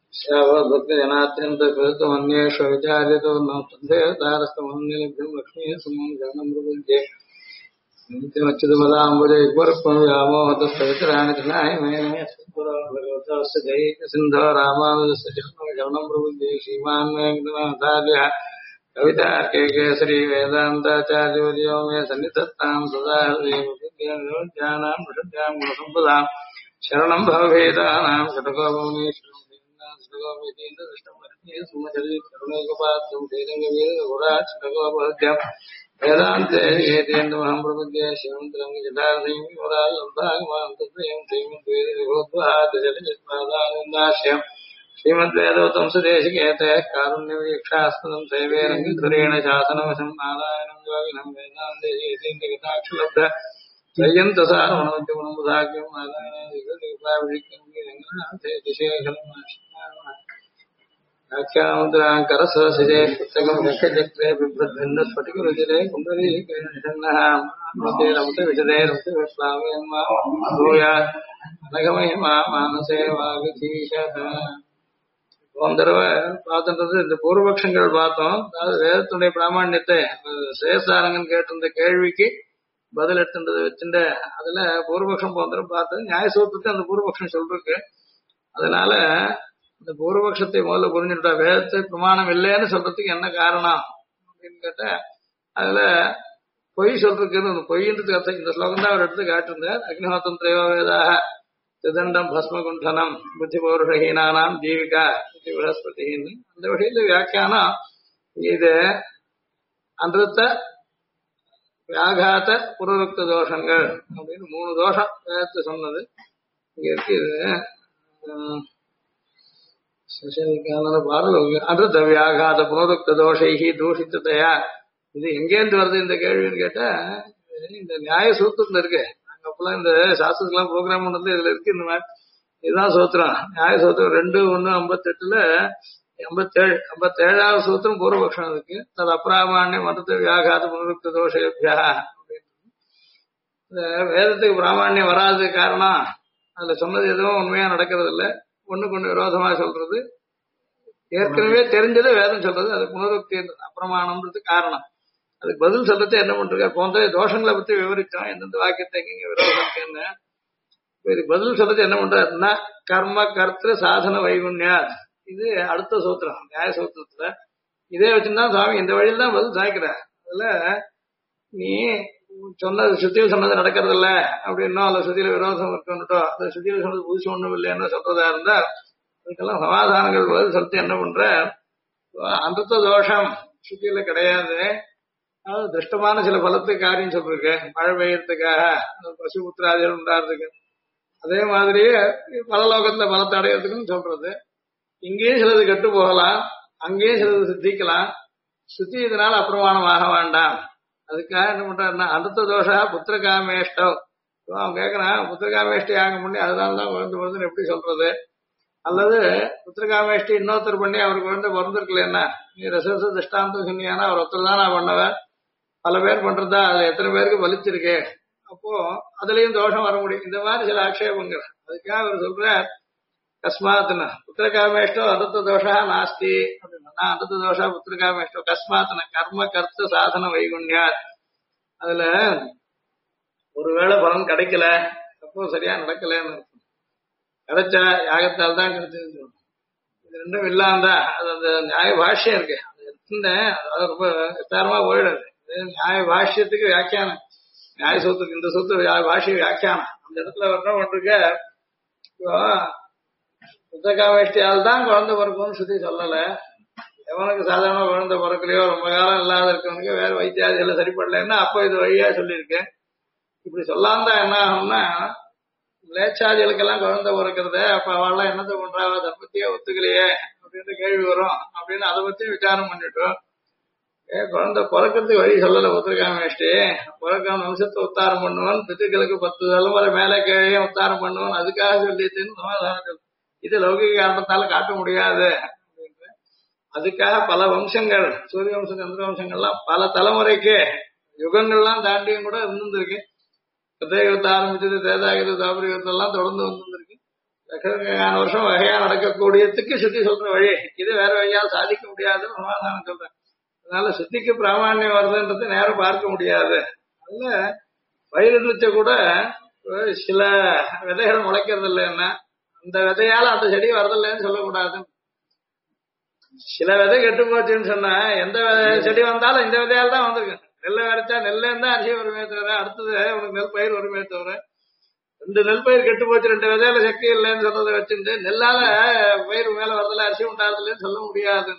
श्रावभक्तजनात्यन्तकृतमन्येषु विचार्यतो न तद्धेतारस्तमन्यलभ्यं लक्ष्मीः सुमं जनमृगुज्ये नित्यमच्युतपदाम्बुजैर्पुरः व्यामोहतस्तवितराणि धनाय मेने भगवतस्य जैकसिन्धो रामानुजस्य शरणं प्रबुध्ये श्रीमान् वेङ्कटनाथार्यः कवितार्केकेसरी वेदान्ताचार्यवर्यो मे सन्निधत्तां सदा हृदयजानां प्रसद्यां गुणसम्पदां शरणं भवभेदानां षटकोपनिष्ठुमचरिकरुणैकपात्रं श्रीरङ्गवीरगुडाक्षटकोपहत्यं वेदान्ते हेतेन्दुमहं प्रपद्ये शिवन्तरं जटाधीमिवरालम्भागमान्तत्रयं श्रीमद्वेदविभोद्वहाद्यजलजत्पादानन्दाश्यम् श्रीमद्वेदोत्तम सुदेशिकेते कारुण्यवीक्षास्पदं दैवे रङ्गिधुरेण शासनवशं नारायणं योगिनं वेदान्ते हेतेन्दगताक्षलब्ध त्रय्यन्तसारमणोद्यमनमुदाग्यं नारायणादिगदिग्वाभिषिक्यं पुस्तकं शक्यचक्रे बिभ्रद्भिन्नस्फटिकरुचिरे कुण्डलीकेशन्नः रमतविशदे रमतविश्वामयन्माभूयात् अनघमहिमा मानसे वागधीशः போன தடவை பார்த்துன்றது இந்த பூர்வபக்ஷங்கள் பார்த்தோம். அதாவது வேதத்துடைய பிராமணியத்தை சேசாரங்கன் கேட்டிருந்த கேள்விக்கு பதில் எடுத்துன்றதை வச்சுட்டு அதுல பூர்வபக்ஷம் போன தடவை பார்த்து நியாயசூத்திரத்தை அந்த பூர்வபக்ஷம் சொல்றதுக்கு அதனால இந்த பூர்வபக்ஷத்தை முதல்ல புரிஞ்சுட்டா வேதத்தை பிரமாணம் இல்லைன்னு சொல்றதுக்கு என்ன காரணம் அப்படின்னு கேட்ட அதுல பொய் சொல்றதுக்கு பொய்ன்றது அர்த்தம் இந்த ஸ்லோகம் தான் அவர் எடுத்து காட்டிருந்தார். அக்னிஹோத்திரம் திரையோ வேதாக திதண்டம் பஸ்மகுண்டனம் புத்தி பௌருஷஹீனானாம் ஜீவிகா இது பிரகஸ்பதின்னு அந்த வகையில வியாக்கியானம் இது அன்றத்த வியாகாத புரருக்த தோஷங்கள் அப்படின்னு 3 தோஷம் வேதத்தை சொன்னது இங்க இருக்கு. இது பாடல் அன்றத்த வியாகாத புனருக்த தோஷைகி தூஷித்ததையா இது எங்கேருந்து வருது இந்த கேள்வின்னு கேட்டா இந்த நியாய சூத்திரத்துல இருக்கு. அப்பெல்லாம் இந்த சாஸ்திரத்துக்கெல்லாம் ப்ரோக்ராம் பண்ணது இதுல இருக்கு. இந்த மாதிரி இதுதான் சூத்திரம் நியாய சூத்திரம் 2:1:58 57வது சூத்திரம் பூர்வபக்ஷம் இருக்கு. அது அப்பிராமாண்யம் மதத்தை வியாகாத புனருக்த தோஷேபியா வேதத்துக்கு பிராமணியம் வராது காரணம் அதுல சொன்னது எதுவும் உண்மையா நடக்கிறது இல்லை. ஒண்ணுக்கு ஒண்ணு விரோதமா சொல்றது ஏற்கனவே தெரிஞ்சது வேதம் சொல்றது அது புனருக்தி அப்பிரமாணம்ன்றது காரணம். அதுக்கு பதில் சொல்றது என்ன பண்றாங்க போன்ற தோஷங்களை பத்தி விவரிச்சோம் எந்தெந்த வாக்கியத்தை எங்க விரோதம் இருக்குன்னு. இதுக்கு பதில் சொல்றது என்ன பண்றாருன்னா கர்ம கர்த்திரு சாதன வைகுண்யா இது அடுத்த சூத்திரம் நியாய சூத்திரத்துல இதே வச்சுதான் சுவாமி இந்த வழியில தான் பதில் சாய்க்கிறார். அதுல நீ சொன்னது சுத்தியில் சொன்னது நடக்கிறது இல்ல அப்படின்னோ அல்ல சுத்தியில விரோதம் இருக்குன்னுட்டோ அது சுத்தியில சொன்னது புதுசு ஒண்ணும் இல்லைன்னு சொல்றதா இருந்தா அதுக்கெல்லாம் சமாதானங்கள் பதில் சொல்லிட்டு என்ன பண்ற அந்த தோஷம் சுத்தியில கிடையாது. அதாவது திருஷ்டமான சில பலத்துக்கு காரியம் சொல்லிருக்கு மழை பெய்யறதுக்காக பசு புத்திராதிகள் உண்டாடுறதுக்கு அதே மாதிரியே பலலோகத்துல பலத்தை அடையிறதுக்குன்னு சொல்றது. இங்கேயும் சிலது கெட்டு போகலாம் அங்கேயும் சிலது சித்திக்கலாம். சுத்தி இதனால அப்பிரமாணம் ஆக வேண்டாம். அதுக்காக என்ன பண்றாருன்னா அந்த தோஷா புத்திரகாமேஷ்டம் அவன் கேட்கறான் புத்திரகாமேஷ்டி ஆக முடியும் அதனாலதான் குழந்தை பிறந்தன்னு எப்படி சொல்றது அல்லது புத்திரகாமேஷ்டி இன்னொருத்தர் பண்ணி அவர் குழந்தை பிறந்திருக்கல என்ன நீ ரசரச திருஷ்டாந்தம் சொன்னீங்கன்னா அவர் ஒருத்தர் தான் நான் பண்ணவன் பல பேர் பண்றதா அதுல எத்தனை பேருக்கு வலிச்சிருக்கு அப்போ அதுலயும் தோஷம் வர முடியும். இந்த மாதிரி சில ஆட்சேபங்கள் அதுக்காக அவர் சொல்ற கஸ்மாத்னா புத்திரகாமேஷ்டோ அதத்த தோஷா நாஸ்தி அப்படின்னா அதத்த தோஷா புத்திரகாமேஷ்டோ கஸ்மாத்ன கர்ம கர்த்த சாதன வைகுண்யா அதுல ஒருவேளை பலன் கிடைக்கல அப்போ சரியா நடக்கலன்னு கிடைச்சா யாகத்தால் தான் கிடைச்சது. இது ரெண்டும் இல்லாம அது அந்த நியாய பாஷ்யம் இருக்கு அது எடுத்துட்டேன் அது ரொம்ப விஸ்தாரமா போயிடுது. நியாய பாஷ்யத்துக்கு வியாக்கியானம் நியாய சூத்திரத்துக்கு இந்த சூத்திர பாஷ்ய வியாக்கியானம் அந்த இடத்துல என்ன பண்றீங்க புத்தகாவேஷ்டியால் தான் குழந்தை பிறக்கும்னு சுத்தி சொல்லல. எவனுக்கு சாதாரண குழந்தை பிறக்கலையோ ரொம்ப காலம் இல்லாத இருக்கவனுக்கு வேற வைத்தியாதிகளை சரிப்படலைன்னா அப்போ இது வழியா சொல்லியிருக்கேன். இப்படி சொல்லாம தான் என்ன ஆகும்னா லேச்சாதிகளுக்கெல்லாம் குழந்தை பிறக்கிறது அப்ப அவள்லாம் என்னத்தை பண்றாவ தற்பத்தியே ஒத்துக்கலையே அப்படின்னு கேள்வி வரும் அப்படின்னு அதை பத்தி விசாரம் பண்ணிட்டோம். குழந்தை பிறக்கிறதுக்கு வழி சொல்லல புத்திரகாமேஷ்டி பிறக்காம வம்சத்தை உத்தாரம் பண்ணுவான் பித்துக்களுக்கு 10 தலைமுறை மேலே கீழே உத்தாரம் பண்ணுவான் அதுக்காக சொல்லிட்டுன்னு சமாதானம் இது லௌகிக காரணத்தால காட்ட முடியாது அப்படின்ற அதுக்காக பல வம்சங்கள் சூரிய வம்சம் சந்திர வம்சங்கள்லாம் பல தலைமுறைக்கு யுகங்கள்லாம் தாண்டியும் கூட இருந்திருக்கு. கிருத்தயுகத்தை ஆரம்பிச்சது தேதாயுகத்தை தாபரயுகத்தை எல்லாம் தொடர்ந்து வந்திருக்கு. லட்சக்கணக்கான வருஷம் வகையா நடக்கக்கூடியதுக்கு சுத்தி சொல்ற வழி இது வேற வழியால் சாதிக்க முடியாதுன்னு சமாதானம் சொல்றேன். அதனால சுத்திக்கு பிராமணியம் வருதுன்றது நேரம் பார்க்க முடியாது. அதுல பயிரிடுச்ச கூட சில விதைகள் முளைக்கிறது இல்லைன்னா அந்த விதையால அந்த செடி வரதில்லைன்னு சொல்லக்கூடாது. சில விதை கெட்டு போச்சுன்னு சொன்னா எந்த செடி வந்தாலும் இந்த விதையால தான் வந்திருக்கு. நெல்லை வரைச்சா நெல்லே தான் அரிசி வருமே தவிர அடுத்தது உனக்கு நெல் பயிர் வருமே தவிர 2 நெல் பயிர் கெட்டு போச்சு 2 விதையில சக்தி இல்லைன்னு சொல்றதை வச்சுட்டு நெல்லால பயிர் மேல வரதில்ல அரிசி உண்டாதுலன்னு சொல்ல முடியாது.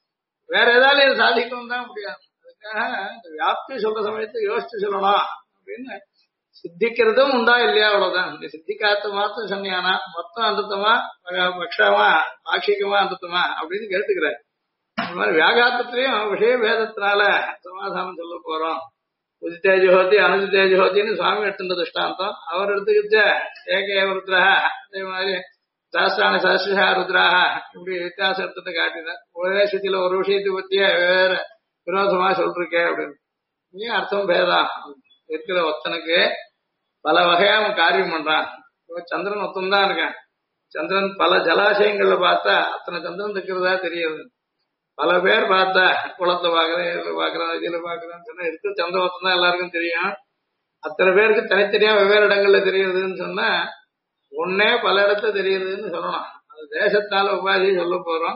வேற ஏதாவது இது சாதிக்கவும் தான் முடியாது. அதுக்காக இந்த வியாப்தி சொல்ற சமயத்தை யோசிச்சு சொல்லணும் அப்படின்னு சித்திக்கிறதும் உண்டா இல்லையா அவ்வளவுதான். இந்த சித்திக்காத்த மாத்திரம் சொன்னியானா மொத்தம் அந்தத்தமா பக்ஷமா பாட்சிகமா அந்தத்தமா அப்படின்னு கேட்டுக்கிறார். இந்த மாதிரி வியாகாரத்திலையும் விஷய வேதத்தினால சமாதானம் சொல்ல போறோம். உதித்தேஜோதி அனுதித்தேஜோதின்னு சுவாமி எடுத்துட்ட திருஷ்டாந்தம் அவர் எடுத்துக்கிச்ச ஏகே ருத்ரா அதே மாதிரி சாஸ்திரான சாஸ்திரா ருத்ராக இப்படி வித்தியாசம் எடுத்துட்டு காட்டினார். ஒரே சுத்தியில ஒரு விஷயத்தை பத்திய வேற விரோதமா சொல்றேன் அப்படின்னு. ஏன் அர்த்தம் பேதம் இருக்கிற ஒத்தனுக்கு பல வகையா அவன் காரியம் பண்றான். சந்திரன் ஒத்தந்தான் இருக்கான். சந்திரன் பல ஜலாசயங்கள்ல பார்த்தா அத்தனை சந்திரன் இருக்கிறதா தெரியுது. பல பேர் பார்த்தா குளத்தை பாக்குறேன் இதுல பாக்குறேன் இதுல பாக்குறேன்னு சொன்னா இருக்கிற சந்திரன் ஒத்தம் தான் எல்லாருக்கும் தெரியும். அத்தனை பேருக்கு தனித்தனியா வெவ்வேறு இடங்கள்ல தெரியுதுன்னு சொன்னா ஒன்னே பல இடத்துல தெரியுதுன்னு சொல்லணும். அது தேசத்தால உபாதியை சொல்ல போறோம்,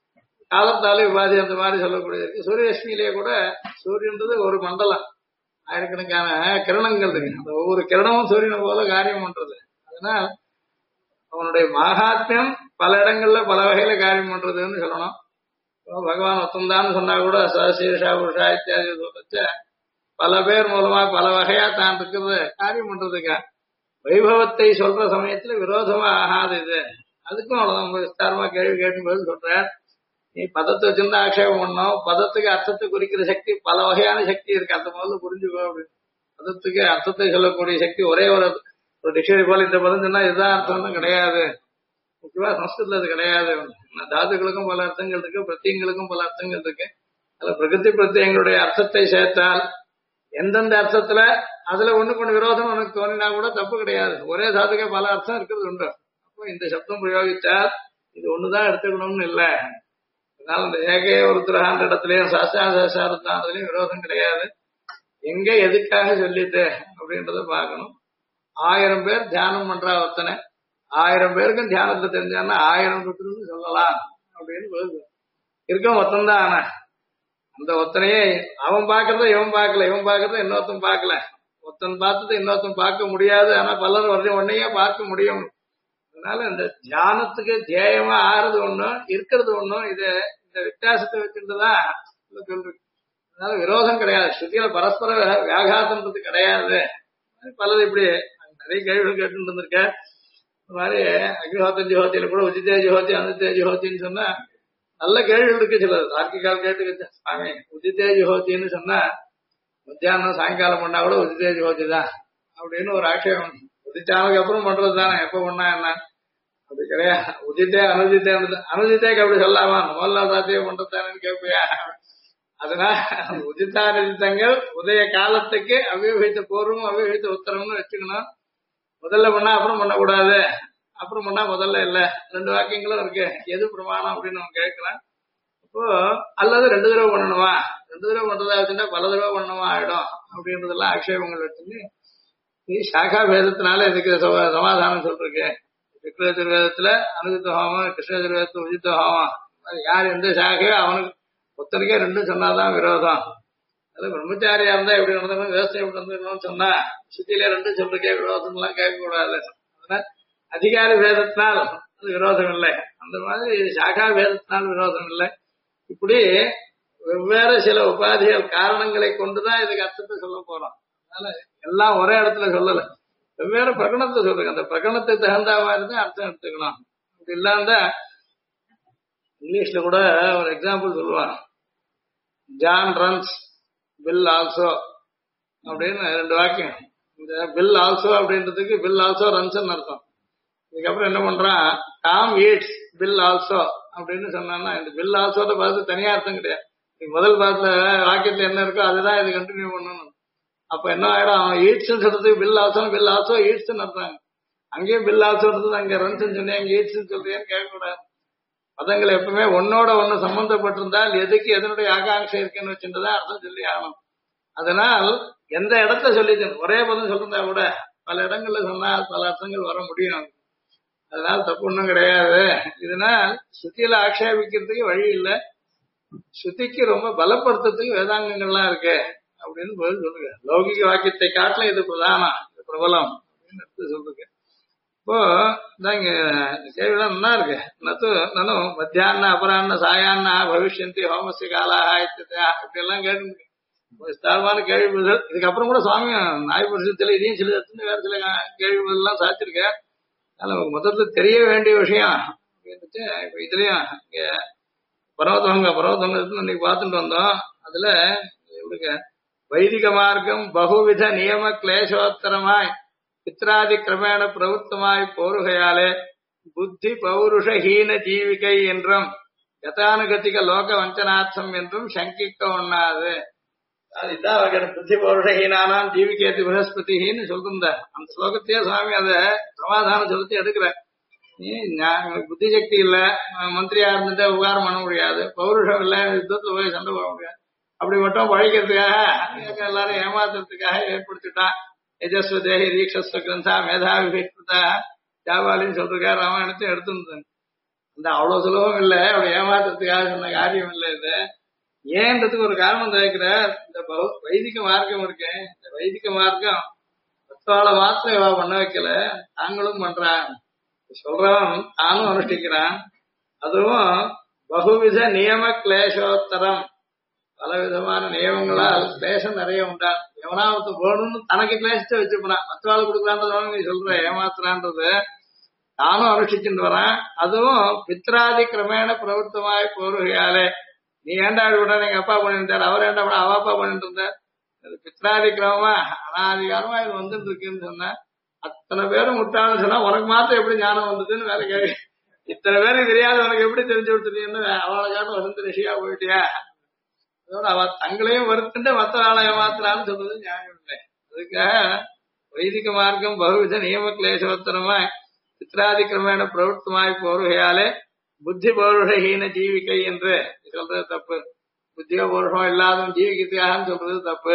காலத்தால உபாதி அந்த மாதிரி சொல்லக்கூடியது இருக்கு. சூரியரஷ்மியிலேயே கூட சூரியன்றது ஒரு மண்டலம், ஆயிரக்கணக்கான கிரணங்கள் இருக்கு. அந்த ஒவ்வொரு கிரணமும் சூரியனை போல காரியம் பண்றது. அதனால் அவனுடைய மகாத்மியம் பல இடங்கள்ல பல வகையில காரியம் பண்றதுன்னு சொல்லணும். பகவான் ஒத்தந்தான்னு சொன்னா கூட சசீர்ஷா புருஷா இத்தியாதி சொல்லிச்ச பல பேர் மூலமா பல வகையா தான் இருக்கிறது காரியம் பண்றதுக்கா. வைபவத்தை சொல்ற சமயத்துல விரோதமா ஆகாது இது. அதுக்கும் அவ்வளவுதான் விஸ்தாரமா கேள்வி கேட்கும்போது சொல்றேன். நீ பதத்தை வச்சிருந்தா ஆக்ஷேபம் பண்ணோம். பதத்துக்கு அர்த்தத்தை குறிக்கிற சக்தி பல வகையான சக்தி இருக்கு. அந்த முதல்ல புரிஞ்சுக்கோ அப்படின்னு. பதத்துக்கு அர்த்தத்தை சொல்லக்கூடிய சக்தி ஒரே ஒரு டிக்ஷனரி போல இந்த பதம் சொன்னா இதுதான் அர்த்தம்னு கிடையாது. முக்கியமா சம்ஸ்கிருதத்துல அது கிடையாது. தாதுகளுக்கும் பல அர்த்தங்கள் இருக்கு, பிரத்தியங்களுக்கும் பல அர்த்தங்கள் இருக்கு. அதுல பிரகிருதி பிரத்தியங்களுடைய அர்த்தத்தை சேர்த்தால் எந்தெந்த அர்த்தத்துல அதுல ஒண்ணுக்கு ஒண்ணு விரோதம் உனக்கு தோணினா கூட தப்பு கிடையாது. ஒரே தாதுக்கே பல அர்த்தம் இருக்கிறது உண்டு. அப்போ இந்த சப்தம் பிரயோகித்தால் இது ஒண்ணுதான் எடுத்துக்கணும்னு இல்லை. அதனால இந்த ஏகே ஒருத்தரகான்ற இடத்துலயும் சாஸ்திராசாரத்தானதுலயும் விரோதம் கிடையாது. எங்க எதுக்காக சொல்லிட்டு அப்படின்றத பார்க்கணும். 1000 பேர் தியானம் பண்றா ஒருத்தனை 1000 பேருக்கும் தியானத்தை தெரிஞ்சான்னா 1000 ருத்ரன்னு சொல்லலாம் அப்படின்னு இருக்க ஒருத்தன் ஆனா அந்த ஒத்தனையே அவன் பாக்குறத இவன் பார்க்கல, இவன் பாக்குறத இன்னொருத்தன் பார்க்கல. ஒருத்தன் பார்த்ததை இன்னொருத்தன் பார்க்க முடியாது. ஆனா பலர் வந்து ஒன்னையே பார்க்க முடியும். அதனால இந்த தியானத்துக்கு தியேயமா ஆறுது ஒண்ணும் இருக்கிறது ஒண்ணும். இது இந்த வித்தியாசத்தை வச்சுட்டுதான் சொல்றேன். அதனால விரோதம் கிடையாது. ஸ்ருதியில பரஸ்பர வியாகாதம்ன்றது கிடையாது. பலர் இப்படி நிறைய கேள்விகள் கேட்டு இருந்திருக்க. இந்த மாதிரி அக்னிஹோத்திர ஜோதியில கூட உச்சிதே ஜோதி அனுத்தே ஜோதின்னு சொன்னா நல்ல கேள்விகள் இருக்கு. சில தார்க்கிகால் கேட்டு சாமி உச்சிதே ஜோதின்னு சொன்னா மத்தியானம் சாயங்காலம் பண்ணா கூட உச்சிதே ஜோதி தான் அப்படின்னு ஒரு ஆட்சேபம். உதிச்சானுக்கு அப்புறம் பண்றது தானே, எப்ப பண்ணா என்ன அப்படி கிடையாது. உதித்தே அனுஜித்தே அனுஜித்தேக்கு அப்படி சொல்லாமா முதல் நாள் ராத்திரியே பண்றதானு கேட்பியா. அதனால உதித்தானுஜித்தங்கள் உதய காலத்துக்கு அபியோகித்த பூர்வம் அபியோகித்த உத்தரம்னு வச்சுக்கணும். முதல்ல பண்ணா அப்புறம் பண்ணக்கூடாது, அப்புறம் பண்ணா முதல்ல இல்ல. 2 வாக்கியங்களும் இருக்கு. எது பிரமாணம் அப்படின்னு நம்ம கேட்கிறோம். இப்போ அல்லது 2 தடவை பண்ணணுமா, 2 தடவை பண்றதா வச்சுட்டா பல தடவை பண்ணணுமா ஆயிடும் அப்படின்றதெல்லாம் ஆக்ஷேபங்கள் வச்சுன்னு சாகா பேதத்தினால இதுக்கு சமாதானம் சொல்றேன். கிருஷ்ணயஜுர்வேதத்துல அனுஜித்த ஹோமம், கிருஷ்ணயஜுர்வேதத்துல உஜித்த ஹோமம், யார் எந்த சாகையோ அவனுக்கு ஒத்தனுக்கே 2 சொன்னாதான் விரோதம். அது பிரம்மச்சாரியா இருந்தா எப்படி நடந்தணும், விவசாயம் எப்படி நடந்துக்கணும்னு சொன்னா சுத்தியில 2 சொல்றக்கே விரோதம் எல்லாம் கேட்கக்கூடாது. அதனால அதிகாரி வேதத்தினால் அது விரோதம் இல்லை. அந்த மாதிரி சாகா வேதத்தினால் விரோதம் இல்லை. இப்படி வெவ்வேறு சில உபாதிகள் காரணங்களை கொண்டுதான் இதுக்கு அர்த்தத்தை சொல்ல போறோம். அதனால எல்லாம் ஒரே இடத்துல சொல்லல, வெவ்வேறு பிரகடனத்தை சொல்றேன். அந்த பிரகடனத்துக்கு தகுந்த மாதிரி தான் அர்த்தம் எடுத்துக்கணும். அப்படி இல்லாம இங்கிலீஷ்ல கூட ஒரு எக்ஸாம்பிள் சொல்லுவாங்க. ஜான் ரன்ஸ் பில் ஆல்சோ அப்படின்னு 2 வாக்கியம். இந்த பில் ஆல்சோ அப்படின்றதுக்கு பில் ஆல்சோ ரன்ஸ் அர்த்தம். இதுக்கப்புறம் என்ன பண்றான், டாம் ஈட்ஸ் பில் ஆல்சோ அப்படின்னு சொன்னான்னா இந்த பில் ஆல்சோட பார்த்து தனியா அர்த்தம் கிடையாது. முதல் பாத்துல வாக்கியத்துல என்ன இருக்கோ அதுதான் இது கண்டினியூ பண்ணணும். அப்ப என்ன ஆயிடும், அவன் ஈட்ஸ் சொல்றதுக்கு பில் ஆல்சோ ஈட்ஸ் அர்த்தம். அங்கேயும் பில்லா சொல்றது அங்க ரன்ஸ் சொன்னேன் அங்க ஈட்ஸ் சொல்றேன்னு கேட்கக்கூடாது. பதங்கள் எப்பவுமே ஒன்னோட ஒண்ணு சம்பந்தப்பட்டிருந்தால் எதுக்கு எதனுடைய ஆகாங்ஷை இருக்குன்னு வச்சுட்டுதான் அர்த்தம் சொல்லி ஆகணும். அதனால் எந்த இடத்த சொல்லிச்சு ஒரே பதம் சொல்லிருந்தா கூட பல இடங்கள்ல சொன்னால் பல அர்த்தங்கள் வர முடியும். அதனால தப்பு ஒண்ணும் கிடையாது. இதனால் ஸ்ருதியில ஆக்ஷேபிக்கிறதுக்கு வழி இல்லை. ஸ்ருதிக்கு ரொம்ப பலப்படுத்துறதுக்கு வேதாங்கங்கள்லாம் இருக்கு அப்படின்னு பதில் சொல்லுங்க. லௌகிக வாக்கியத்தை காட்டில இது பிரதானம், இது பிரபலம் அப்படின்னு எடுத்து சொல்லுங்க. இப்போ இங்க கேள்விலாம் நல்லா இருக்கு. நானும் மத்தியான அபராண்ண சாயான்னா பவிஷ்யந்தி ஹோமஸ்ய காலாக இப்படி எல்லாம் கேட்டு விஸ்தாரமான கேள்வி பதில். இதுக்கப்புறம் கூட சுவாமி நாய்புருஷத்துல இதையும் சில வேற சில கேள்வி பதில் எல்லாம் சாதிச்சிருக்கேன். அதனால மொத்தத்துல தெரிய வேண்டிய விஷயம் அப்படின்ட்டு இப்ப இதுலயும் இங்க பர்வதங்க இன்னைக்கு பார்த்துட்டு வந்தோம். அதுல இவருக்கு வைதிக மார்க்கம் பகுவித நியம கிளேசோத்தரமாய் பித்ராதி கிரமேண பிரவருத்தமாய் போருகையாலே புத்தி பௌருஷஹீன ஜீவிகை என்றும் கதானுகதிக லோக வஞ்சனார்த்தம் என்றும் சங்கிக்க ஒண்ணாது. இதான் புத்தி பௌருஷஹீனானாம் ஜீவிகேதி பிரகஸ்பதினு சொல்லிருந்த அந்த ஸ்லோகத்தையே சுவாமி அத சமாதானம் சொல்லி எடுக்கிற. புத்தி சக்தி இல்ல, மந்திரியா இருந்துட்டு உபகாரம் பண்ண முடியாது, பௌருஷம் இல்ல, யுத்தத்துல போய் சண்டை போட முடியாது, அப்படி மட்டும் பழைக்கிறதுக்காக எல்லாரும் ஏமாத்துறதுக்காக ஏற்படுத்திட்டான். யஜஸ்வதேகி தீக்ஷஸ்வ கிரந்தா மேதாவிபிஷ்டா ஜாபாலின்னு சொல்றாரு. ராமாயணத்தையும் எடுத்துருந்தேன். அந்த அவ்வளவு சுலபம் இல்லை, அப்படி ஏமாத்துறதுக்காக சொன்ன காரியம் இல்லை. இது ஏன்றதுக்கு ஒரு காரணம் தெரிவிக்கிறார். இந்த வைதிக மார்க்கம் இருக்கு, இந்த வைதிக மார்க்கம் மற்றவாள மாத்திரம் இவா பண்ண வைக்கல, தாங்களும் பண்றான். சொல்றவன் தானும் அனுஷ்டிக்கிறான். அதுவும் பகுவித நியம கிளேசோத்தரம், பல விதமான நியமங்களால் கிளேசம் நிறைய உண்டா. எவனாவது போகணும்னு தனக்கு கிளேசத்தை வச்சுப்பான், மற்றவாள் கொடுக்கலான்றதுனால நீ சொல்ற ஏமாத்துறான்றது தானும் அனுஷ்டிச்சுட்டு வரான். அதுவும் பித்ராதி கிரமேண பிரவருத்தமாய் போருகையாலே நீ ஏண்டா விட எங்க அப்பா பண்ணிட்டாரு, அவர் ஏண்டா விட அவ அப்பா பண்ணிட்டு இருந்தார். பித்ராதி கிரமமா அனாதிகாரமா இது வந்துட்டு இருக்குன்னு சொன்ன அத்தனை பேரும் முட்டாள்னு சொன்னா உனக்கு மாத்திரம் எப்படி ஞானம் வந்ததுன்னு வேற கேள்வி. இத்தனை பேருக்கு தெரியாது உனக்கு எப்படி தெரிஞ்சு கொடுத்துட்டீங்கன்னு அவளை காட்டும் வந்து ரிஷியா போயிட்டியா. அதோட அவ தங்களையும் வருத்துட்டு மற்ற ஆளை ஏமாத்துறான்னு சொல்றது நியாயம் இல்லை. அதுக்காக வைதிக மார்க்கம் பகுவித நியம கிளேசோத்தரமாய் பித்ராதி கிரமேண பிரவருத்தமாய் போருகையாலே புத்தி பௌருஷஹீன ஜீவிகை என்று சொல்றது தப்பு. புத்தியோ பௌருஷம் இல்லாத ஜீவிக்கிறதுக்காக சொல்றது தப்பு.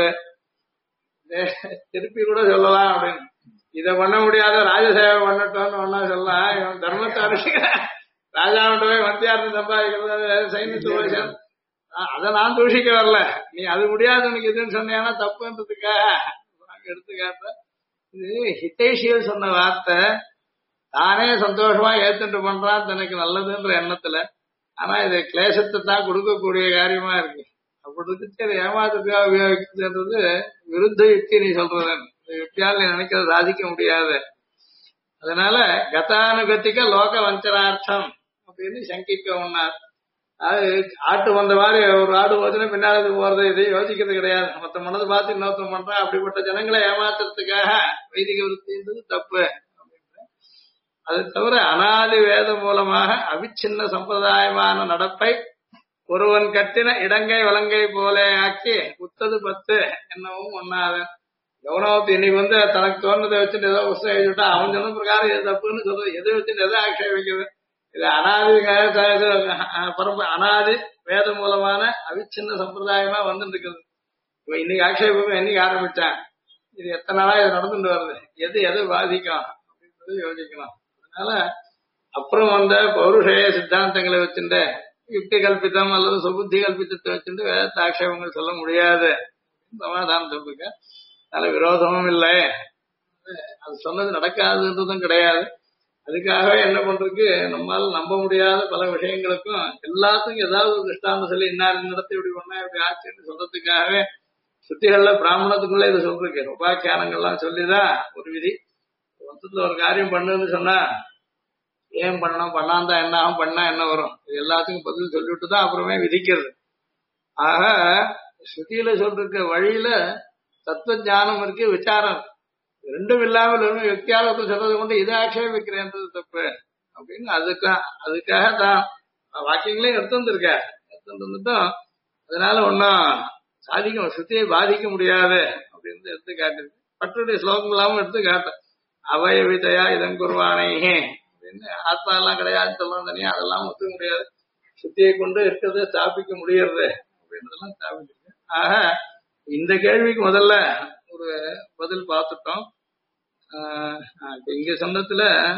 திருப்பி கூட சொல்லலாம் அப்படின்னு, இதை பண்ண முடியாத ராஜசேவை பண்ணட்டோம்னு ஒன்னா சொல்லலாம். இவன் தர்மத்தை அனுஷ்டிக்க ராஜாவிட்ட போய் மத்தியார்த்தம் சம்பாதிக்கிறது சைன்யத்து போய் அதை நான் தூஷிக்க வரல, நீ அது முடியாது உனக்கு இதுன்னு சொன்னீங்கன்னா தப்புன்றதுக்காக எடுத்துக்காட்ட. இது ஹிதேஷியல் சொன்ன வார்த்தை. தானே சந்தோஷமா ஏத்துட்டு பண்றான் தனக்கு நல்லதுன்ற எண்ணத்துல. ஆனா இது கிளேசத்தை தான் கொடுக்கக்கூடிய காரியமா இருக்கு. அப்படி இருக்கு அதை ஏமாத்துக்காக உபயோகிக்கிறதுன்றது விருத்த யுக்தி. நீ சொல்றது யுக்தியால் நீ நினைக்கிறத சாதிக்க முடியாது. அதனால கதானுகத்திக லோக வஞ்சனார்த்தம் அப்படின்னு சங்கிக்க ஒண்ணார். அது ஆட்டு வந்த மாதிரி ஒரு ஆடு போச்சுன்னா பின்னாடி போறது இது யோசிக்கிறது கிடையாது. மொத்த மனதை பார்த்து இன்னொருத்தம் பண்றான். அப்படிப்பட்ட ஜனங்களை ஏமாத்துறதுக்காக வைதிக விருத்தின்றது தப்பு. அது தவிர அனாதி வேதம் மூலமாக அவிச்சின்ன சம்பிரதாயமான நடப்பை ஒருவன் கட்டின இடங்கை வலங்கை போல ஆக்கி உத்தது 10 என்னவும் ஒண்ணாது. கவனத்து இன்னைக்கு வந்து தனக்கு தோணுதை வச்சுட்டு ஏதோ புஸ்தகம் எழுதிட்டா அவன் சொன்ன பிரகாரம் இது தப்புன்னு சொல்றது, எதை வச்சுட்டு எதை ஆட்சேபிக்கிறது. இது அனாதி வேத மூலமான அவிச்சின்ன சம்பிரதாயமா வந்துட்டு இருக்கிறது. இப்ப இன்னைக்கு ஆட்சேபம் என்னைக்கு ஆரம்பிச்சான், இது எத்தனை நாளா இது நடந்துட்டு வருது, எது பாதிக்கும் அப்படின்றது யோசிக்கணும். அதனால அப்புறம் வந்த பௌருஷய சித்தாந்தங்களை வச்சுட்டு யுக்தி கல்பித்தம் அல்லது சுபுத்தி கல்பித்தத்தை வச்சுட்டு வேதத்தை ஆட்சேபங்கள் சொல்ல முடியாது. சமாதானம் சொல்லுங்க. அதனால விரோதமும் இல்லை, அது சொன்னது நடக்காதுன்றதும் கிடையாது. அதுக்காகவே என்ன பண்றதுக்கு நம்மால் நம்ப முடியாத பல விஷயங்களுக்கும் எல்லாத்துக்கும் ஏதாவது ஒரு திருஷ்டாந்தம் சொல்லி இன்னார் நடத்தி இப்படி பண்ணா இப்படி ஆச்சுன்னு சொல்றதுக்காகவே சுத்திகள்ல பிராமணத்துக்குள்ள இதை சொல்றேன். உபாக்கியானங்கள்லாம் சொல்லிதான் ஒரு விதி. மொத்தத்துல ஒரு காரியம் பண்ணுன்னு சொன்னா ஏன் பண்ணணும், பண்ணாந்தான் என்ன ஆகும், பண்ணா என்ன வரும், இது எல்லாத்துக்கும் பதில் சொல்லிட்டு தான் அப்புறமே விதிக்கிறது. ஆக ஸ்ருதியில சொல்ற வழியில தத்துவ ஞானம் இருக்கு, விசாரம் ரெண்டும் இல்லாமல் வித்தியாசத்தை சொல்றது கொண்டு இதை ஆட்சேபிக்கிறேன்றது தப்பு அப்படின்னு அதுக்காக தான் வாக்கியங்களையும் எடுத்து வந்துட்டோம். அதனால ஒன்னும் சாதிக்கும் ஸ்ருதியை பாதிக்க முடியாது அப்படின்னு எடுத்து காட்டுது. பற்றுடைய ஸ்லோகங்களாவும் எடுத்து காட்ட. அவயவிதையா இதன் குருவானையே அப்படின்னு ஆத்மா எல்லாம் கிடையாதுன்னு சொல்லலாம் தனியா, அதெல்லாம் ஒத்துக்க முடியாது. சுத்தியை கொண்டு இருக்கிறத ஸ்தாபிக்க முடியறது அப்படின்றதெல்லாம் ஸ்தாபிச்சிருக்கு. ஆக இந்த கேள்விக்கு முதல்ல ஒரு பதில் பார்த்துட்டோம். இப்ப இங்க சொன்னதுல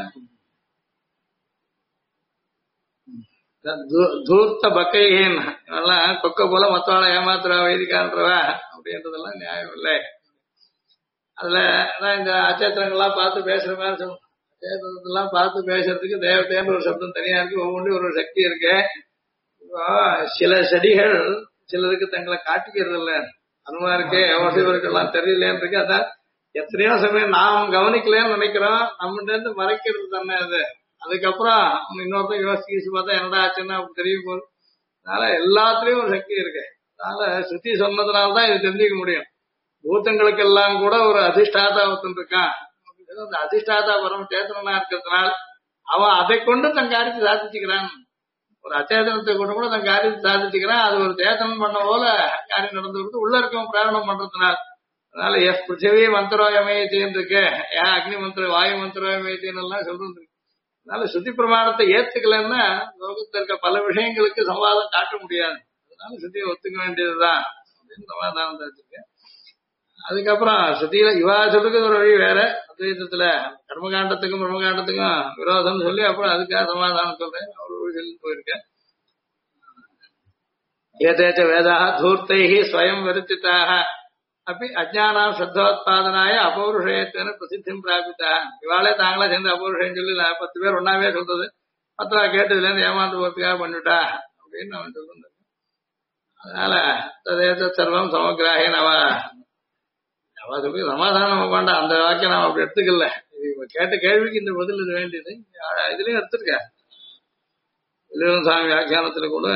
தூர்த்த பக்கையேன் அதெல்லாம் கொக்க போல மத்தவாளை ஏமாத்துறா வைதிகான்றவா அப்படின்றதெல்லாம் நியாயம் இல்லை. அதுல அதான் இந்த அச்சேத்திரங்கள்லாம் பார்த்து பேசுற மாதிரி சொல்லணும். அச்சேத்திரத்தெல்லாம் பார்த்து பேசுறதுக்கு தேவதையான ஒரு சப்தம் தனியா இருக்கு, ஒவ்வொன்றும் ஒரு சக்தி இருக்கு. இப்போ சில செடிகள் சிலருக்கு தங்களை காட்டிக்கிறது இல்லை, அனுமாருக்கு எவ்வளவுக்கெல்லாம் தெரியலேன்னு இருக்கு. அதான் எத்தனையோ சமயம் நாம் கவனிக்கலன்னு நினைக்கிறோம், நம்மகிட்ட இருந்து மறைக்கிறது தானே அது. அதுக்கப்புறம் இன்னொருத்தன் யோசிச்சு பார்த்தா என்னடா ஆச்சுன்னா அப்படி தெரிய போகுது. அதனால எல்லாத்துலயும் ஒரு சக்தி இருக்கு. அதனால சுத்தி சொன்னதுனால்தான் இது தெரிஞ்சுக்க முடியும். பூத்தங்களுக்கு எல்லாம் கூட ஒரு அதிஷ்டாதா ஒருத்தன் இருக்கான். அந்த அதிஷ்டாதா பரம சேத்தனா இருக்கிறதுனால அவன் அதை கொண்டு தன் காரியத்தை சாதிச்சுக்கிறான். ஒரு அச்சேதனத்தை கொண்டு கூட தன் காரியத்தை சாதிச்சுக்கிறான். அது ஒரு சேத்தனம் பண்ண போல காரியம் நடந்து உள்ள இருக்கவன் பிராரணம் பண்றதுனால. அதனால பிருத்திவி மந்திரோயமயத்தின்னு இருக்கு, அக்னி மந்திர வாயு மந்திரோயமயத்தின்னு எல்லாம் சொல்றது. அதனால சுத்தி பிரமாணத்தை ஏத்துக்கலன்னா லோகத்தில் இருக்க பல விஷயங்களுக்கு சம்வாதம் காட்ட முடியாது. அதனால சுத்தியை ஒத்துக்க வேண்டியதுதான் அப்படின்னு சமாதானம் வச்சிருக்கேன். அதுக்கப்புறம் சுத்தியில இவா சொல்றது ஒரு வழி வேற, அத்வைதத்துல கர்மகாண்டத்துக்கும் பிரம்மகாண்டத்துக்கும் விரோதம் சொல்லி அப்புறம் அதுக்காக சமாதானம் சொல்றேன். ஒரு வழி சொல்லி போயிருக்கேன். ஏதேச்ச வேதா தூர்த்தைஹி ஸ்வயம் விருத்திதாக அப்படி அஜானாம் ஸ்ரத்தோத்பாதனாய அபௌருஷயத்தின பிரசித்தியும் பிராபித்தா. இவாளே தாங்களா சேர்ந்து அபௌருஷயம் சொல்லி 10 பேர் ஒன்னாவே சொல்றது, 10 கேட்டதுல இருந்து ஏமாந்து போறதுக்காக பண்ணிவிட்டா அப்படின்னு அவன் சொல்லுங்க. அதனால ததேத சர்வம் சமக்கிராகின் அவ சொல்லி சமாதானம் வேண்டாம். அந்த வாக்கியம் நாம அப்படி எடுத்துக்கல. கேட்ட கேள்விக்கு இந்த பதில் இது வேண்டியது இதுலயும் எடுத்திருக்க. சாமி வியாக்கியானத்துல கூட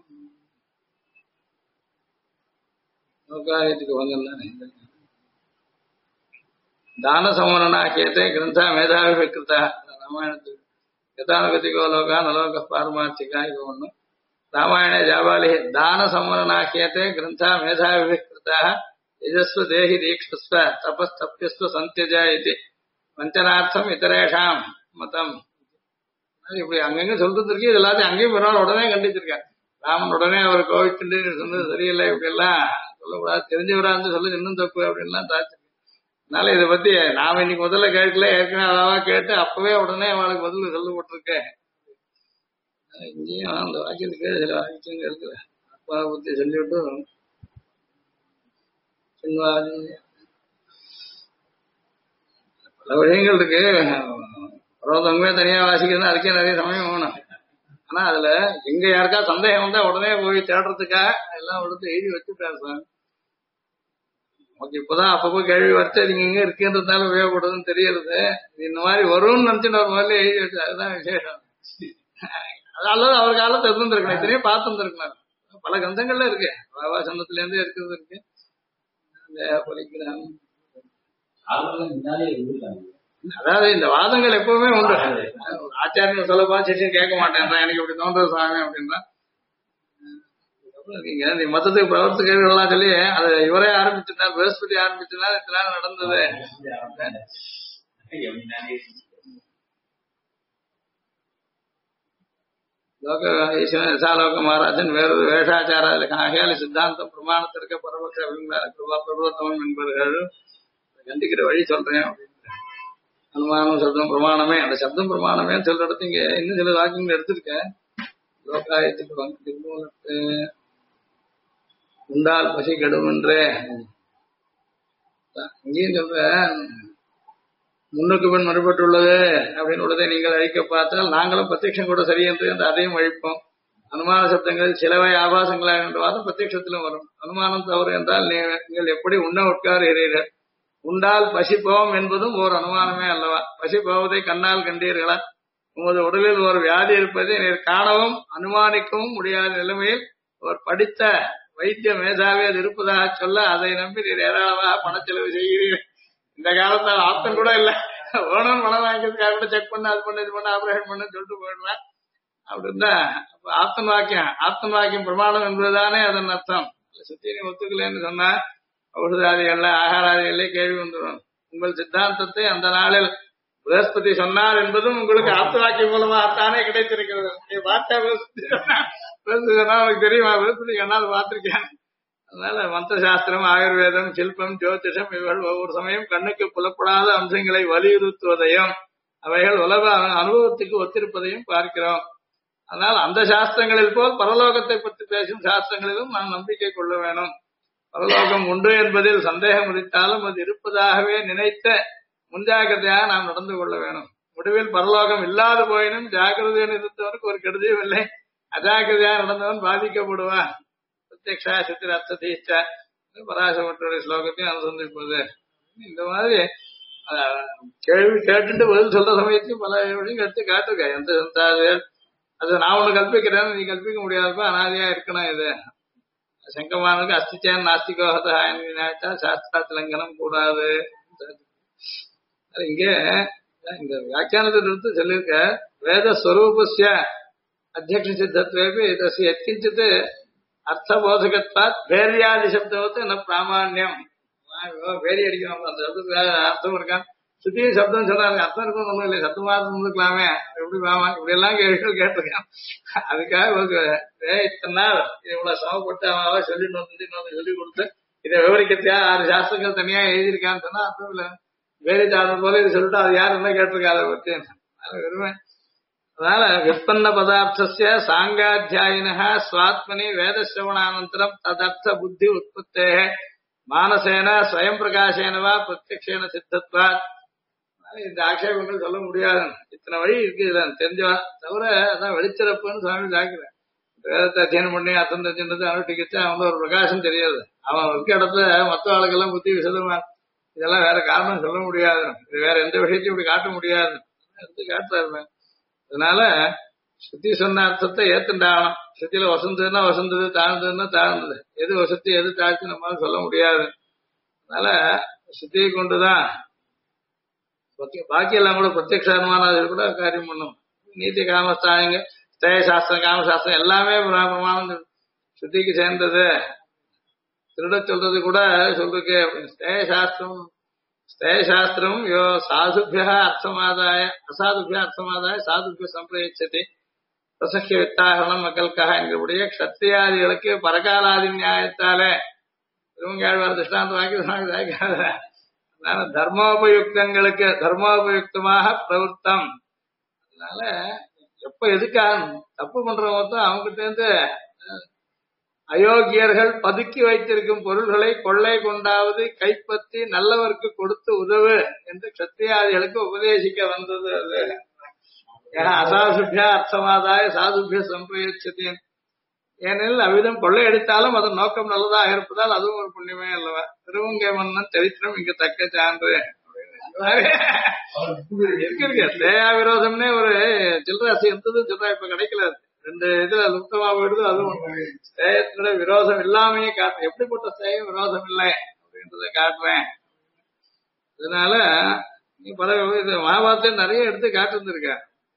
தான சமரணாக்கியத்தை கிரந்தா மேதாவிகிருத்தா ராமாயணத்துக்கு கதானுகதிகோ லோகா நலோக பாரமார்த்திகா இது ஒண்ணு. ராமாயண ஜாபாலி தான சமரணாக்கியத்தை கிரந்தா மேதாவிகிருத்தா யஜஸ்வ தேஹி தீக்ஷஸ்வ தபஸ்தப்யஸ்வ சந்தியஜ இது வஞ்சனார்த்தம் இதரேஷாம் மதம். இப்படி அங்கங்க சொல்றது இருக்கு. இது எல்லாத்தையும் அங்கேயும் ஒரு நாள் உடனே கண்டிச்சிருக்கேன். ராமன் உடனே அவர் கோவிச்சுட்டு சொன்னது சரியில்லை, இப்படி எல்லாம் சொல்லக்கூடாது, தெரிஞ்சவரா இருந்து சொல்லுது இன்னும் தப்பு அப்படின்லாம் தாச்சு. அதனால இதை பத்தி நாம இன்னைக்கு முதல்ல கேட்கல, ஏற்கனவே அளவா கேட்டு அப்பவே உடனே அவளுக்கு பதில் சொல்லப்பட்டிருக்கேன். இங்கேயும் அந்த வாக்கியத்துக்கு சில வாக்கியங்க இருக்குல்ல, அப்பா பத்தி சொல்லிவிட்டு பல விஷயங்கள் இருக்கு. பரவத்தவங்க தனியா வாசிக்கிறதுனா அதுக்கே நிறைய சமயம் வேணும். ஆனா அதுல எங்க யாருக்கா சந்தேகம் வந்தா உடனே போய் தேடுறதுக்கா எல்லாம் எடுத்து எழுதி வச்சுட்டாரு சார். நமக்கு இப்பதான் அப்பப்போ கேள்வி வச்சு நீங்க எங்க இருக்குன்றதுனால உபயோகப்படுதுன்னு தெரியறது. இந்த மாதிரி வரும்னு நினைச்சுட்டு அவர் முதல்ல எழுதி வச்சு, அதுதான் விசேஷம். அதாவது அவர் காலத்தை இருந்திருக்கணும், இத்தனையும் பார்த்து இருந்திருக்கணும். பல கந்தங்கள்ல இருக்கு, சந்தத்துல இருந்து இருக்கிறது இருக்கு. அதாவது இந்த வாதங்கள் எப்பவுமே உண்டு. ஆச்சாரியன் சொல்லப்பா சிஷ்யன் கேட்க மாட்டேன், எனக்கு இப்படி தோன்றது சாமி அப்படின்னா நீங்க மொத்தத்துக்கு பிரவர்த்த கேள்விகள்லாம் சொல்லி அதை இவரே ஆரம்பிச்சிருந்தார், பிரகஸ்பதி ஆரம்பிச்சிருந்தா இத்தனை நடந்தது. லோக ஈஸ்வரன் யசாலோக மகாராஜன் வேறொரு வேஷாச்சார ஆகையால சித்தாந்தம் பிரமாணத்திற்கு பரபட்ச பிரபோத்தமம் என்பவர்கள் கண்டிக்கிற வழி சொல்றேன் அப்படின்னு. அனுமானம் சப்தம் பிரமாணமே, அந்த சப்தம் பிரமாணமே சொல்ற இடத்து இங்க இன்னும் சில வாக்கியங்கள் எடுத்திருக்கேன். லோகாயத்துக்கு உண்டால் பசி கெடும் என்றே இங்கேயும் சொல்ற முன்னுக்கு பின் மறுபட்டுள்ளது அப்படின்னு உள்ளதை நீங்கள் அழிக்க பார்த்தால் நாங்களும் பிரத்யட்சம் கூட சரி என்று அதையும் அழிப்போம். அனுமான சப்தங்கள் சிலவை ஆபாசங்களாக என்ற வாதம் பிரத்யட்சத்திலும் வரும். அனுமானம் தவறு என்றால் நீங்கள் எப்படி உண்ண உட்காருகிறீர்கள், உண்டால் பசிப்போம் என்பதும் ஓர் அனுமானமே அல்லவா? பசி போவதை கண்ணால் கண்டீர்களா? உமது உடலில் ஒரு வியாதி இருப்பதை நீர் காணவும் அனுமானிக்கவும் முடியாத நிலைமையில் ஒரு படித்த வைத்திய மேதாவே அது இருப்பதாக சொல்ல அதை நம்பி நீர் ஏராளமாக பணச்செலவு செய்கிறீர்கள். இந்த காலத்தால் ஆப்தம் கூட இல்ல, ஓணும் பணம் வாங்கிக்கிறதுக்காக கூட செக் பண்ண, அது பண்ண, இது பண்ண, ஆபரேஷன் பண்ண சொல்லிட்டு போயிடலாம். அப்படின்னா ஆப்தன் வாக்கியம் பிரமாணம் என்பதுதானே அதன் அர்த்தம். சுத்தி நீ ஒத்துக்கலன்னு சொன்னா ஔஷதாதிகள்ல ஆகாராதிகள்ல கேள்வி வந்துடும். உங்கள் சித்தாந்தத்தை அந்த நாளில் பிரகஸ்பதி சொன்னார் என்பதும் உங்களுக்கு ஆப்தவாக்கிய மூலமாகத்தானே கிடைத்திருக்கிறது. நீ பார்த்தா பிரகஸ்பதி சொன்னா உனக்கு தெரியுமா? பிரகஸ்பதி கண்ணால் பார்த்திருக்கேன். அதனால மந்திர சாஸ்திரம், ஆயுர்வேதம், சில்பம், ஜோதிஷம் இவர்கள் ஒவ்வொரு சமயம் கண்ணுக்கு புலப்படாத அம்சங்களை வலியுறுத்துவதையும் அவைகள் உலக அனுபவத்துக்கு ஒத்திருப்பதையும் பார்க்கிறோம். அதனால் அந்த சாஸ்திரங்களில் போல் பரலோகத்தை பற்றி பேசும் சாஸ்திரங்களிலும் நாம் நம்பிக்கை கொள்ள வேணும். பரலோகம் உண்டு என்பதில் சந்தேகம் உதித்தாலும் அது இருப்பதாகவே நினைத்த முன்ஜாகிரதையாக நாம் நடந்து கொள்ள வேணும். முடிவில் பரலோகம் இல்லாத போயினும் ஜாகிரதையுடன் இருந்தவனுக்கு ஒரு கெடுதியும் இல்லை. அஜாகிரதையாக நடந்தவன் பாதிக்கப்படுவான். பிரத்யக்ஷா சித்திர அர்த்ததீச்சா பராசமற்றுடைய ஸ்லோகத்தையும் அனுசந்திப்பது. இந்த மாதிரி கேள்வி கேட்டுட்டு பதில் சொல்ற சமயத்தையும் பல விஷயம் எடுத்து காட்டுருக்க. எந்த சந்தாது அது நான் ஒண்ணு கல்பிக்கிறேன்னு நீ கல்பிக்க முடியாதப்ப அனாதையா இருக்கணும். இது சங்கமானுக்கு அஸ்திச்சேன் நாஸ்திகோகத்தா சாஸ்திராத் லங்கனம் கூடாது. இங்கே இந்த வியாக்கியானத்தில் இருந்து சொல்லியிருக்க வேதஸ்வரூபஸ்ய அத்தியக்ஷ சித்தத்வேபி தஸ்ய எத்கிஞ்சித் அர்த்தபோதகத்வாத் வேரியாதி சப்தவத்து என்ன பிராமான்யம். வேரி அடிக்கணும் அந்த சப்தத்துக்கு அர்த்தம் இருக்கான். சுத்தியும் சப்தம் சொன்னாங்க, அர்த்தம் இருக்கும் ஒண்ணும் இல்லை, சத்தமாக இருந்துக்கலாமே எப்படி வாமா இப்படி எல்லாம் கேள்விகள் கேட்டிருக்கான். அதுக்காக இத்தனை நாள் இவ்வளவு சமப்பட்டு அவன் சொல்லிட்டு வந்து சொல்லி கொடுத்து இதை விவரிக்கிறதுக்கா 6 சாஸ்திரங்கள் தனியா எழுதியிருக்கான்னு சொன்னா அர்த்தம் இல்லை. வேரி தாழ்வு போல இது சொல்லிட்டு அது யாரு என்ன கேட்டிருக்கா அதை பற்றி விரும்பேன். அதனால விற்பன்ன பதார்த்தஸ்ய சாங்காத்தியாயினா ஸ்வாத்மனி வேதசிரவணானந்தரம் ததர்த்த புத்தி உற்பத்தே மானசேன ஸ்வயம் பிரகாசேனவா பிரத்யக்ஷேன சித்தத்வா. இந்த ஆட்சேபங்கள் சொல்ல முடியாது. இத்தனை வழி இருக்கு இதுல தெரிஞ்சவா தவிர அதான் வெளிச்சிறப்புன்னு சுவாமி தாக்குறேன். வேதத்தை அத்தியனம் பண்ணி அர்த்தம் தெரிஞ்சுன்றது அனுஷ்டிக்கிச்சு அவன் ஒரு பிரகாசம் தெரியாது. அவன் இருக்க இடத்துல மற்ற ஆளுக்கெல்லாம் புத்தி விசதமா இதெல்லாம் வேற காரணம் சொல்ல முடியாது. இது வேற எந்த விஷயத்தையும் இப்படி காட்ட முடியாது எடுத்து காட்டுறாரு. அதனால சுத்தி சொன்ன அர்த்தத்தை ஏத்துண்டாகணும். சுத்தியில வசந்ததுன்னா வசந்தது, தாழ்ந்ததுன்னா தாழ்ந்தது. எது வசதி எது தாழ்ச்சி நம்மளால சொல்ல முடியாது. அதனால சுத்தியை கொண்டுதான் பாக்கி எல்லாம் கூட பிரத்யக்ஷ அனுமானம் கூட காரியம் பண்ணும். நீதி காமஸ்தானிங்க ஸ்தேய சாஸ்திரம் காமசாஸ்திரம் எல்லாமே பிரமாணம் சுத்திக்கு சேர்ந்தது. திருட சொல்றது கூட சொல்றதுக்கு ஸ்தேய சாஸ்திரம் யோ சாதுபிய அர்த்தமாதாய அசாதுபிய அர்த்தமாதாய சாதுபிய சம்பிரயச்சதி பிரசக்கிய வித்தாகரணம் மக்களுக்காக என்கிறபடியே க்ஷத்திரியாதிகளுக்கு பரகாலாதி நியாயத்தாலே திருவங்காழ்வார் திருஷ்டாந்த வாக்கிய தர்மோபயுக்தங்களுக்கு தர்மோபயுக்தமாக பிரவருத்தம். அதனால எப்ப எதுக்காக தப்பு பண்றவங்க அவங்ககிட்ட இருந்து அயோக்கியர்கள் பதுக்கி வைத்திருக்கும் பொருள்களை கொள்ளை கொண்டாவது கைப்பற்றி நல்லவருக்கு கொடுத்து உதவு என்று க்ஷத்திரியாதிகளுக்கு உபதேசிக்க வந்தது. அது அசாதுபியா அர்த்தமாதாய சாதுபிய சம்பிரயச்சதேன். ஏனெனில் அவ்விதம் கொள்ளையடித்தாலும் அதன் நோக்கம் நல்லதாக இருப்பதால் அதுவும் ஒரு புண்ணியமே அல்லவா. திருவங்கை மன்னன் சரித்திரம் இங்கு தக்க சான்று இருக்கு. தேயா விரோதம்னே ஒரு சில்லராசி இருந்தது சொல்றா, இப்ப கிடைக்கல. 2 இதுல லுப்தமா போயிடுது. அதுவும் ஸ்தேயத்தினுடைய விரோதம் இல்லாமையே காட்டுறேன். எப்படிப்பட்ட ஸ்தேயம் விரோதம் இல்லை அப்படின்றத காட்டுறேன். அதனால நீ பல மகாபாரத்தை நிறைய எடுத்து காட்டுருந்துருக்க.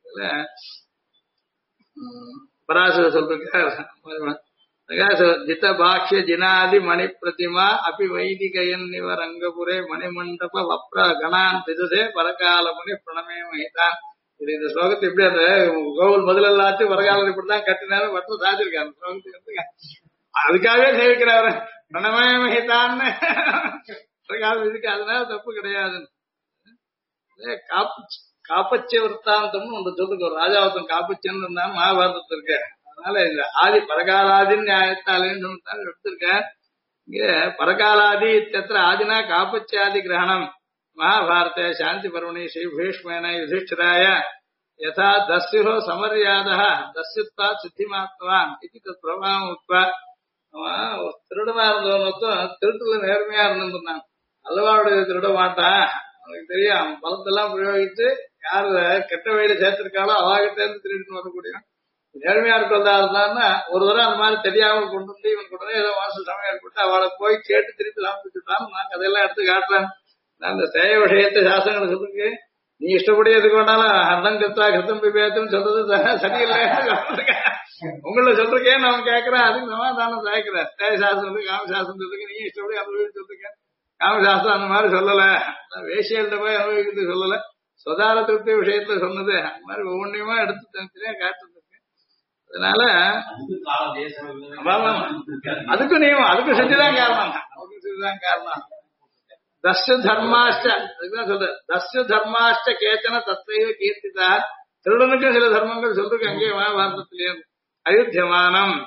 பராசர சொல்றார் ஜித பாக்ய ஜினாதி மணி பிரதிமா அபி வைதிகயன் இவர் அங்கபுரே மணிமண்டப வப்ர கணான் திதுதே பரகால மணி பிரணமே மகிதான். இது இந்த ஸ்லோகத்தை எப்படி அந்த கோவில் முதல் எல்லாத்தையும் வரகாலம் இப்படிதான் கட்டினாலும் மட்டும் சாதிச்சிருக்காரு ஸ்லோகத்துக்கு. அதுக்காகவே சேவிக்கிறாரு பிரணமே மகிதான்னு இதுக்கு. அதனால தப்பு கிடையாது. காப்பச்ச விற்த்தாந்தம்னு ஒன்று சொல்லுங்க. ஒரு ராஜாவத்தம் காப்பச்சன்னு இருந்தாலும் மகாபாரதத்தில் இருக்க. அதனால இந்த ஆதி பரகாலாதின்னு நியாயத்தாலேன்னு எடுத்திருக்க. இங்க பரகாலாதி இத்தியத்திர ஆதினா காப்பச்சாதி கிரகணம். மகாபாரத சாந்தி பர்வணி ஸ்ரீ பீஷ்மேன யுதிஷ்டிராய யதா தஸ்யுஹோ சமர்யாதः தஸ்யுத்வா சித்திமாத்வான் இது தத் பிரபாவம் உத்வா. அவன் திருடனா இருந்தவனுக்கும் திருட்டுல நேர்மையா இருந்திருந்தான். அல்லவாவுடைய திருட மாட்டான். அவனுக்கு தெரியும் அவன் பலத்தெல்லாம் பிரயோகித்து யாரு கெட்ட வழியில சேர்த்திருக்காளோ அவாகிட்ட இருந்து திருடிட்டு வரக்கூடிய நேர்மையா இருக்கிறதா இருந்தான்னா ஒரு தடவை அந்த மாதிரி தெரியாமல் கொண்டு வந்து இவன் கொண்டு ஏதோ வாசல் சமயம் ஏற்பட்டு அவளை போய் கேட்டு திருப்பி சாப்பிட்டுட்டான். நான் கதையெல்லாம் எடுத்து காட்டுறேன். நான் இந்த சேய விஷயத்தை சாஸ்திரங்களை சொல்லுங்க. நீ இஷ்டப்படி எதுக்கு வேணாலும் அர்த்தம் கத்தா கிருத்தம் பிபேத்துன்னு சொல்றது சரியில்லை உங்களை சொல்றேன் நான் கேட்கறேன். அதுக்கு சமாதானம் சாய்க்கிறேன். சேய சாஸ்திரத்துக்கு காமசாஸ்திரத்துக்கு நீ இஷ்டப்படி அனுபவிச்சு சொல்றீங்க. காமசாஸ்திரம் அந்த மாதிரி சொல்லல. வேசியல்கிட்ட போய் அனுபவிக்கிறது சொல்லல. சுதார திருப்தி விஷயத்துல சொன்னது அந்த மாதிரி ஒவ்வொன்றையுமா எடுத்து தனித்தனியா காட்டுறதுக்கு. அதனால அதுக்கும் நியமம், அதுக்கும் செஞ்சுதான் காரணம், அதுக்கும் செஞ்சுதான் காரணம். தஸ்ய தர்மாஷ்ட, அதுதான் சொல்ற, தஸ்ய தர்மாஷ்ட கேச்சன தத்தைவ கீர்த்திதா. திருடனுக்கும் சில தர்மங்கள் சொல்றதுக்கு அங்கே மகாபாரதத்திலேயே அயுத்தியமானம்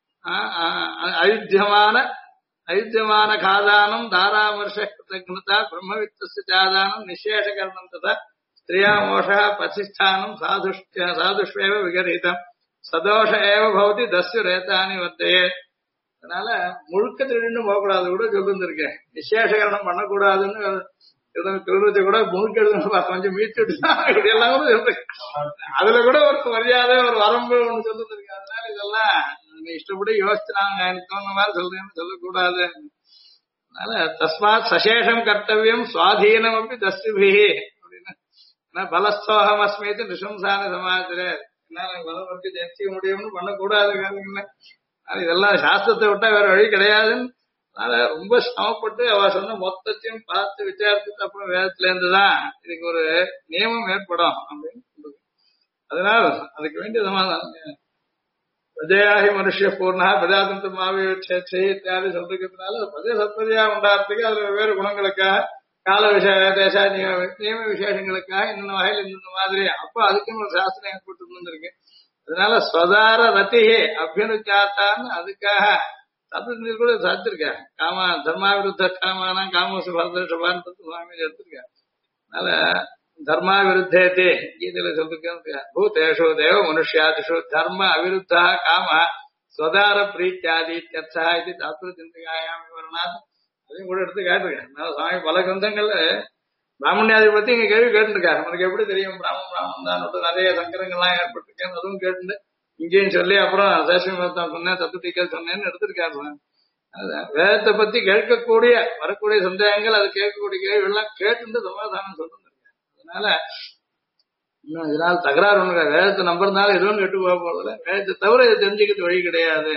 அயுத்தியமான அயுத்தியமான காதானம் தாராமர்ஷ கிருதக்னதா பிரம்மவித்தஸ்ய சாதானம் நிசேஷகரணம் ததா ஸ்திரியா மோஷா பசிஷ்டானம் சாதுஷ்வேவ விகரிதம் சதோஷ ஏவ பவதி தஸ்ய ரேதானி வர்த்தையே. அதனால முழுக்க திருடின்னு போகக்கூடாது கூட சொல்லிருந்திருக்கேன். விசேஷகரணம் பண்ணக்கூடாதுன்னு திருடத்தை கூட முழுக்க எழுதுன்னு கொஞ்சம் மீட்டு இப்படி எல்லாம் கூட சொல்றேன். அதுல கூட ஒரு மரியாதை ஒரு வரம்பு ஒண்ணு சொல்லிருக்கேன். அதனால இதெல்லாம் இஷ்டப்படி யோசிச்சுனாங்க எனக்கு தோணுன மாதிரி சொல்றேன்னு சொல்லக்கூடாது. அதனால தஸ்மாத் சசேஷம் கர்த்தவியம் சுவாதீனம் அப்படி தஸ்திபி அப்படின்னு பலஸ்தோகம் அஸ்மீத்து நிசம்சான சமாச்சார என்னால பலம் வச்சு ஜெயிக்க முடியும்னு பண்ணக்கூடாது. இதெல்லாம் சாஸ்திரத்தை விட்டா வேற வழி கிடையாதுன்னு அதனால ரொம்ப சிரமப்பட்டு அவ சொன்ன மொத்தத்தையும் பார்த்து விசாரிச்சுட்டு அப்புறம் வேதத்துல இருந்துதான் இதுக்கு ஒரு நியமம் ஏற்படும் அப்படின்னு சொல்லுது. அதனால அதுக்கு வேண்டிய சமாதானம் பிரஜையாகி மனுஷ பூர்ணா பிரஜாதந்திரமாவே இத்தியாதி சொல்றதுனால பிரஜை சத்பதியா உண்டாடுறதுக்கு அதுல வெவ்வேறு குணங்களுக்காக கால விஷய தேச நியம விசேஷங்களுக்காக இன்னொன்னு வகையில் இந்த மாதிரி அப்போ அதுக்குன்னு ஒரு சாஸ்திரம் ஏற்பட்டு இருந்திருக்கு. அதனால ஸ்வதார ரத்திகே அபியனுச்சாத்தான்னு அதுக்காக சப்தத்தில் கூட சாத்திருக்காரு. காம தர்மாவிருத்த காமான காமசு பரதேஷபான்னு சுவாமி எடுத்திருக்காரு. அதனால தர்மாவிருத்தே கீதையில சொல்லிருக்க பூதேஷோ தேவ மனுஷியாதிஷு தர்ம அவிருத்தா காம ஸ்வதார பிரீத்தியாதி தர்த்தா இது தாத்பரிய சிந்தகாயாமி வரநாத் அதையும் கூட எடுத்து கேட்டிருக்கேன். அதனால சுவாமி பல கிரந்தங்கள்ல பிராமணியாதி பத்தி இங்க கேள்வி கேட்டுருக்காரு. உனக்கு எப்படி தெரியும் பிராமணன் தான் நிறைய சங்கரங்கள்லாம் ஏற்பட்டிருக்கேன் அதுவும் கேட்டு இங்கேயும் சொல்லி அப்புறம் சேஷி மதம் சொன்னேன் தத்துவீக்கல் சொன்னேன்னு எடுத்திருக்காரு. வேதத்தை பத்தி கேட்கக்கூடிய வரக்கூடிய சந்தேகங்கள் அது கேட்கக்கூடிய கேள்வி எல்லாம் கேட்டு சமாதானம் சொல்லிருந்திருக்கேன். அதனால இன்னும் இதனால தகராறு ஒண்ணு வேதத்தை நம்புறதுனால எதுவும் கெட்டு போக போறதில்ல. வேதத்தை தவிர இதை தெரிஞ்சுக்கிறது வழி கிடையாது.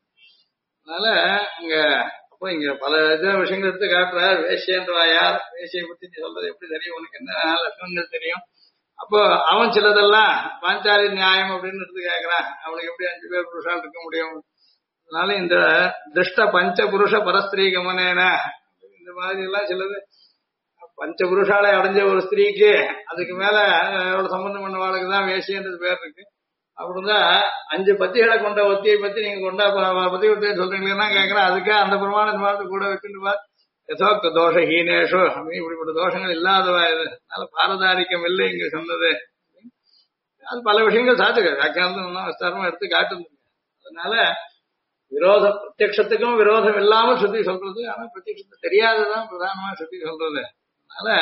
அதனால இங்க அப்போ இங்க பல விஷயங்கள் எடுத்து காட்டுறார். வேசியன்றவா யார், வேசியை பத்தி நீ சொல்றது எப்படி தெரியும், உனக்கு என்ன லட்சணங்கள் தெரியும். அப்போ அவன் சிலதெல்லாம் பாஞ்சாலி நியாயம் அப்படின்னு எடுத்து கேட்கிறான். அவனுக்கு எப்படி 5 பேர் புருஷால் இருக்க முடியும். அதனால இந்த திருஷ்ட பஞ்ச புருஷ பரஸ்திரீ கமனேன இந்த மாதிரி எல்லாம் சிலது பஞ்ச புருஷாலை அடைஞ்ச ஒரு ஸ்திரீக்கு அதுக்கு மேல சம்பந்தம் பண்ண வாழ்க்கைதான் வேசியன்றது பேர் இருக்கு. அப்படிதான் 5 பத்திகளை கொண்ட ஒத்தியை பத்தி நீங்க கொண்டா பத்தி ஒத்தியை சொல்றீங்கன்னா கேட்கிறேன். அதுக்கு அந்த பிரமாணத்தை கூட வச்சுட்டு யதோக்த தோஷ ஹீனேஷோ அப்படின்னு இப்படிப்பட்ட தோஷங்கள் இல்லாதவா இது. அதனால பாரதாரிக்கம் இல்லை இங்க சொன்னது. அது பல விஷயங்கள் சாத்துக்க வியாக்கியானத்தை விஸ்தாரமா எடுத்து காட்டு. அதனால விரோத பிரத்யக்ஷத்துக்கும் விரோதம் இல்லாம சுத்தி சொல்றது. ஆனா பிரத்யக்ஷத்தை தெரியாததான் பிரதானமா சுத்தி சொல்றது. அதனால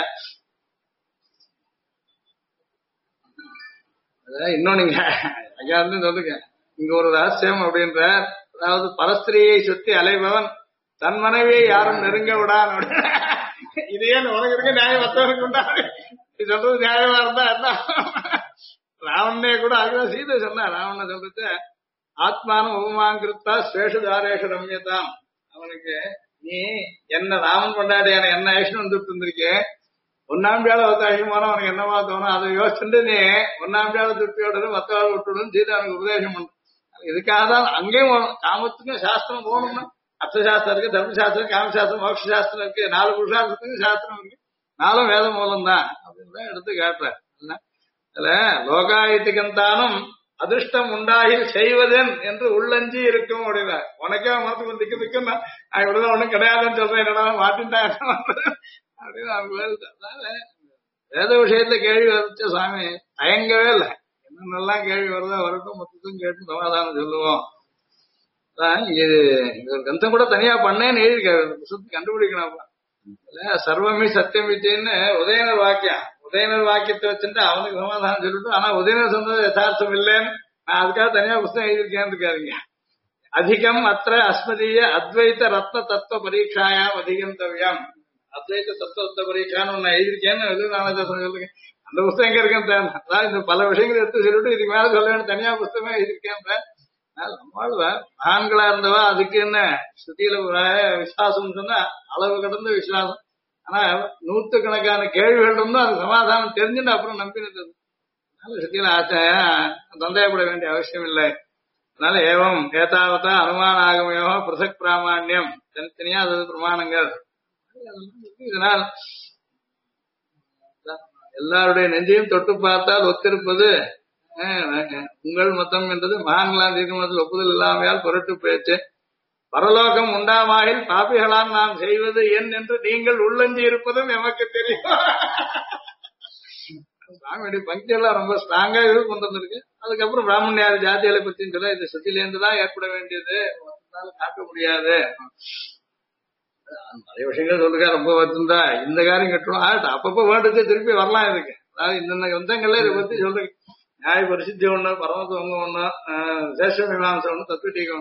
இன்னும் நீங்க ஐயா சொல்லுங்க இங்க ஒரு ரகசியம் அப்படின்ற, அதாவது பரஸ்திரியை சுத்தி அலைபவன் தன் மனைவியை யாரும் நெருங்க விடான். இதே உனக்கு இருக்க நியாயம் மற்றவனுக்கு உண்டாது. நீ சொல்றது நியாயமா இருந்தா என்ன? ராவணனே கூட அதுதான் சீதை சொன்னா. ராவண சொல்றது ஆத்மானம் உபமாங்கிருத்தா ஸ்வேஷு தாரேஷ ரம்யதாம். அவனுக்கு நீ என்ன ராமன் கொண்டாடியான என்ன ஆயுஷன் வந்துட்டு இருந்திருக்கேன். 1ஆம் வேலை அவதாயம் போனா அவனுக்கு என்னவா தோணும் அதை யோசிச்சுட்டு நீ 1ஆம் வேலை திருப்தியோட மத்த ஆள் விட்டுடும் சீதை அவனுக்கு உபதேசம் பண்ணு. இதுக்காக தான் அங்கேயும் காமத்துக்கும் சாஸ்திரம் போகணும்னா அர்த்தசாஸ்திரம் இருக்கு, தர்மசாஸ்திரம், காமசாஸ்திரம், மோட்ச சாஸ்திரம் இருக்கு. 4 புருஷார்த்தத்துக்கு சாஸ்திரம் இருக்கு. 4 வேத மூலம் தான் அப்படின்னு எடுத்து காட்டுறேன். அதுல லோகாயத்துக்கந்தானும் அதிர்ஷ்டம் உண்டாகி செய்வதன் என்று உள்ளஞ்சி இருக்கும் அப்படின்னா உனக்கே மனத்துக்கு திக்கு திக்குன்னா இப்படிதான் ஒண்ணும் கிடையாதுன்னு சொல்றேன். என்னடா மாட்டின்டா அப்படின்னு அதனால வேத விஷயத்துல கேள்வி வச்ச சுவாமி தயங்கவே இல்லை. என்னென்னலாம் கேள்வி வருதா வரட்டும் மொத்தத்தும் கேட்டு சமாதானம் சொல்லுவோம். இது ஒரு கந்தம் கூட தனியா பண்ணேன்னு எழுதியிருக்காரு. புத்தகத்தை கண்டுபிடிக்கணும். சர்வமி சத்தியம் வித்தின்னு உதயனர் வாக்கியம். உதயனர் வாக்கியத்தை வச்சுட்டு அவனுக்கு சமாதானம் சொல்லிட்டு ஆனா உதயனர் சொன்னது யதார்த்தம் இல்லைன்னு நான் அதுக்காக தனியா புத்தகம் எழுதியிருக்கேன்னு இருக்காருங்க. அதிகம் அத்த அஸ்மதீய அத்வைத ரத்ன தத்துவ பரீட்சாயாம் அதிகந்தவியம். அத்வைத தத்துவ பரீட்சான்னு ஒன்னு எழுதியிருக்கேன்னு சொல்லுங்க. அந்த புத்தகம் எங்க இருக்கேன். அதாவது இந்த பல விஷயங்கள் எடுத்து சொல்லிட்டு இதுக்கு மேல சொல்ல வேண்டிய தனியா புத்தகமே எழுதியிருக்கேன். நம்மள மகான்களா இருந்தவா அதுக்கு என்ன ஸ்ருதியில விசுவாசம் சொன்னா அளவு கடந்த விசுவாசம். ஆனா நூத்துக்கணக்கான கேள்விகள் இருந்தும் அது சமாதானம் தெரிஞ்சுட்டு அப்புறம் நம்பினது. அதனால சுத்தியில சந்தேகப்பட வேண்டிய அவசியம் இல்லை. அதனால ஏவம் ஏதாவதா அனுமான ஆகமையோ பிரசக் பிராமணியம் தனித்தனியா அது பிரமாணங்கள். இதனால் எல்லாருடைய நெஞ்சையும் தொட்டு பார்த்தால் ஒத்திருப்பது உங்கள் மதம் என்றது மகான்களாம் தீர்க்க மதத்தில் ஒப்புதல் இல்லாமையால் பொருட்டு பேச்சு. பரலோகம் உண்டாமாயில் பாப்பிகளால் நாம் செய்வது என் என்று நீங்கள் உள்ளஞ்சி இருப்பதும் எமக்கு தெரியும். சாமியுடைய பக்தி எல்லாம் ரொம்ப ஸ்ட்ராங்கா இது கொண்டு வந்திருக்கு. அதுக்கப்புறம் பிராமணியார் ஜாதிகளை பத்தியும் சொல்ல இது சுத்திலேருந்து தான் ஏற்பட வேண்டியது, காட்ட முடியாது. நிறைய விஷயங்கள் சொல்லுங்க. ரொம்ப வருத்தம்தா இந்த காரியம் கட்டணும் அப்பப்போ வேண்டது திருப்பி வரலாம். இதுக்கு அதாவது இந்த கிரந்தங்கள்ல இதை பத்தி சொல்றேன். நியாய பரிசுத்தி ஒண்ணு, பரமத்துவம் ஒண்ணு, சேஷ மீமாசம் ஒண்ணு, தத்துவீகம்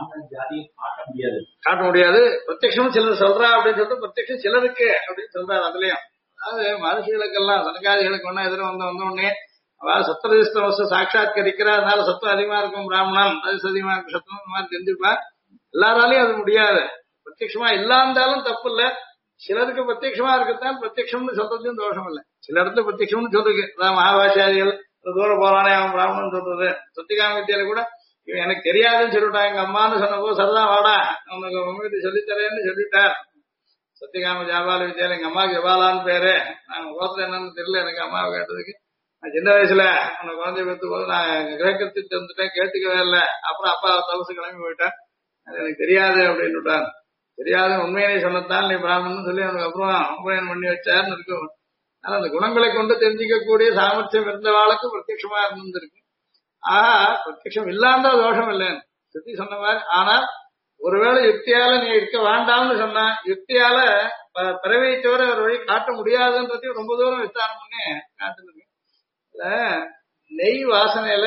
காட்ட முடியாது. பிரத்யட்சமும் சிலர் சொல்றா அப்படின்னு சொல்லிட்டு பிரத்யட்சம் சிலருக்கு அப்படின்னு சொல்றாரு. அதுலயும் அதாவது மகர்ஷிகளுக்கெல்லாம் சனகாதிகளுக்கு ஒன்னா எதிர வந்த உடனே அதாவது சத்திரதிஷ்ட சாட்சாத்கரிக்கிற, அதனால சத்தம் அதிகமா இருக்கும் பிராமணன், அது அதிகமா இருக்கும் சத்தம், இந்த மாதிரி தெரிஞ்சுப்பா. எல்லாராலையும் அது முடியாது. பிரத்யட்சமா இல்லாந்தாலும் தப்பு இல்ல. சிலருக்கு பிரத்யட்சமா இருக்கத்தான் பிரத்யட்சம்னு சொல்றதுலயும் தோஷம் இல்லை. சில இடத்துல பிரத்யட்சம்னு சொல்றதுக்கு அதான் மகாபாஷாதிகள் தூரம் போறானே அவன் பிராமணன் சொல்றது. சத்தியகாம வித்தியில கூட இவன் எனக்கு தெரியாதுன்னு சொல்லிட்டான். எங்க அம்மான்னு சொன்னப்போ சரிதா வாடா அவனுக்கு உங்ககிட்ட சொல்லித்தரேன்னு சொல்லிட்டார். சத்தியகாம ஜாபால வித்தியால எங்க அம்மாவுக்கு ஜபாலான்னு பேரு. நாங்க கோத்திரம் என்னன்னு தெரியல. எனக்கு அம்மாவை கேட்டதுக்கு நான் சின்ன வயசுல உன்னை குழந்தைய பெற்று போது நான் கிரகத்துக்கு வந்துட்டேன், கேட்டுக்கவே இல்லை. அப்புறம் அப்பா தவசு கிளம்பி போயிட்டேன், அது எனக்கு தெரியாது அப்படின்னு விட்டான். தெரியாது உண்மையிலே சொல்லத்தான் நீ பிராமணன் சொல்லி அவனுக்கு அப்புறம் உபயனம் பண்ணி வச்சாருன்னு இருக்கும். ஆனா அந்த குணங்களை கொண்டு தெரிஞ்சிக்கக்கூடிய சாமர்த்தியம் இருந்தவாளுக்கு பிரத்யட்சமா இருந்திருக்கு. ஆஹா பிரத்யட்சம் இல்லாத தோஷம் இல்லைன்னு சுத்தி சொன்ன மாதிரி. ஆனால் ஒருவேளை யுக்தியால நீ இருக்க வேண்டாம்னு சொன்னா யுக்தியால பிறவையை தவிர ஒரு வழி காட்ட முடியாதுன்றதையும் ரொம்ப தூரம் விசாரம் பண்ணி காட்டுருக்கு. இல்ல நெய் வாசனையில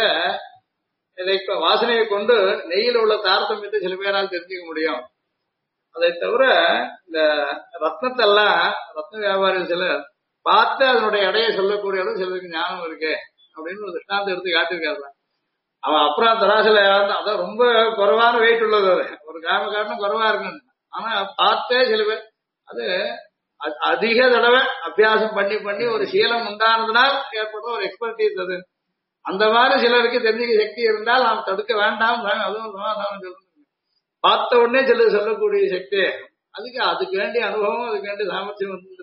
வாசனையை கொண்டு நெய்யில உள்ள தாரதமியத்தை சில பேரால் தெரிஞ்சுக்க முடியும். அதை தவிர இந்த ரத்னத்தெல்லாம் ரத்ன வியாபாரிகள் சிலர் பார்த்து அதனுடைய எடையை சொல்லக்கூடிய அளவு சிலருக்கு ஞானம் இருக்கு அப்படின்னு ஒரு திருஷ்டாந்தம் எடுத்து காட்டிருக்காரு. அவன் அப்புறம் தராசில அதான் ரொம்ப குறைவான வெயிட் உள்ளது, அது ஒரு கிராம காரணம் குறைவா இருக்கு. ஆனா பார்த்தே சில பேர் அது அதிக தடவை அபியாசம் பண்ணி பண்ணி ஒரு சீலம் உண்டானதுனால் ஏற்பட்ட ஒரு எக்ஸ்பர்டீஸ் அது. அந்த மாதிரி சிலருக்கு தெரிஞ்சுக்க சக்தி இருந்தால் நாம் தடுக்க வேண்டாம். அதுவும் சமாதானம் சொல்லுங்க. பார்த்த உடனே சிலர் சொல்லக்கூடிய சக்தி, அதுக்கு வேண்டிய அனுபவம், அதுக்கு வேண்டிய சாமர்த்தியம் வந்து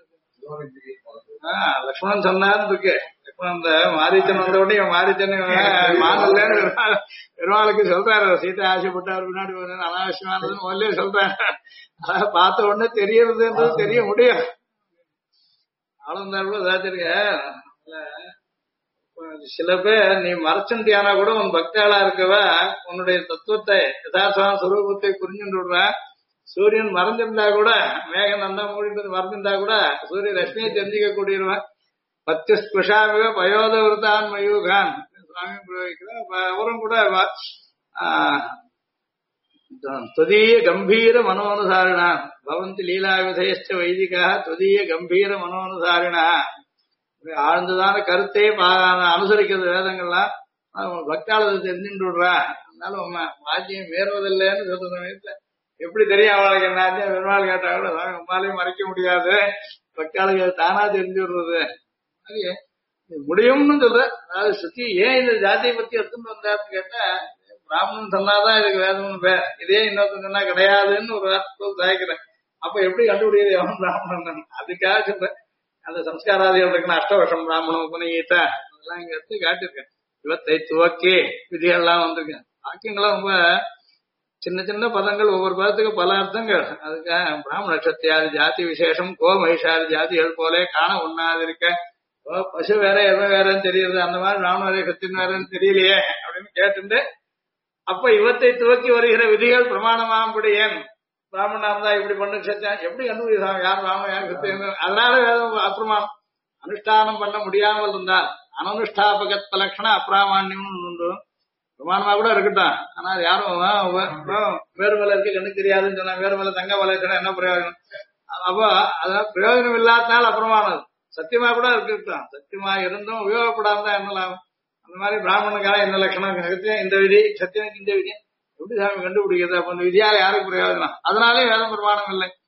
லக்ஷ்மணன் சொன்னான்னு இருக்கு. லக்ஷ்மணன் அந்த மாரீச்சன் வந்த உடனே மாரீச்சன் மானல்லன்னு பெருமாளுக்கு சொல்றாரு. சீதை ஆசைப்பட்டார் பின்னாடி அனாவசியமானதுன்னு முதல்ல சொல்றாரு. அதாவது பார்த்த உடனே தெரியறதுன்றது தெரிய முடியும். ஆளுந்தாரு ஏதாச்சிருக்க சில பேர் நீ மறைச்சுட்டியானா கூட உன் பக்தாளா இருக்கவ உன்னுடைய தத்துவத்தை யதார்த்தமான சுரூபத்தை புரிஞ்சுட்டு விடுற. சூரியன் மறைஞ்சிருந்தா கூட மேகம் நந்தா மூடிட்டு மறைஞ்சிருந்தா கூட சூரிய ரஷ்மியை தெரிஞ்சுக்க கூடியிருவன். பத்து ஸ்புஷாமிக பயோத விருத்தான் மயூகான் சுவாமி பிரயோகிக்கிற அவரும் கூட துவதீய கம்பீர மனோனுசாரிணா பவந்தி லீலா விதயச்ச வைதிகா துவதீய கம்பீர மனோனுசாரிணா. ஆழ்ந்ததான கருத்தை அனுசரிக்கிறது வேதங்கள்லாம் பக்தாளத்தை தெரிஞ்சுட்டு விடுறா. அதனால உண்மை வாத்தியம் வேறுவதில்லைன்னு சொல்ற சமயத்துல எப்படி தெரியும் அவளுக்கு என்ன பெருமாள் கேட்டா கூட உமாலையும் மறைக்க முடியாது. பக்தாளுக்கு தானா தெரிஞ்சு விடுறது அது முடியும்னு சொல்ற. அதாவது சுத்தி ஏன் இந்த ஜாதியை பத்தி எடுத்துட்டு வந்தாருன்னு கேட்டா பிராமணன் சொன்னாதான் இதுக்கு வேதம்னு பேர், இதே இன்னொருத்தன் சொன்னா கிடையாதுன்னு ஒரு வார்த்தை சாய்க்கிறேன். அப்ப எப்படி கண்டுபிடிக்கிறது எவன் பிராமணன்? அதுக்காக சொல்றேன். அந்த சம்ஸ்காராதிகள் இருக்குன்னு அஷ்டவர்ஷம் பிராமணம் புனிகீதா அதெல்லாம் இங்க எடுத்து காட்டிருக்கேன். இவத்தை துவக்கி விதிகள்லாம் வந்திருக்கேன். வாக்கியங்கள்லாம் ரொம்ப சின்ன சின்ன பதங்கள், ஒவ்வொரு பதத்துக்கு பல அர்த்தங்கள். அதுக்காக பிராமண நட்சத்தியாதி ஜாதி விசேஷம் கோ மகிஷாதி ஜாதிகள் போலே காண ஒண்ணாதிருக்க. பசு வேற எவன் வேறன்னு தெரியுது, அந்த மாதிரி பிராமண நட்சத்தின் வேறன்னு தெரியலையே அப்படின்னு கேட்டுட்டு அப்ப இவத்தை துவக்கி வருகிற விதிகள் பிரமாணமாகும்படி ஏன் பிராமணா இருந்தா இப்படி பண்ணு சத்தியம் எப்படி கண்டுபிடிச்சாங்க யார் பிராமணன் யார் சத்தியம்? அதனால வேதம் அப்பிரமாணம். அனுஷ்டானம் பண்ண முடியாமல் இருந்தால் அனனுஷ்டாபகத் லட்சண அப்பிராமான்யம் உண்டு. பிரமாணமா கூட இருக்கட்டும், ஆனா யாரும் வேறு மலை இருக்கு கண்ணுக்கு தெரியாதுன்னு சொன்னா வேறு மலை தங்க மலை சொன்னா என்ன பிரயோஜனம்? அப்போ அதான் பிரயோஜனம் இல்லாதனால அப்பிரமாணம். சத்தியமா கூட இருக்கட்டும், சத்தியமா இருந்தும் உபயோகப்படாம தான் என்னலாம். அந்த மாதிரி பிராமணனுக்காக இந்த லட்சணம் சத்தியம் இந்த விதி, சத்தியனுக்கு இந்த விதி எப்படி சாமி கண்டுபிடிக்கிறது? அப்ப அந்த விதியால யாருக்கு பிரயோஜனம்? அதனாலே வேதம் பிரமாணம் இல்லை. இப்படி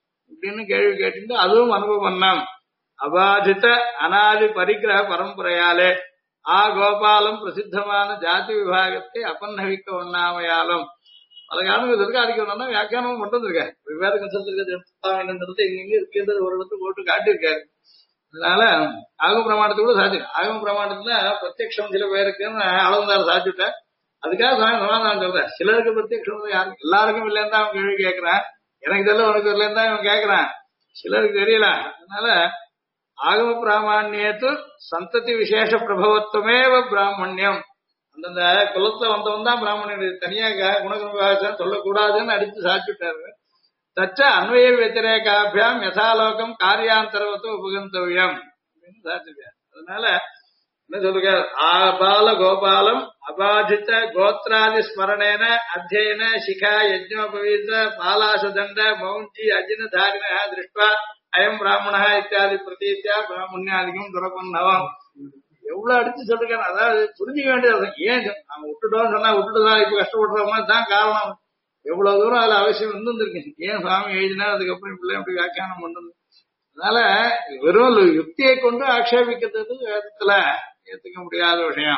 இப்படின்னு கேள்வி கேட்டு அதுவும் அனுபவம் பண்ணாம். அபாதித்த அனாதி பரிகிரக பரம்பரையாலே ஆ கோபாலம் பிரசித்தமான ஜாதி விபாகத்தை அப்பன்னவிக்க ஒண்ணாமையாலும் பல காரணங்கள் இருக்கு. அதுக்கு ஒன்னா வியாக்கியானமும் பண்றது இருக்காரு. விவேத கன்சல்ட் இங்க இருக்கின்றது ஒரு இடத்துல போட்டு காட்டியிருக்காரு. அதனால ஆகம பிரமாணத்தை கூட சாதிக்கும். ஆகம பிரமாணத்துல பிரத்யக்ஷம் சில பேருக்குன்னு அளந்தாரு சாதிச்சுட்ட. அதுக்காக சமாதானம் சொல்றேன். சிலருக்கு பிரத்யக்ஷம் யாருக்கு எல்லாருக்கும் இல்லைன்னு தான் அவன் கேள்வி கேட்கிறான். எனக்கு தெரியல உனக்கு இல்லைன்னு தான் இவன் கேட்கிறான். சிலருக்கு தெரியல. அதனால ஆகம பிராமணியத்து சந்ததி விசேஷ பிரபவத்துவமேவ பிராமணியம். அந்தந்த குலத்துல வந்தவன் தான் பிராமணியம். தனியாக குணகுணம் சொல்லக்கூடாதுன்னு அடித்து சாதிச்சுட்டாரு. தச்ச அன்வய வத்திரேகாபியாம் யசாலோகம் காரியாந்தரவத்து உபகந்தவியம் அப்படின்னு சாதிச்சிருக்காரு. அதனால என்ன சொல்லுங்க, ஆபால கோபாலம் அபாதித்த கோத்ராதி ஸ்மரணேன அத்தியன சிகா யஜ்னோபவீத பாலாசதண்ட மௌஞ்சி அஜின தாரிண திருஷ்டா அயம் பிராமணா இத்தியாதி பிரதீத்தியா பிராமணியாதிகம் துரபன்னவம். எவ்வளவு அடிச்சு சொல்லிருக்காரு. அதாவது புரிஞ்சுக்க வேண்டியது. ஏன் நம்ம விட்டுட்டோம்னு சொன்னா விட்டுட்டுதான் இப்ப கஷ்டப்படுறோமா தான் காரணம். எவ்வளவு தூரம் அதுல அவசியம் இருந்திருக்கு. ஏன் சுவாமி எழுதினா அதுக்கப்புறம் இப்படி அப்படி வியாக்கியானம் பண்றது. அதனால வெறும் யுக்தியை கொண்டு ஆக்ஷேபிக்கிறது வேதத்துல ஏத்துக்க முடியாத விஷயம்.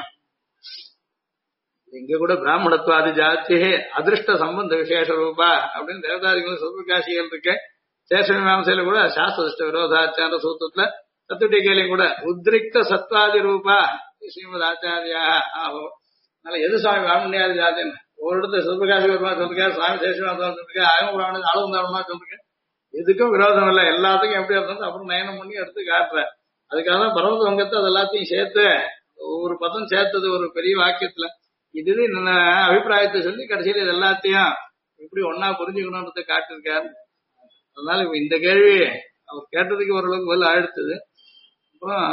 இங்க கூட பிராமணத்துவாதி ஜாத்தி அதிருஷ்ட சம்பந்த விசேஷ ரூபா அப்படின்னு தேவதாதிகளும் சுப்பிரகாசிகள் இருக்கு. சேஷமீமாசையில கூட சாஸ்திர விரோதாச்சார சூத்திரத்துல தத்துவடிக்கையிலையும் கூட உத்ரிக்த சத்வாதி ரூபா ஸ்ரீமத் ஆச்சாரியா ஆகும். அதனால எது சுவாமி பிராமணியாதி ஜாத்தின்னு ஒரு இடத்துல சுப்பிரகாசி வருமா சொல்லிருக்கேன், சுவாமி சேஷமாசம் சொல்லிருக்கேன், ஆகம பிராமணன் அளவுந்தாரமா சொல்லிருக்கேன். எதுக்கும் விரோதம் இல்லை. எல்லாத்துக்கும் எப்படி இருந்தாலும் அப்புறம் நயனம் பண்ணி எடுத்து காட்டுறேன். அதுக்காக தான் பரமத வங்கத்தை அது எல்லாத்தையும் சேர்த்து ஒரு பதம் சேர்த்தது ஒரு பெரிய வாக்கியத்துல. இது அபிப்பிராயத்தை சொல்லி கடைசியில் இது எல்லாத்தையும் எப்படி ஒன்னா புரிஞ்சுக்கணும்ன்றத காட்டிருக்காரு. அதனால இப்ப இந்த கேள்வி அவர் கேட்டதுக்கு ஓரளவுக்கு பதில் ஆயிடுத்தது. அப்புறம்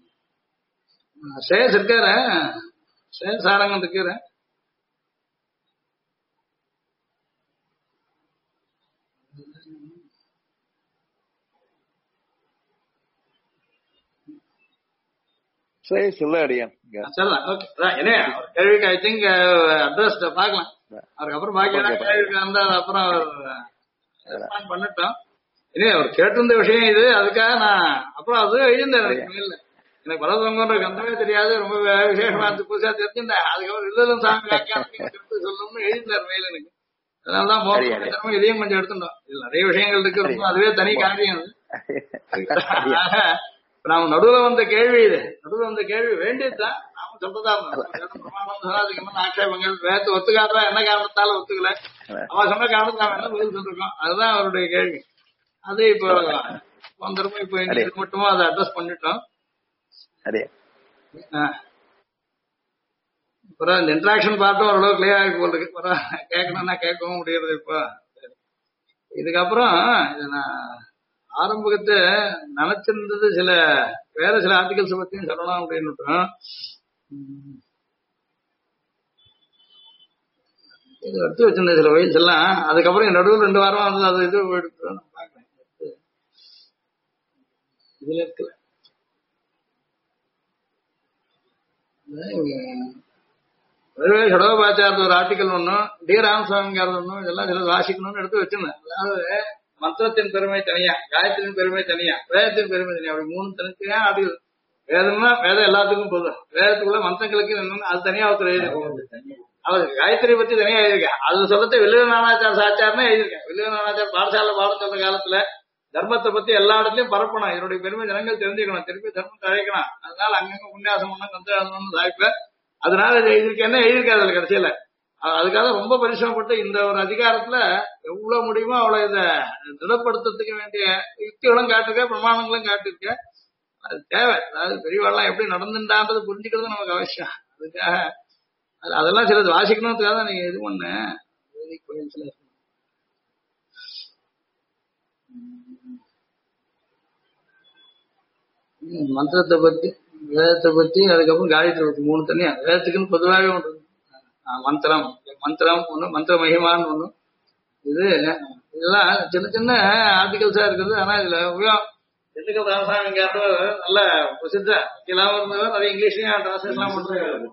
சேஸ் இருக்காரு, சேஸ் சாரங்கம் இருக்கிற கேள்விக்கு ஐ திங்க் அட்ரஸ் பாக்கலாம். அவருக்கு அப்புறம் பாக்கி கேள்விக்கு வந்தா அப்புறம் அவர் பண்ணிட்டோம். இனி அவர் கேட்டிருந்த விஷயம் இது. அதுக்காக நான் அப்புறம் அது எழுதியிருந்தேன். எனக்கு பரதவங்கன்ற கந்தமே தெரியாது, ரொம்ப விசேஷமா புதுசா தெரிஞ்சிருந்தேன். அதுக்கப்புறம் இல்லதும் சாமி வியாக்கியானத்துக்கு சொல்லணும்னு எழுதியிருந்தார் மேல எனக்கு. அதனாலதான் மோசம் இதையும் கொஞ்சம் எடுத்துட்டோம். இதுல நிறைய விஷயங்கள் இருக்கு. அதுவே தனி காரியம். நாம நடுவுல வந்த கேள்வி இது. நடுவுல வந்த கேள்வி வேண்டியதுதான். நாம சொல்றதா அதுக்கு ஆட்சேபங்கள் வேத்து ஒத்துக்காதான் என்ன காரணத்தால ஒத்துக்கல, அவன் சொன்ன காரணத்தை நாம என்ன பதில் சொல்லிருக்கோம். அதுதான் அவருடைய கேள்வி. அது இப்போ வந்துருமோ இப்போ இன்னைக்கு மட்டுமா அதை அட்ரஸ் பண்ணிட்டோம். அப்புறம் இந்த இன்ட்ராக்ஷன் பார்ட்டும் ஓரளவு கிளியர் ஆகி போல் இருக்கு. அப்புறம் கேட்கணும்னா கேட்கவும் முடியறது. இப்போ இதுக்கப்புறம் இதை நான் ஆரம்பத்தை நினைச்சிருந்தது வேற சில ஆர்டிகல்ஸ் பத்தியும் சொல்லணும் அப்படின்னு இது எடுத்து வச்சிருந்தேன் சில வயசு எல்லாம். அதுக்கப்புறம் நடுவில் 2 வாரம் வந்து அது இது எடுத்து பாக்குறேன். இதுல இருக்குல்ல சடோபாச்சாரத்து ஒரு ஆர்டிக்கல் ஒன்னும் டி ராமசுவாமிங்கிறது ஒன்னும் இதெல்லாம் சில வாசிக்கணும்னு எடுத்து வச்சிருந்தேன். அதாவது மந்திரத்தின் பெருமை தனியா, காயத்தின் பெருமை தனியா, வேதத்தின் பெருமை தனியா, அப்படி 3 தனித்தனியா ஆர்டிகல். வேதம்னா வேதம் எல்லாத்துக்கும் போதும். வேதத்துக்குள்ள மந்திரங்களுக்கு அது தனியா ஒருத்தர் எழுதியிருக்கேன். அவர் காயத்ரி பத்தி தனியா எழுதியிருக்கேன். அது சொல்லத்தை வில்லுவ நானாச்சார சாச்சாரமே எழுதியிருக்கேன். வில்லுவ நானாச்சார பாடசாலை பாடம் சொல்ற காலத்துல தர்மத்தை பத்தி எல்லா இடத்துலயும் பரப்பணும். இதனுடைய பெருமை ஜனங்கள் தெரிஞ்சுக்கணும், திருப்பி தர்மத்தை அழைக்கணும். அதனால அங்கங்க உன்னியாசம் பண்ண கந்தம் சாய்ப்ப அதனால எழுதியிருக்கேன்னு எழுதியிருக்காரு. அதுல கடைசியில அதுக்காக ரொம்ப பரிசிரமப்பட்டு இந்த ஒரு அதிகாரத்துல எவ்வளவு முடியுமோ அவ்வளவு இதை திடப்படுத்துறதுக்கு வேண்டிய யுக்திகளும் காட்டிருக்க, பிரமாணங்களும் காட்டிருக்க. அது தேவை. அதாவது பெரியவாள்லாம் எப்படி நடந்துட்டான்றது புரிஞ்சுக்கிறது நமக்கு அவசியம். அதுக்காக அதெல்லாம் சிலது வாசிக்கணும்ன்றதுக்காக தான் நீங்க இது பண்ண மந்திரத்தை பத்தி, வேதத்தை பத்தி, அதுக்கப்புறம் காயத்ரி பத்தி 3 தனியா. வேதத்துக்குன்னு பொதுவாகவே ஒன்று மந்திரம், மந்திரம் ஒண்ணு, மந்திர மகிமான்னு ஒண்ணு. இதெல்லாம் சின்ன சின்ன ஆர்டிகல்ஸா இருக்குது. ஆனா இதுல திண்டுக்கல் ராமசாமி நல்ல பிரசித்த இல்லாம இருந்தவர் நிறைய இங்கிலீஷ்லயும் டிரான்ஸ்லேஷன் பண்றாரு.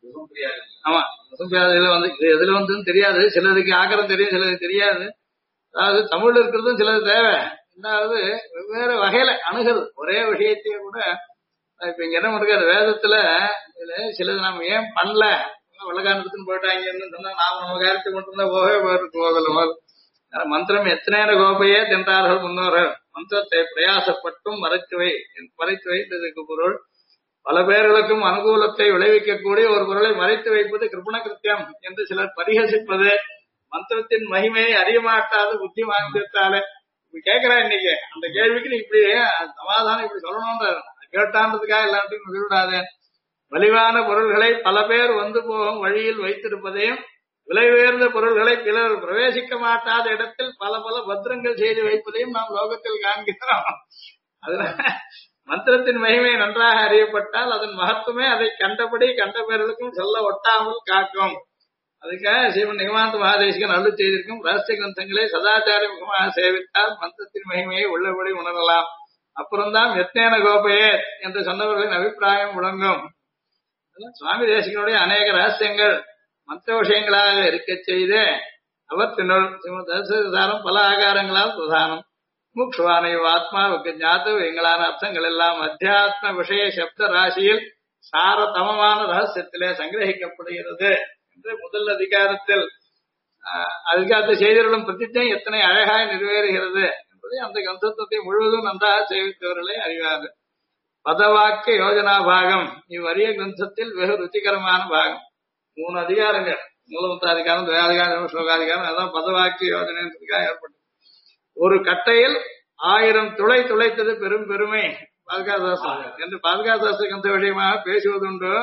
ஆமா, இதுல வந்து எதுல வந்துன்னு தெரியாது. சிலருக்கு ஆக்கிரம் தெரியும், சிலருக்கு தெரியாது. அதாவது தமிழ் இருக்கிறதும் சிலது தேவை. ரெண்டாவது வெவ்வேறு வகையில அணுகிறது ஒரே விஷயத்தையே கூட. இப்ப இங்க என்ன பண்றது வேதத்துல இதுல சிலது நம்ம ஏன் பண்ணல உலகானத்துக்குன்னு போயிட்டாங்கன்னு சொன்னா நாம நம்ம காரியத்தை மட்டும்தான் போகவே போகல. மந்திரம் எத்தனை கோபையே தென்றார்கள் முன்னோர்கள். மந்திரத்தை பிரயாசப்பட்டும் மறைத்து வைத்ததுக்கு பொருள் பல பேர்களுக்கும் அனுகூலத்தை விளைவிக்கக்கூடிய ஒரு பொருளை மறைத்து வைப்பது கிருபண கிருத்தியம் என்று சிலர் பரிகசிப்பது. மந்திரத்தின் மகிமையை அறிய மாட்டாத புத்தி வாங்கிட்டாலே கேட்கிறா இன்னைக்கு அந்த கேள்விக்கு நீ இப்படி சமாதானம் இப்படி சொல்லணும்ன்ற கேட்டான்றதுக்காக எல்லாத்தையும் விடாது. வலிவான பொருள்களை பல பேர் வந்து போகும் வழியில் வைத்திருப்பதையும் விலை உயர்ந்த பொருள்களை பிறர் பிரவேசிக்க மாட்டாத இடத்தில் பல பல பத்திரங்கள் செய்து வைப்பதையும் நாம் லோகத்தில் காண்கிறோம். அதனால மந்திரத்தின் மகிமை நன்றாக அறியப்பட்டால் அதன் மகத்துவமே அதை கண்டபடி கண்ட பேர்களுக்கும் சொல்ல ஒட்டாமல் காக்கும். அதுக்காக ஸ்ரீமன் நிகமாந்த மகாதேசிகன் அருள் செய்திருக்கும் ரகசிய கிரந்தங்களை சதாச்சார முகமாக சேவித்தால் மந்திரத்தின் மகிமையை உள்ளபடி உணரலாம். அப்புறம்தான் எத்தேன கோபையே என்று சொன்னவர்களின் அபிப்பிராயம் முழங்கும். சுவாமி தேசிகனுடைய அநேக ரகசியங்கள் மந்திர விஷயங்களாக இருக்க செய்து அவற்றினுள் தரிசாரம் பல ஆகாரங்களால் பிரதானம். முக்ஷுவானையோ ஆத்மாவுக்கு ஞாத்தவங்களான அர்த்தங்கள் எல்லாம் அத்தியாத்ம விஷய சப்த ராசியில் சாரதமமான ரகசியத்திலே சங்கிரகிக்கப்படுகிறது என்று முதல் அதிகாரத்தில் அதிகாரத்தை செய்திருக்கும் பிரதிஜை எத்தனை அழகாய் நிறைவேறுகிறது என்பதை அந்த கந்தத்தை முழுவதும் நன்றாக சேவித்தவர்களே அறிவார்கள். பதவாக்கிய யோஜனா பாகம் இவ்வரிய கிரந்தத்தில் வெகு ருச்சிகரமான பாகம். 3 அதிகாரங்கள் மூலமந்திராதிகாரம் துவயாதிகாரம் ஸ்லோகாதிகாரம் அதான் பதவாக்கிய யோஜனைக்காக ஏற்பட்டது. ஒரு கட்டையில் 1000 துளை துளைத்தது பெரும் பெருமை பாதுகாதாசன் என்று பாதுகாதாச கந்த விஷயமாக பேசுவதுண்டு.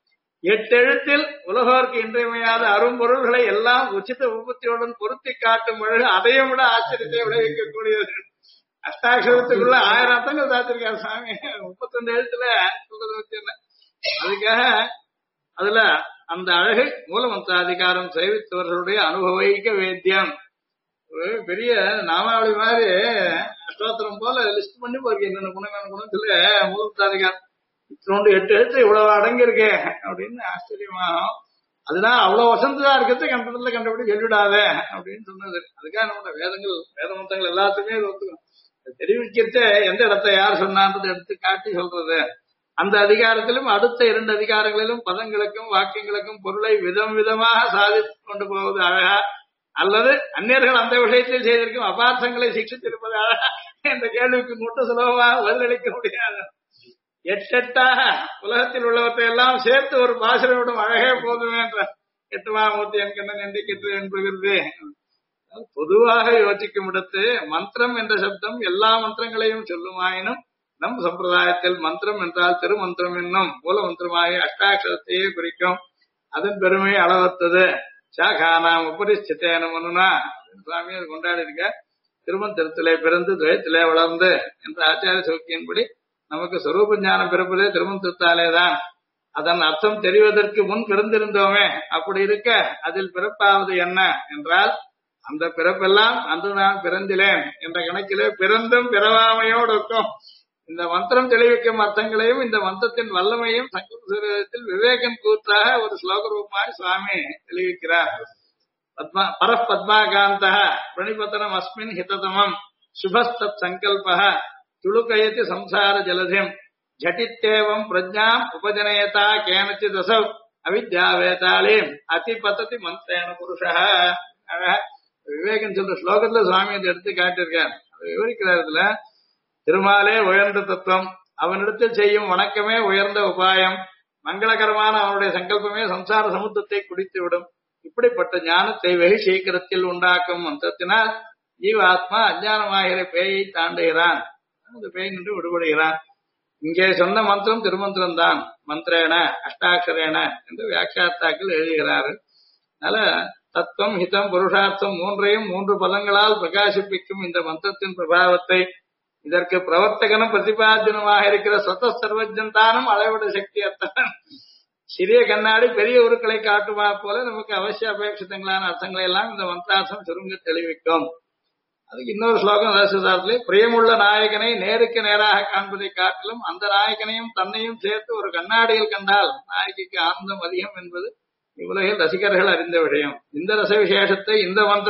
8 எழுத்தில் உலகோர்க்கு இன்றியமையாத அரும்பொருள்களை எல்லாம் உச்சித உபத்தியுடன் பொருத்தி காட்டும் பொழுது அதையும் விட ஆச்சரியத்தை விளைவிக்கக்கூடியது. அஷ்டாட்சரத்துக்குள்ள 1000 அர்த்தங்கள் தாத்திருக்காரு சாமி. 32 எழுத்துல அதுக்காக அதுல அந்த அழகு மூலமந்திர அதிகாரம் சேவித்தவர்களுடைய அனுபவிக்க வேத்தியம். ஒரு பெரிய நாமாவளி மாதிரி அஷ்டோத்திரம் போல லிஸ்ட் பண்ணி போறீங்க என்னென்ன குணம் சொல்லி மூலமந்திர அதிகாரம் 8 எழுத்து இவ்வளவு அடங்கியிருக்கே அப்படின்னு ஆச்சரியமாகும். அதுதான் அவ்வளவு வசந்ததா இருக்கிறது கண்டத்துல கண்டபடி சொல்லிவிடாத அப்படின்னு சொன்னது. அதுக்காக நம்ம வேதங்கள் வேத மந்திரங்கள் எல்லாத்துக்குமே இது ஒத்துக்கும். தெரிவிக்கிறத எந்த இடத்தை யார் சொன்னான்றதை எடுத்து காட்டி சொல்றது. அந்த அதிகாரத்திலும் அடுத்த 2 அதிகாரங்களிலும் பதங்களுக்கும் வாக்கியங்களுக்கும் பொருளை விதம் விதமாக சாதித்து கொண்டு போவது அழகா அல்லது அந்நியர்கள் அந்த விஷயத்தில் செய்திருக்கும் அபார்த்தங்களை சிக்ஷித்திருப்பது அழகா என்ற கேள்விக்கு மட்டும் சுலபமாக பதிலளிக்க முடியாது. 8 உலகத்தில் உள்ளவற்றை எல்லாம் சேர்த்து ஒரு பாசனோடும் அழகே போதுமே என்ற 8 என் கண்ணன் என்று கெட்டு என்பது. பொதுவாக யோசிக்கும் இடத்து மந்திரம் என்ற சப்தம் எல்லா மந்திரங்களையும் சொல்லுமாயினும் நம் சம்பிரதாயத்தில் மந்திரம் என்றால் திருமந்திரம் என்னும் மூல மந்திரமாகி அஷ்டாட்சரத்தையே குறிக்கும். அதன் பெருமை அளவத்தது. சாகானாம் உபரிஷ்டித்தேன மனுனா சுவாமி அது கொண்டாடி இருக்க. திருமந்திரத்திலே பிறந்து துவயத்திலே வளர்ந்து என்ற ஆச்சாரிய சௌக்கியின்படி நமக்கு சொரூப ஞானம் பிறப்பதே திருமந்திரத்தாலேதான். அதன் அர்த்தம் தெரிவதற்கு முன் பிறந்திருந்தோமே. அப்படி இருக்க அதில் பிறப்பாவது என்ன என்றால் அந்த பிறப்பெல்லாம் அன்று நான் பிறந்திலேன் என்ற கணக்கிலே பிறந்தும் பிறவாமையோடு இருக்கும். இந்த மந்திரம் தெளிவிக்கும் அர்த்தங்களையும் இந்த மந்திரத்தின் வல்லமையும் சங்கத்தில் விவேகன் கூத்தாக ஒரு ஸ்லோக ரூபமாய் சுவாமி தெளிவிக்கிறார். பரப்பத்மாகாந்த பிரணிபத்தனம் அஸ்மின் ஹிததமம் சுபஸ்தத் சங்கல்ப துளுக்கயதி சம்சார ஜலதிம் ஜட்டித்தேவம் பிரஜாம் உபஜனயதா கேனச்சி தசவ் அவித்யாவேதாலீம் அதிபததி மந்திரேன புருஷா. விவேகன் சொல்ற ஸ்லோகத்துல சுவாமி அதை எடுத்து காட்டியிருக்கார். அதை விவரிக்கிறார். திருமாலே உயர்ந்த தத்துவம், அவனிடத்தில் செய்யும் வணக்கமே உயர்ந்த உபாயம், மங்களகரமான அவனுடைய சங்கல்பமே சம்சார சமுத்திரத்தை குடித்துவிடும். இப்படிப்பட்ட ஞானத்தை வெகு சீக்கிரத்தில் உண்டாக்கும் மந்திரத்தினால் ஜீவாத்மா அஞ்ஞானமாகிற பேயை தாண்டுகிறான். அந்த பேய் நின்று விடுபடுகிறான். இங்கே சொன்ன மந்திரம் திருமந்திரம் தான். மந்திரேன அஷ்டாட்சரேன என்று வியாக்கியாத்தாக்கள் எழுதுகிறார்கள். அதனால தத்துவம் ஹிதம் புருஷார்த்தம் 3ஐயும் 3 பதங்களால் பிரகாசிப்பிக்கும் இந்த மந்திரத்தின் பிரபாவத்தை இதற்கு பிரவர்த்தகனும் பிரதிபாத்தியனுமாக இருக்கிற சொத்த சர்வஜந்தானும் அளவிட சக்தி அர்த்தம். சிறிய கண்ணாடி பெரிய உருக்களை காட்டுமா போல நமக்கு அவசிய அபேட்சிதங்களான அர்த்தங்களை எல்லாம் இந்த மந்திரார்த்தம் சுருங்க தெளிவிக்கும். அதுக்கு இன்னொரு ஸ்லோகம் ரசதாரத்திலே பிரியமுள்ள நாயகனை நேருக்கு நேராக காண்பதை காட்டிலும் அந்த நாயகனையும் தன்னையும் சேர்த்து ஒரு கண்ணாடியில் கண்டால் நாயகிக்கு ஆனந்தம் அதிகம் என்பது இவ்வுலகில் ரசிகர்கள் அறிந்த விஷயம். இந்த ரச விசேஷத்தை இந்த மந்திரம்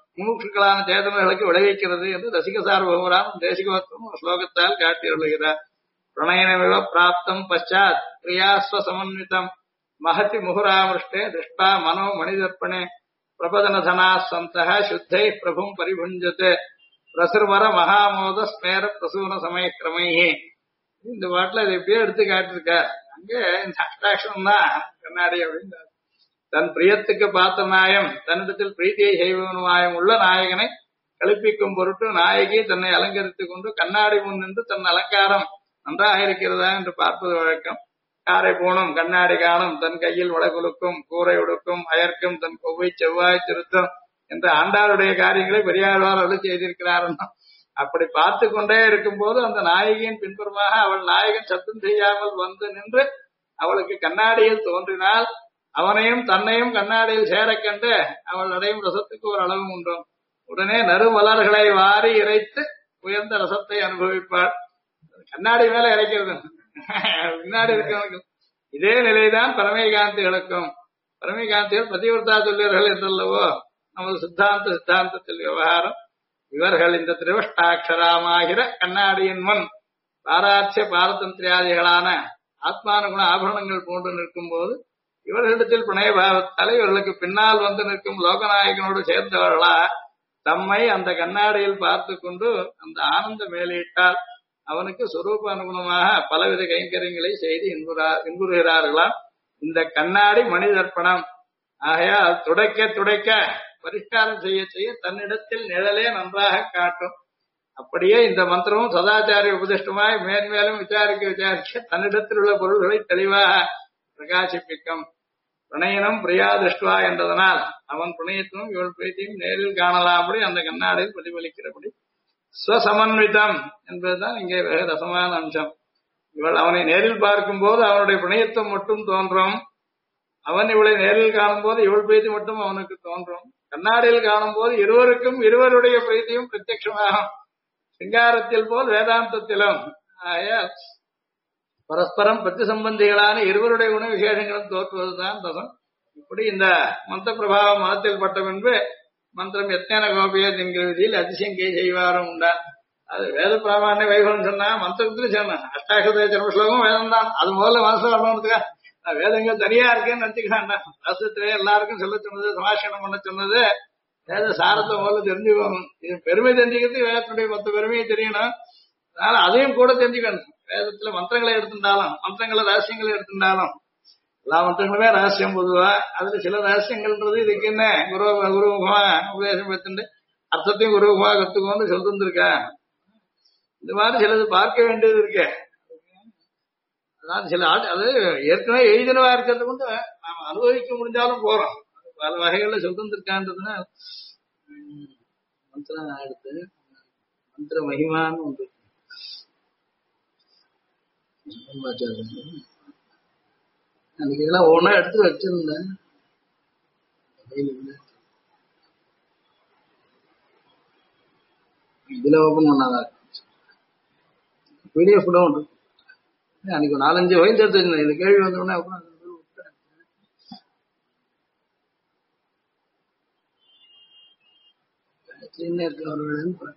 முமுட்சுக்களான சேதனர்களுக்கு விளைவிக்கிறது என்று ரசிகசார் பகவரான் தேசிகவத்துவம் ஒரு ஸ்லோகத்தால் காட்டியுள்ளார். பிரணயனமிவ பிராப்தம் பச்சாத் பிரியாஸ்வ சமன்விதம் மகதி முகுராமிருஷ்டே திருஷ்டா மனோ மணிதர்ப்பணே பிரபதனதனா சந்தः சுத்தை பிரபும் பரிபுஞ்சதே பிரசுர்வர மகாமோத ஸ்மேர பிரசூன சமயக்கிரமையே. இந்த பாட்டுல இதை இப்படியே எடுத்து காட்டிருக்கார். அங்க இந்த அஷ்டாட்சரம் தான் கண்ணாடி அப்படின்னு. தன் பிரியத்துக்கு பார்த்த நாயம் தன்னிடத்தில் பிரீத்தியை செய்வனுமாயம் உள்ள நாயகனை கழிப்பிக்கும் பொருட்டு நாயகி தன்னை அலங்கரித்துக் கொண்டு கண்ணாடி முன் நின்று தன் அலங்காரம் நன்றாக இருக்கிறதா என்று பார்ப்பது வழக்கம். காரை பூணும் கண்ணாடி காணும் தன் கையில் வளகுலுக்கும் கூரை உடுக்கும் அயர்க்கும் தன் கொவ்வை செவ்வாய் திருத்தம் என்ற ஆண்டாளுடைய காரியங்களை பெரியாழ்வார் அருள் செய்திருக்கிறார். அப்படி பார்த்து கொண்டே இருக்கும் போது அந்த நாயகியின் பின்புறமாக அவள் நாயகன் சத்தம் செய்யாமல் வந்து நின்று அவளுக்கு கண்ணாடியில் தோன்றினால் அவனையும் தன்னையும் கண்ணாடியில் சேர கண்டு அவள் அடையும் ரசத்துக்கு ஒரு அளவு உண்டு. உடனே நறுமலர்களை வாரி இறைத்து உயர்ந்த ரசத்தை அனுபவிப்பாள். கண்ணாடி மேல இறைக்கிறது பின்னாடி இருக்கிறவர்கள். இதே நிலைதான் பரமேகாந்திகளுக்கும். பரமேகாந்திகள் பதிவிரதா துல்லியர்கள் என்றல்லவோ நமது சித்தாந்தத்தில் விவகாரம். இவர்கள் இந்த திரிவஷ்டாட்சராமாகிற கண்ணாடியின் முன் பாராட்சிய பாரதந்திரியாதிகளான ஆத்மானுகுண ஆபரணங்கள் போன்று நிற்கும் போது இவர்களிடத்தில் பிணையபாவத்தால் இவர்களுக்கு பின்னால் வந்து நிற்கும் லோகநாயகனோடு சேர்ந்தவர்களா தம்மை அந்த கண்ணாடியில் பார்த்து கொண்டு அந்த ஆனந்த மேலிட்டால் அவனுக்கு சொரூப அனுகுணமாக பலவித கைங்கரியங்களை செய்து இன்புறுகிறார்களாம். இந்த கண்ணாடி மனிதர்ப்பணம் ஆகையால் துடைக்க பரிஷ்காரம் செய்ய செய்ய தன்னிடத்தில் நிழலே நன்றாக காட்டும். அப்படியே இந்த மந்திரமும் சதாச்சாரிய உபதிஷ்டமாய் மேன்மேலும் விசாரிக்க தன்னிடத்தில் உள்ள பொருள்களை தெளிவாக பிரகாசிப்பிக்கும். பிரணயனம் பிரியா திருஷ்டுவா என்றதனால் அவன் பிரணயத்திலும் இவள் பிரீத்தியும் நேரில் காணலாம்படி அந்த கண்ணாடியில் பிரதிபலிக்கிறபடி ஸ்வசமன்விதம் என்பதுதான் இங்கே வெகு ரசமான அம்சம். இவள் அவனை நேரில் பார்க்கும் போது அவனுடைய பிணையத்துவம் மட்டும் தோன்றும். அவன் இவளை நேரில் காணும் போது இவள் பிரீத்தி மட்டும் அவனுக்கு தோன்றும். கண்ணாடியில் காணும் போது இருவருக்கும் இருவருடைய பிரீத்தியும் பிரத்யட்சமாகும். சிங்காரத்தில் போல் வேதாந்தத்திலும் பரஸ்பரம் பிரதி சம்பந்திகளான இருவருடைய குண விசேஷங்களும் தோற்றுவதுதான் ரசம். இப்படி இந்த மந்திர பிரபாவம் மனத்தில் பட்ட பின்பு மந்திரம் எத்தனை கோபியது என்கிற விதியில் அதிசயங்கை செய்வாரும் உண்டா. அது வேத பிராமணிய வைபவம் சொன்னா மந்திரத்துல சொன்ன அஷ்டாட்சர ஜென்மஸ்லோகம் வேதம் தான். அது முதல்ல மனசுல வரணுன்றதுக்கா வேதங்கள் தனியா இருக்கேன்னு நினைச்சுக்கிறான். ராஷ்டிரத்திலே எல்லாருக்கும் சொல்ல சொன்னது சமாஷணம் பண்ண சொன்னது வேத சாரத்தை முதல்ல தெரிஞ்சுக்கணும். இது பெருமை தெரிஞ்சுக்கிறது வேதத்தினுடைய மொத்த பெருமையை தெரியணும். அதனால அதையும் கூட தெரிஞ்சுக்கணும். வேதத்துல மந்திரங்களை எடுத்துட்டாலும் மந்திரங்களை ரகசியங்களை எடுத்துட்டாலும் எல்லா மந்திரங்களுமே ரகசியம் பொதுவா. அதுல சில ரகசியங்கள்ன்றது இதுக்கு என்ன குருமுகமா உபதேசம் பெற்றுண்டு அர்த்தத்தையும் குருமுகமா கத்துக்கோன்னு சொல்லிருந்திருக்கா. இந்த மாதிரி சிலது பார்க்க வேண்டியது இருக்கு. அதான் சில அது ஏற்கனவே எழுதினவா இருக்கிறது கொண்டு நாம அனுபவிக்க முடிஞ்சாலும் போறோம். பல வகைகள்ல சொல்லிருந்திருக்கான்றதுன்னா மந்திரம் எடுத்து மந்திர மகிமான்னு ஒன்று அன்னைக்கு இதெல்லாம் ஒவ்வொன்றா எடுத்து வச்சிருந்தேன். இதுல ஓபன் பண்ணாதான் பிடிஎஃப் கூட உண்டு. அன்னைக்கு 4-5 வயது எடுத்து இந்த கேள்வி வந்தோடனே அப்புறம் சின்ன இருக்கிறவர்கள்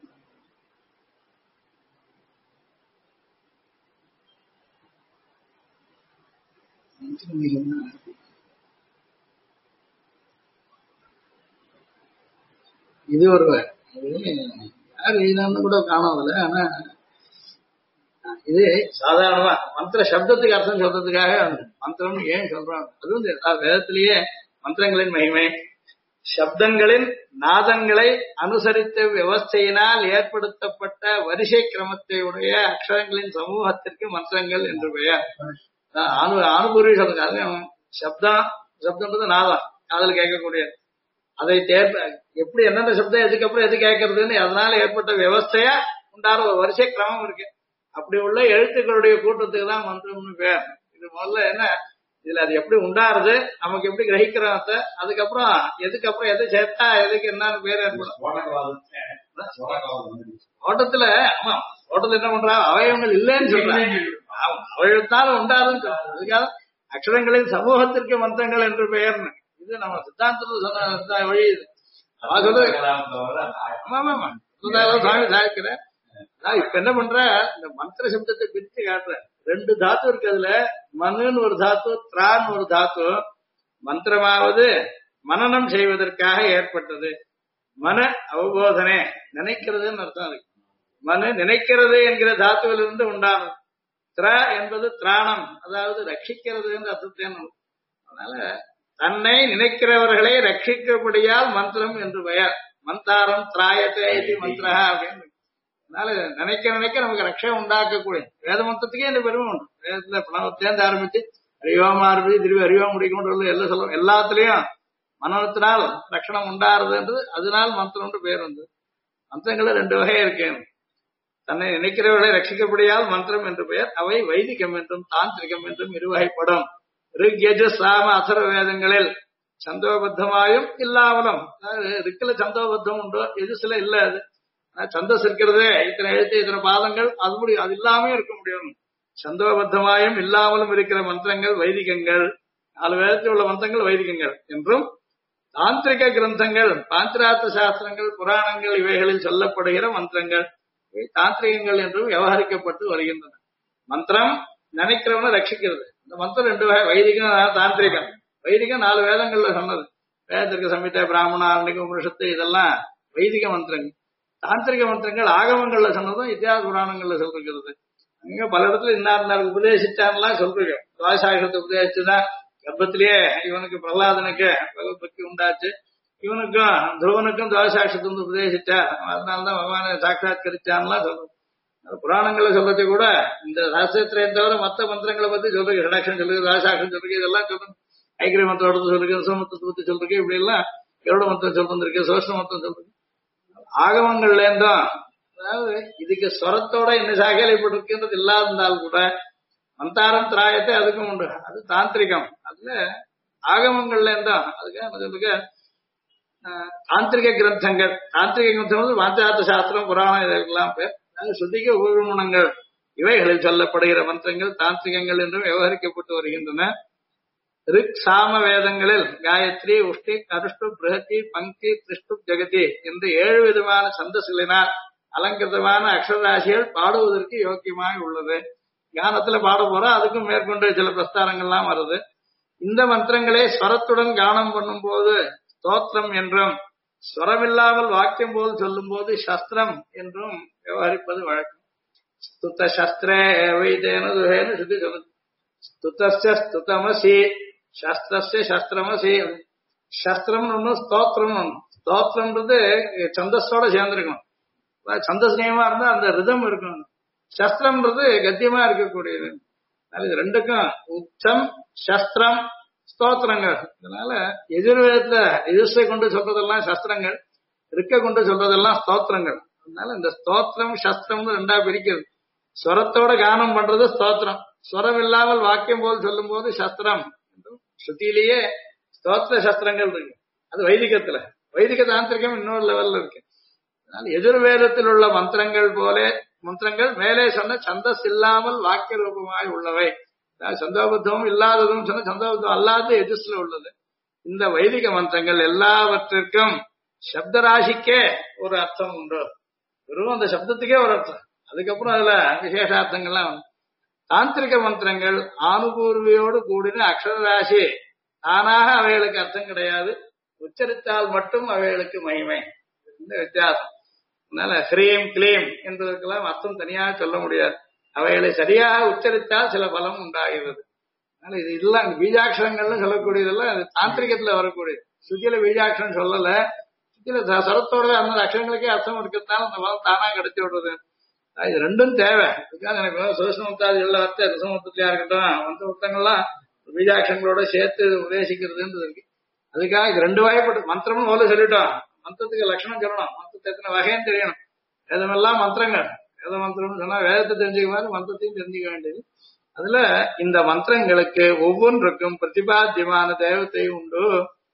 இது ஒரு யார் எழுதான்னு கூட காணாதுல. ஆனா இது சாதாரணமா மந்திர சப்தத்துக்கு அர்த்தம் சொல்றதுக்காக மந்திரம்னு ஏன் சொல்றாங்க. அதுவும் வேதத்திலேயே மந்திரங்களின் மகிமை சப்தங்களின் நாதங்களை அனுசரித்த விவஸ்தையினால் ஏற்படுத்தப்பட்ட வரிசை கிரமத்தை உடைய அக்ஷரங்களின் சமூகத்திற்கு மந்திரங்கள் என்று பெயர். அனுபூர்வி சொல்றாங்க. சப்தம்ன்றது நாதம் காதல் கேட்கக்கூடிய அதை எப்படி எந்தெந்த சப்தம் எதுக்கப்புறம் எது கேட்கறதுன்னு அதனால ஏற்பட்ட விவஸ்தையா உண்டான ஒரு வரிசை கிரமம் இருக்கு. அப்படி உள்ள எழுத்துக்களுடைய கூட்டத்துக்கு தான் மந்திரம்னு பேர். இது முதல்ல என்ன இதுல அது எப்படி உண்டாருது நமக்கு எப்படி கிரகிக்கிறோம் அதுக்கப்புறம் எதுக்கப்புறம் எது சேர்த்தா எதுக்கு என்னன்னு பேர் ஏற்படும். ஓட்டத்துல ஆமா ஓட்டத்துல என்ன பண்றா அவயவங்கள் இல்லைன்னு சொல்றாங்க. அவயத்தாலும் உண்டாருன்னு சொல்றாங்க. அதுக்காக அக்ஷரங்களின் சமூகத்திற்கு மந்திரங்கள் என்று பெயர்னு இது நம்ம சித்தாந்தத்தில் சொன்ன வழி. இது அவன் சொல்றது ஆமா ஆமா சுவாமி சாய்க்கிற. இப்ப என்ன பண்ற, இந்த மந்திர சப்தத்தை பிரிச்சு காட்டுற. ரெண்டு தாத்து இருக்கு அதுல, மனுன்னு ஒரு தாத்து, திரான்னு ஒரு தாத்து. மந்திரமாவது மனனம் செய்வதற்காக ஏற்பட்டது. மன அவபோதனை, நினைக்கிறதுன்னு அர்த்தம் இருக்கு. மனு நினைக்கிறது என்கிற தாத்துவிலிருந்து உண்டானது. திர என்பது திராணம், அதாவது ரட்சிக்கிறது என்ற அர்த்தத்தேன். அதனால தன்னை நினைக்கிறவர்களை ரட்சிக்கபடியால் மந்திரம் என்று பெயர். மந்தாரம் திராயத்தை மந்திரா அப்படின்னு. அதனால நினைக்க நினைக்க நமக்கு ரட்சை உண்டாக்கக்கூடிய வேத மந்திரத்துக்கே இந்த பெருமை உண்டு. வேதத்துல பிரணவத்தேர்ந்து ஆரம்பிச்சு அறிவாம ஆரம்பிச்சு திரும்பி அறிவா முடிக்கணும் எல்லாம் சொல்லுவோம். எல்லாத்துலயும் மனத்தினால் ரட்சணம் உண்டாருதுன்றது அதனால் மந்திரம் பேர் வந்து. மந்திரங்கள்ல ரெண்டு வகை இருக்கு. தன்னை நினைக்கிறவர்களை ரட்சிக்கப்படியால் மந்திரம் என்று பெயர். அவை வைதிகம் என்றும் தாந்திரிகம் என்றும் இருவகைப்படும். ரிக் யஜு சாம அதர வேதங்களில் சந்தோபத்தமாயும் இல்லாமலும், ரிக்கில சந்தோபத்தம் உண்டோ எஜுசுல இல்ல. அது சந்தஸ் இருக்கிறதே இத்தனை எழுத்து இத்தனை பாதங்கள், அது முடியும், அது இல்லாம இருக்க முடியும். சந்தோபத்தமாயும் இல்லாமலும் இருக்கிற மந்திரங்கள் வைதிகங்கள். 4 வேதத்தில் உள்ள மந்திரங்கள் வைதிகங்கள் என்றும், தாந்திரிக கிரந்தங்கள் பாஞ்சராத்த சாஸ்திரங்கள் புராணங்கள் இவைகளில் சொல்லப்படுகிற மந்திரங்கள் தாந்திரிகங்கள் என்றும் விவகரிக்கப்பட்டு வருகின்றன. மந்திரம் நினைக்கிறவன ரட்சிக்கிறது. இந்த மந்திரம் ரெண்டு வகை, வைதிகம் தாந்திரிகம். வைதிகம் 4 வேதங்கள்ல சொன்னது. வேதத்திற்கு சமித்த பிராமண ஆரணிக உபனிஷத்து இதெல்லாம் வைதிக மந்திரங்கள். தாந்திரிக மந்திரங்கள் ஆகமங்கள்ல சொன்னதும் இத்தியாச புராணங்கள்ல சொல்றது. அங்க பல இடத்துல இன்னாருக்கு உபதேசிச்சான்லாம் சொல்றீங்க. துவாசாகத்தை உபதேசிச்சுதான் கர்ப்பத்திலேயே இவனுக்கு பிரகலாதனுக்கு பகவத் பக்தி உண்டாச்சு. இவனுக்கும் துருவனுக்கும் துவாசாட்சத்தை வந்து உபதேசிச்சார், அதனாலதான் பகவானை சாட்சாத்கரிச்சான்லாம் சொல்றது. புராணங்களை சொல்றது கூட இந்த சாஸ்திரத்திலையும் தவிர மற்ற மந்திரங்களை பத்தி சொல்றீங்க. ரிடக்ஷன் சொல்லுங்க, துவாசாட்சம் சொல்றீங்க, இதெல்லாம் சொல்லுங்க. ஐக்கிய மந்திரத்தை சொல்றீங்க, சுமத்தத்தை பத்தி சொல்றீங்க, இப்படி எல்லாம் கருட மந்திரம் சொல்லிருக்கு, சோஷ்ண மந்திரம் சொல்றீங்க. ஆகமங்கள்ல இருந்தும், அதாவது இதுக்கு ஸ்வரத்தோட என்ன சாகலைப்பட்டிருக்குன்றது இல்லாதிருந்தால் கூட மந்தாரம் திராயத்தை அதுக்கும் உண்டு. அது தாந்திரிகம். அதுல ஆகமங்கள்ல இருந்தும் அதுக்காக சொல்லுங்க தாந்திரிக கிரந்தங்கள். தாந்திரிக கிரந்தங்கள் வாஞ்சார்த்த சாஸ்திரம் புராணம் இதெல்லாம் பேர். சுத்திக உபகுணங்கள் இவைகளில் சொல்லப்படுகிற மந்திரங்கள் தாந்திரிகங்கள் என்றும் விவகரிக்கப்பட்டு வருகின்றன. ரிக் சாம வேதங்களில் காயத்ரி உஷ்டி அருஷ்டு பிரகதி பங்கி திருஷ்டு ஜெகதி என்று 7 விதமான சந்தஸ்களினால் அலங்கிருதமான அக்ஷராசிகள் பாடுவதற்கு யோக்கியமாய் உள்ளது. கானத்துல பாட போறோம், அதுக்கும் மேற்கொண்டு சில பிரஸ்தானங்கள்லாம் வருது. இந்த மந்திரங்களை ஸ்வரத்துடன் கானம் பண்ணும் போது ஸ்தோத்திரம் என்றும், ஸ்வரமில்லாமல் வாக்கியம் போல் சொல்லும் போது சஸ்திரம் என்றும் விவகரிப்பது வழக்கம். ஸ்துத சஸ்திரே வைதேனு சுத்தி சொல்லுது. ஸ்துதஸ்ய ஸ்துதமசி சஸ்திரஸ்ய சஸ்திரமசி. சஸ்திரம்னு ஒண்ணு, ஸ்தோத்திரம்னு ஒண்ணு. ஸ்தோத்திரம்ன்றது சந்தஸோட சேர்ந்திருக்கணும். சந்தஸ் நியமா இருந்தா அந்த ரிதம் இருக்கணும். சஸ்திரம்ன்றது கத்தியமா இருக்கக்கூடியது. இது ரெண்டுக்கும் உச்சம் சஸ்திரம் ஸ்தோத்திரங்கள். அதனால எதிர்வேதத்துல எதிர்சை கொண்டு சொல்றதெல்லாம் சஸ்திரங்கள், இருக்க கொண்டு சொல்றதெல்லாம் ஸ்தோத்திரங்கள். அதனால இந்த ஸ்தோத்திரம் சஸ்திரம்னு ரெண்டா பிரிக்கிறது. ஸ்வரத்தோட கானம் பண்றது ஸ்தோத்திரம், ஸ்வரம் இல்லாமல் வாக்கியம் போல் சொல்லும் போது சஸ்திரம். ஸ்ருதியிலேயே ஸ்தோத்திர சஸ்திரங்கள் இருக்கு. அது வைதிகத்துல. வைதிக தாந்திரிகம் இன்னொரு லெவல்ல இருக்கு. அதனால எதிர்வேதத்தில் உள்ள மந்திரங்கள் போல மந்திரங்கள் மேலே சொன்ன சந்தஸ் இல்லாமல் வாக்கிய ரூபமாய் உள்ளவை. சந்தோபத்தமும் இல்லாததும் சொன்ன சந்தோபத்தம் அல்லாத எதிர்ல உள்ளது. இந்த வைதிக மந்திரங்கள் எல்லாவற்றிற்கும் சப்தராசிக்கே ஒரு அர்த்தம் உண்டு. வெறும் அந்த சப்தத்துக்கே ஒரு அர்த்தம், அதுக்கப்புறம் அதுல விசேஷார்த்தங்கள்லாம். தாந்திரிக மந்திரங்கள் ஆனுபூர்வியோடு கூடின அக்ஷரராசி, தானாக அவைகளுக்கு அர்த்தம் கிடையாது, உச்சரித்தால் மட்டும் அவைகளுக்கு மகிமை. இந்த வித்தியாசம். அதனால ஹ்ரீம் கிளீம் என்பதற்கெல்லாம் அர்த்தம் தனியாக சொல்ல முடியாது. அவைகளை சரியாக உச்சரித்தால் சில பலம் உண்டாகிறது. அதனால இது எல்லாம் பீஜாட்சரங்கள்னு சொல்லக்கூடியதெல்லாம் அது தாந்திரிகத்துல வரக்கூடியது. சுத்தியில பீஜாட்சரம் சொல்லல, சுத்தியில சரத்தோட அந்த அக்ஷரங்களுக்கே அர்த்தம் இருக்கிறதுனால அந்த பலம் தானா கிடைச்சி விடுறது. இது ரெண்டும் தேவை. அதுக்காக எனக்கு சுதர்சனத்தாதிகள் வார்த்தை ரசமொத்தத்திலயா இருக்கட்டும், மற்ற மொத்தங்கள்லாம் பீஜாட்சரங்களோட சேர்த்து உபதேசிக்கிறதுன்றது இருக்கு. அதுக்காக இது 2 வகைப்பட்டு மந்திரமும் போல சொல்லிட்டோம். மந்திரத்துக்கு லட்சணம் சொல்லணும், மந்திரத்தை எத்தனை வகைன்னு தெரியணும். வேதமெல்லாம் மந்திரங்கள். வேத மந்திரம்னு சொன்னா வேதத்தை தெரிஞ்சுக்க மாதிரி மந்திரத்தையும் தெரிஞ்சுக்க வேண்டியது. அதுல இந்த மந்திரங்களுக்கு ஒவ்வொன்றுக்கும் பிரதிபாத்தியமான தேவத்தை உண்டு.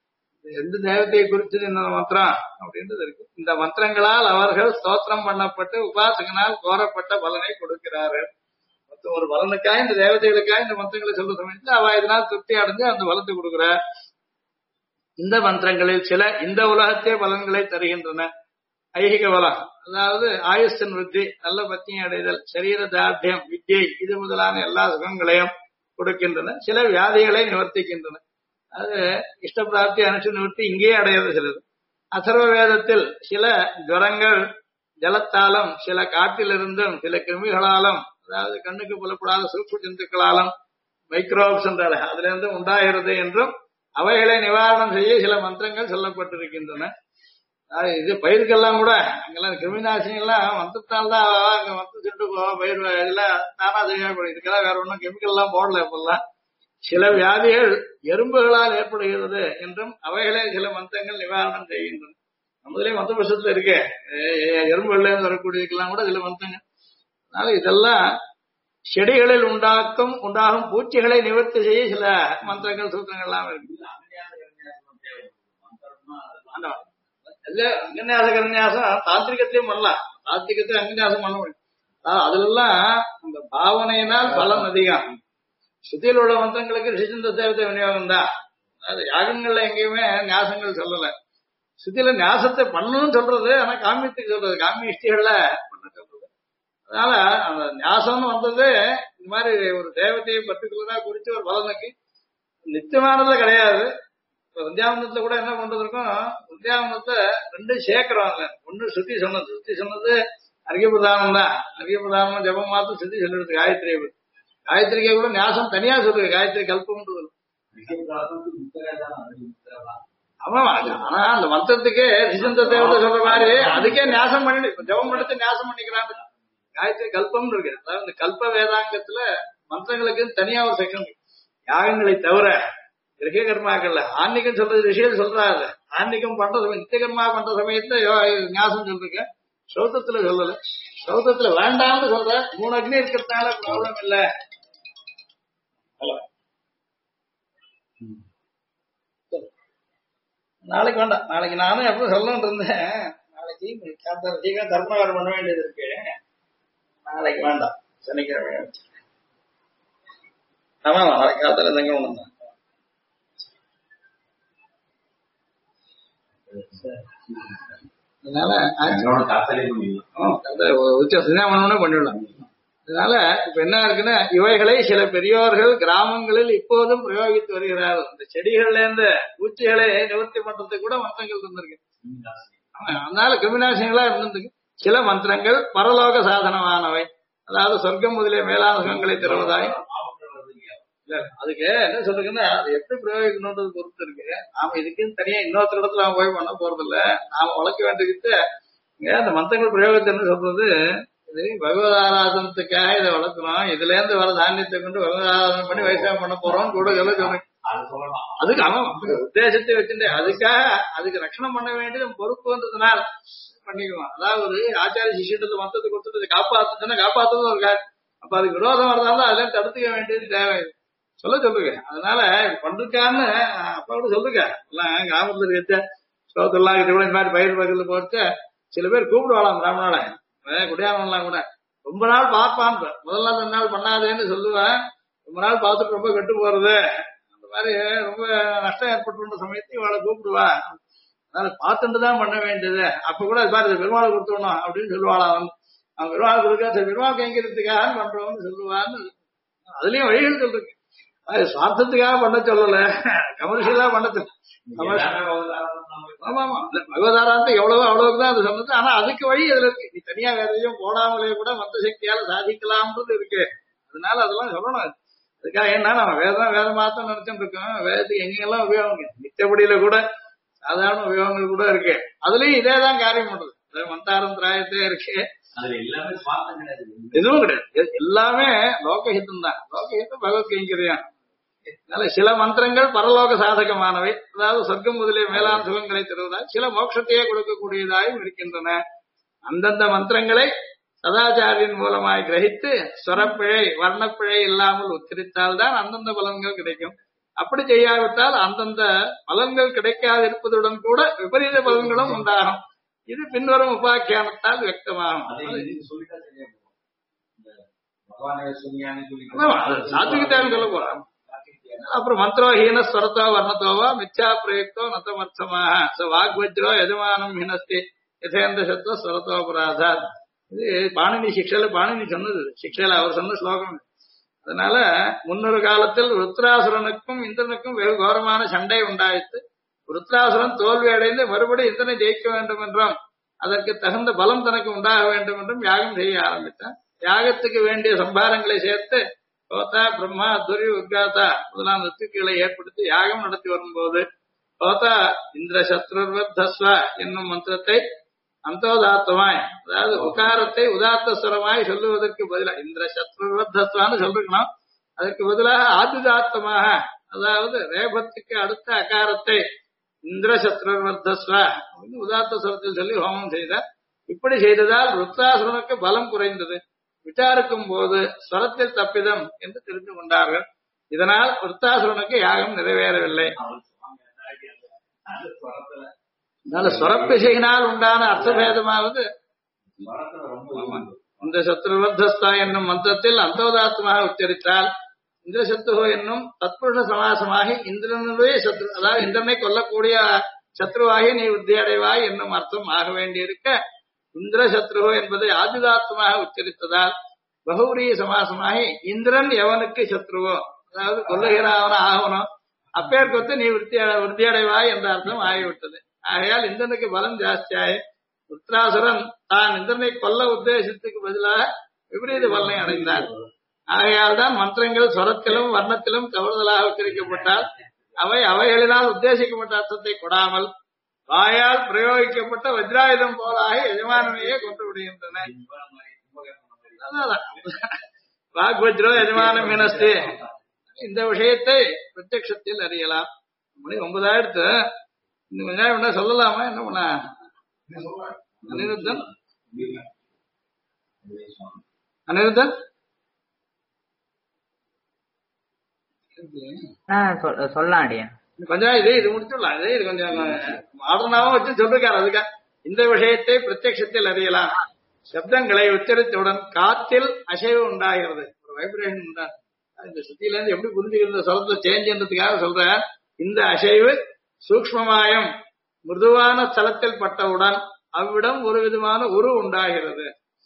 எந்த தேவத்தையை குறிச்சது இந்த மந்திரம் அப்படின்றது இருக்கு. இந்த மந்திரங்களால் அவர்கள் ஸ்தோத்திரம் பண்ணப்பட்டு உபாசகனால் கோரப்பட்ட பலனை கொடுக்கிறார்கள். ஒரு பலனுக்காக இந்த தேவதைகளுக்காக இந்த மந்திரங்களை சொல்ல சமயத்தில் அவ இதனால் திருப்தி அடைஞ்சு அந்த பலத்தை கொடுக்கிறார். இந்த மந்திரங்களில் சில இந்த உலகத்தே பலன்களை தருகின்றன. ஐகிக பலம், அதாவது ஆயுஷன் விருத்தி, நல்ல பத்தியை அடைதல், சரீர தார்த்தியம், வித்யை, இது முதலான எல்லா சுகங்களையும் கொடுக்கின்றன. சில வியாதிகளை நிவர்த்திக்கின்றன. அது இஷ்ட பிராப்தி அனுஷ்ட நிவர்த்தி இங்கேயே அடையாது சிலது. அதர்வ வேதத்தில் சில ஜுரங்கள் ஜலத்தாலும், சில காட்டிலிருந்தும், சில கிருமிகளாலும், அதாவது கண்ணுக்கு புலப்படாத சூக்ஷ்ம ஜந்துக்களாலும், மைக்ரோப்ஸ் என்றால அதுல இருந்து உண்டாகிறது என்றும் அவைகளை நிவாரணம் செய்ய சில மந்திரங்கள் சொல்லப்பட்டிருக்கின்றன. இது பயிருக்கெல்லாம் கூட அங்கெல்லாம் கிருமிநாசினி எல்லாம் மந்திரத்தால்தான் அங்க வந்து சுட்டு பயிர் இதெல்லாம் தானா செய்யப்படும். இதுக்கெல்லாம் வேற ஒன்றும் கெமிக்கல் எல்லாம் போடல. இப்பெல்லாம் சில வியாதிகள் எறும்புகளால் ஏற்படுகிறது என்றும் அவைகளே சில மந்திரங்கள் நிவாரணம் செய்கின்றன. நம்மளே மந்திர புருஷத்துல இருக்கு, எறும்புகள்ல இருந்து வரக்கூடியதுக்கெல்லாம் கூட சில மந்திரங்கள். அதனால இதெல்லாம் செடிகளில் உண்டாகும் பூச்சிகளை நிவர்த்தி செய்ய சில மந்திரங்கள் சூத்திரங்கள் எல்லாம் இருக்கு. அங்கன்யாச கன்யாசம் தாந்திரிகத்தையும் பண்ணலாம், தாந்திரிகத்தையும் அங்கன்யாசம் பண்ண முடியும். அதுல எல்லாம் அந்த பாவனையினால் பலன் அதிகம். சுத்தியில் உள்ள மந்திரங்களுக்கு ரிஷிச்சந்திர தேவதை விநியோகம் தான். அது யாகங்கள்ல எங்கேயுமே நியாசங்கள் சொல்லல. சுத்தியில நியாசத்தை பண்ணணும்னு சொல்றது, ஆனா காமியத்துக்கு சொல்றது, காமிய இஷ்டிகள்ல பண்ண சொல்றது. அதனால அந்த நியாசம்னு வந்தது இந்த மாதிரி ஒரு தேவதையை பர்டிகுலரா குறிச்சு ஒரு பலனுக்கு நித்தியமானது கிடையாது. இப்ப சந்தியாவந்தத்துல கூட என்ன பண்றது இருக்கும், சந்தியாவந்தத்தை ரெண்டு சேர்க்கிறோம். ஒண்ணு சுத்தி சொன்னது அர்க்கிய பிரதானம் தான். அர்க்கிய பிரதானம் ஜபம் மாத்திரம் சுத்தி சொல்லிடுது. காயத்ரிக்கே கூட நியாசம் தனியா சொல்றது, காயத்ரி கல்பம்ன்றது. ஆமா, ஆனா அந்த மந்திரத்துக்கே ரிஷந்த தேவதை சொல்ற மாதிரி அதுக்கே நியாசம் பண்ணிடு, ஜபம் எடுத்து நியாசம் பண்ணிக்கிறாங்க. காயத்ரி கல்பம்னு இருக்கு. அதாவது இந்த கல்ப வேதாங்கத்துல மந்திரங்களுக்கு தனியா ஒரு செக்ஷன் இருக்கு. யாகங்களை தவிர ரிஷி கர்மாக்கள்ல ஆன்மீகம் சொல்றது ரிஷிகள் சொல்றாரு. ஆன்மீகம் பண்ற சமயம், நித்திய கர்மா பண்ற சமயத்துல நியாசம் சொல்றீங்க, சௌத்தத்துல சொல்லல. சௌத்தத்துல வேண்டாம்னு சொல்ற, 3 அக்னி இருக்கிறதுனால ப்ராப்ளம் இல்ல. நாளைக்கு வேண்டாம், நாளைக்கு நானும் எப்ப சொல்லணும் இருந்தேன். நாளைக்கு சீக்கிரம் தர்மகாரம் பண்ண வேண்டியது இருக்கு. நாளைக்கு வேண்டாம், சனிக்கிழமை. ஆமா, நாளைக்கு காத்தால தங்க ஒண்ணு தான். அதனால பண்ணிடலாம். அதனால இப்ப என்ன இருக்குன்னா, இவைகளை சில பெரியோர்கள் கிராமங்களில் இப்போதும் பிரயோகித்து வருகிறார்கள். இந்த செடிகள்ல இருந்து பூச்சிகளை நிவர்த்தி பண்றதுக்கு கூட மந்திரங்கள் இருந்திருக்கு. அதனால கிருமிநாசினிகளா இருந்திருக்கு. சில மந்திரங்கள் பரலோக சாதனமானவை, அதாவது சொர்க்கம் முதலிய மேலான சுகங்களை தருவதாய். அதுக்கு என்ன சொல்றதுன்னா, அது எப்படி பிரயோகிக்கணும்ன்றது பொறுத்து இருக்கு. நாம இதுக்குன்னு தனியா இன்னொருத்த இடத்துல நாம போய் பண்ண போறது இல்ல. நாம வளர்க்க வேண்டியது அந்த மந்திரங்கள் பிரயோகத்தை சொல்றது, இது பகவத் ஆராதனத்துக்காக இதை வளர்க்கிறோம். இதுல இருந்து வர தானியத்தை கொண்டு பகவத் ஆராதனை பண்ணி வயசாக பண்ண போறோம் கூட சொல்றேன். அதுக்கு அவன் உத்தேசத்தை வச்சுட்டு அதுக்காக அதுக்கு ரட்சணம் பண்ண வேண்டியது பொறுப்புன்றதுனால பண்ணிக்குவான். அதாவது ஒரு ஆச்சாரிய சிஷியத்தை மொத்தத்தை கொடுத்துட்டு காப்பாத்துச்சுன்னா காப்பாத்துறது ஒரு காரியம். அப்ப அதுக்கு விரோதம் வரதால அதெல்லாம் தடுத்துக்க வேண்டியது தேவை சொல்லுங்க. அதனால பண்றதுக்கான்னு அப்பா கூட சொல்லுங்க. எல்லாம் கிராமத்துல இருக்க சோத்தெல்லாம் கூட இந்த மாதிரி பயிர் பகுதியில போட்டு சில பேர் கூப்பிடுவாளாம் பிராமணால. குடியானலாம் கூட ரொம்ப நாள் பார்ப்பான், முதல் நாள் 2 நாள் பண்ணாதேன்னு சொல்லுவேன். ரொம்ப நாள் பார்த்துட்டு ரொம்ப கெட்டு போறது, அந்த மாதிரி ரொம்ப நஷ்டம் ஏற்பட்டு சமயத்தையும் இவளை கூப்பிடுவா. அதனால பார்த்துட்டு தான் பண்ண வேண்டியது. அப்ப கூட பாரு பெருமாளை கொடுத்துடணும் அப்படின்னு சொல்லுவாளாம். அவன் பெருமாள் கொடுக்க சரி பெருமாள் கைங்கிறதுக்காக பண்றோம்னு சொல்லுவான்னு அதுலயும் வழிகள் சொல்றேன். அது சுவார்த்தத்துக்காக பண்ண சொல்லல, கமர்ஷியலா பண்ண. ஆமா ஆமா, பகவதாராந்த எவ்வளவோ அவ்வளவுதான் அது சொன்னது. ஆனா அதுக்கு வழி அதுல இருக்கு. நீ தனியா வேற எதையும் போடாமலே கூட மத்த சக்தியால சாதிக்கலாம்ன்றது இருக்கு. அதனால அதெல்லாம் சொல்லணும். அதுக்காக என்ன நம்ம வேதம் மாத்தம் நினைச்சுட்டு இருக்கோம். வேதத்துக்கு எங்கெல்லாம் உபயோகம் நித்தப்படியில கூட சாதாரண உபயோகங்கள் கூட இருக்கு. அதுலயும் இதேதான் காரியம் பண்றது. மந்தாரம் திராயத்தே இருக்கு, எதுவும் கிடையாது. எல்லாமே லோகஹிதம் தான். லோகஹிதம் பகவத் கைங்கரியம். அதனால சில மந்திரங்கள் பரலோக சாதகமானவை, அதாவது சொர்க்கம் முதலிய மேலான சுகங்களை தருவதால் சில மோட்சத்தையே கொடுக்கக்கூடியதாயும் இருக்கின்றன. அந்தந்த மந்திரங்களை சதாச்சாரியின் மூலமாய் கிரகித்து ஸ்வரப்பிழை வர்ணப்பிழை இல்லாமல் உச்சரித்தால் தான் அந்தந்த பலன்கள் கிடைக்கும். அப்படி செய்யாவிட்டால் அந்தந்த பலன்கள் கிடைக்காதிருப்பதுடன் கூட விபரீத பலன்களும் உண்டாகும். இது பின்வரும் உபாக்கியானத்தால் வியக்தமாகும். சாத்விகத்தான் சொல்ல போறான். அப்புறம் மந்திரோஹீன ஸ்வரத்தோ வர்ணத்தோவா மிச்சா பிரயுக்தோ நத்தமர்த்தமாக ச வாக்வஜ்ரோ எஜமானம் ஹினஸ்தி யதேந்திர சத்துவ ஸ்வரத்தோபராதாத். இது பாணினி சிக்ஷையில பாணினி சொன்னது, சிக்ஷையில அவர் சொன்ன ஸ்லோகம். அதனால முன்னொரு காலத்தில் ருத்ராசுரனுக்கும் இந்திரனுக்கும் வெகு கோரமான சண்டை உண்டாயிற்று. ருத்ராசுரன் தோல்வி அடைந்து மறுபடியும் இந்திரனை ஜெயிக்க வேண்டும் என்றும் அதற்கு தகுந்த பலம் தனக்கு உண்டாக வேண்டும் என்றும் யாகம் செய்ய ஆரம்பித்தான். யாகத்துக்கு வேண்டிய சம்பாரங்களை சேர்த்து கோதா பிரம்மா துரி உத்காதா முதலாம் ரித்துக்களை ஏற்படுத்தி யாகம் நடத்தி வரும்போது கோதா இந்திர சத்ருவர்தஸ்வ என்னும் மந்திரத்தை அந்தோதாத்தமாய், அதாவது உகாரத்தை உதாத்த சுரமாய் சொல்லுவதற்கு பதிலாக இந்திர சத்ருவர்தஸ்வான்னு சொல்லிருக்கணும். அதற்கு பதிலாக ஆதிதாத்தமாக, அதாவது ரேபத்துக்கு அடுத்த அகாரத்தை இந்திர சத்ருவர்தஸ்வ உதாத்த சுரத்தில் சொல்லி ஹோமம் செய்தார். இப்படி செய்ததால் ருத்ராசுரனுக்கு பலம் குறைந்தது. விசாரிக்கும் போது ஸ்வரத்தில் தப்பிதம் என்று தெரிந்து கொண்டார்கள். இதனால் ருத்ராசுரனுக்கு யாகம் நிறைவேறவில்லை. அதனால ஸ்வரப்பிசையினால் உண்டான அர்த்தபேதமாவது இந்த சத்ருவர்தஸ்தா என்னும் மந்திரத்தில் அந்தோதாத்மாக உச்சரித்தால் இந்திர சத்ருவோ என்னும் தத்புருஷ சமாசமாகி இந்திரனுடைய சத்ரு, அதாவது இந்திரனை கொல்லக்கூடிய சத்ருவாகி நீ விருத்தி அடைவாய் என்னும் அர்த்தம் ஆக வேண்டியிருக்க இந்திர சத்ருவோ என்பதை ஆதிதாத்மாக உச்சரித்ததால் பகுவரிய சமாசமாகி இந்திரன் எவனுக்கு சத்ருவோ, அதாவது கொல்லுகிறாவன ஆகணும், அப்பேற்கொத்து நீ விருத்தி அடைவாய் என்ற அர்த்தம் ஆகிவிட்டது. ஆகையால் இந்திரனுக்கு பலம் ஜாஸ்தியாய் ருத்ராசுரன் தான் இந்திரனை கொல்ல உத்தேசத்துக்கு பதிலாக விபரீத பலனை அடைந்தார். ஆகையால் தான் மந்திரங்கள் ஸ்வரத்திலும் வர்ணத்திலும் தவறுதலாக உச்சரிக்கப்பட்டால் அவை அவைகளினால் உத்தேசிக்கப்பட்ட அர்த்தத்தை கொடாமல் வாயால் பிரயோகிக்கப்பட்ட வஜ்ராயுதம் போலாகி எஜமானனையே கொண்டு விடுகின்றன. வாக்வஜ்ரோ எஜமானம் மினஸ்தே. இந்த விஷயத்தை பிரத்யக்ஷத்தில் அறியலாம். மணி 9 இன்னும் கொஞ்ச நேரம் என்ன சொல்லலாமா? என்ன பண்ண அனிருத்தன் அனிருத்தன் சொல்லலாம். கொஞ்சம் இது முடிச்சுடலாம். இது கொஞ்சம் மாடர்னாவும் வச்சு சொல்லிருக்காரு. அதுக்கா இந்த விஷயத்தை பிரத்யக்ஷத்தில் அறியலாம். சப்தங்களை உச்சரித்தவுடன் காத்தில் அசைவு உண்டாகிறது, ஒரு வைப்ரேஷன் உண்டாது. இந்த சுத்தியில இருந்து எப்படி புரிஞ்சுக்கிற சொல்றத சேஞ்சுன்றதுக்காக சொல்ற. இந்த அசைவு சூக்ஷ்மமாயம் மிருதுவான ஸ்தலத்தில் பட்டவுடன் அவ்விடம் ஒரு விதமான உரு உண்டாகிறது.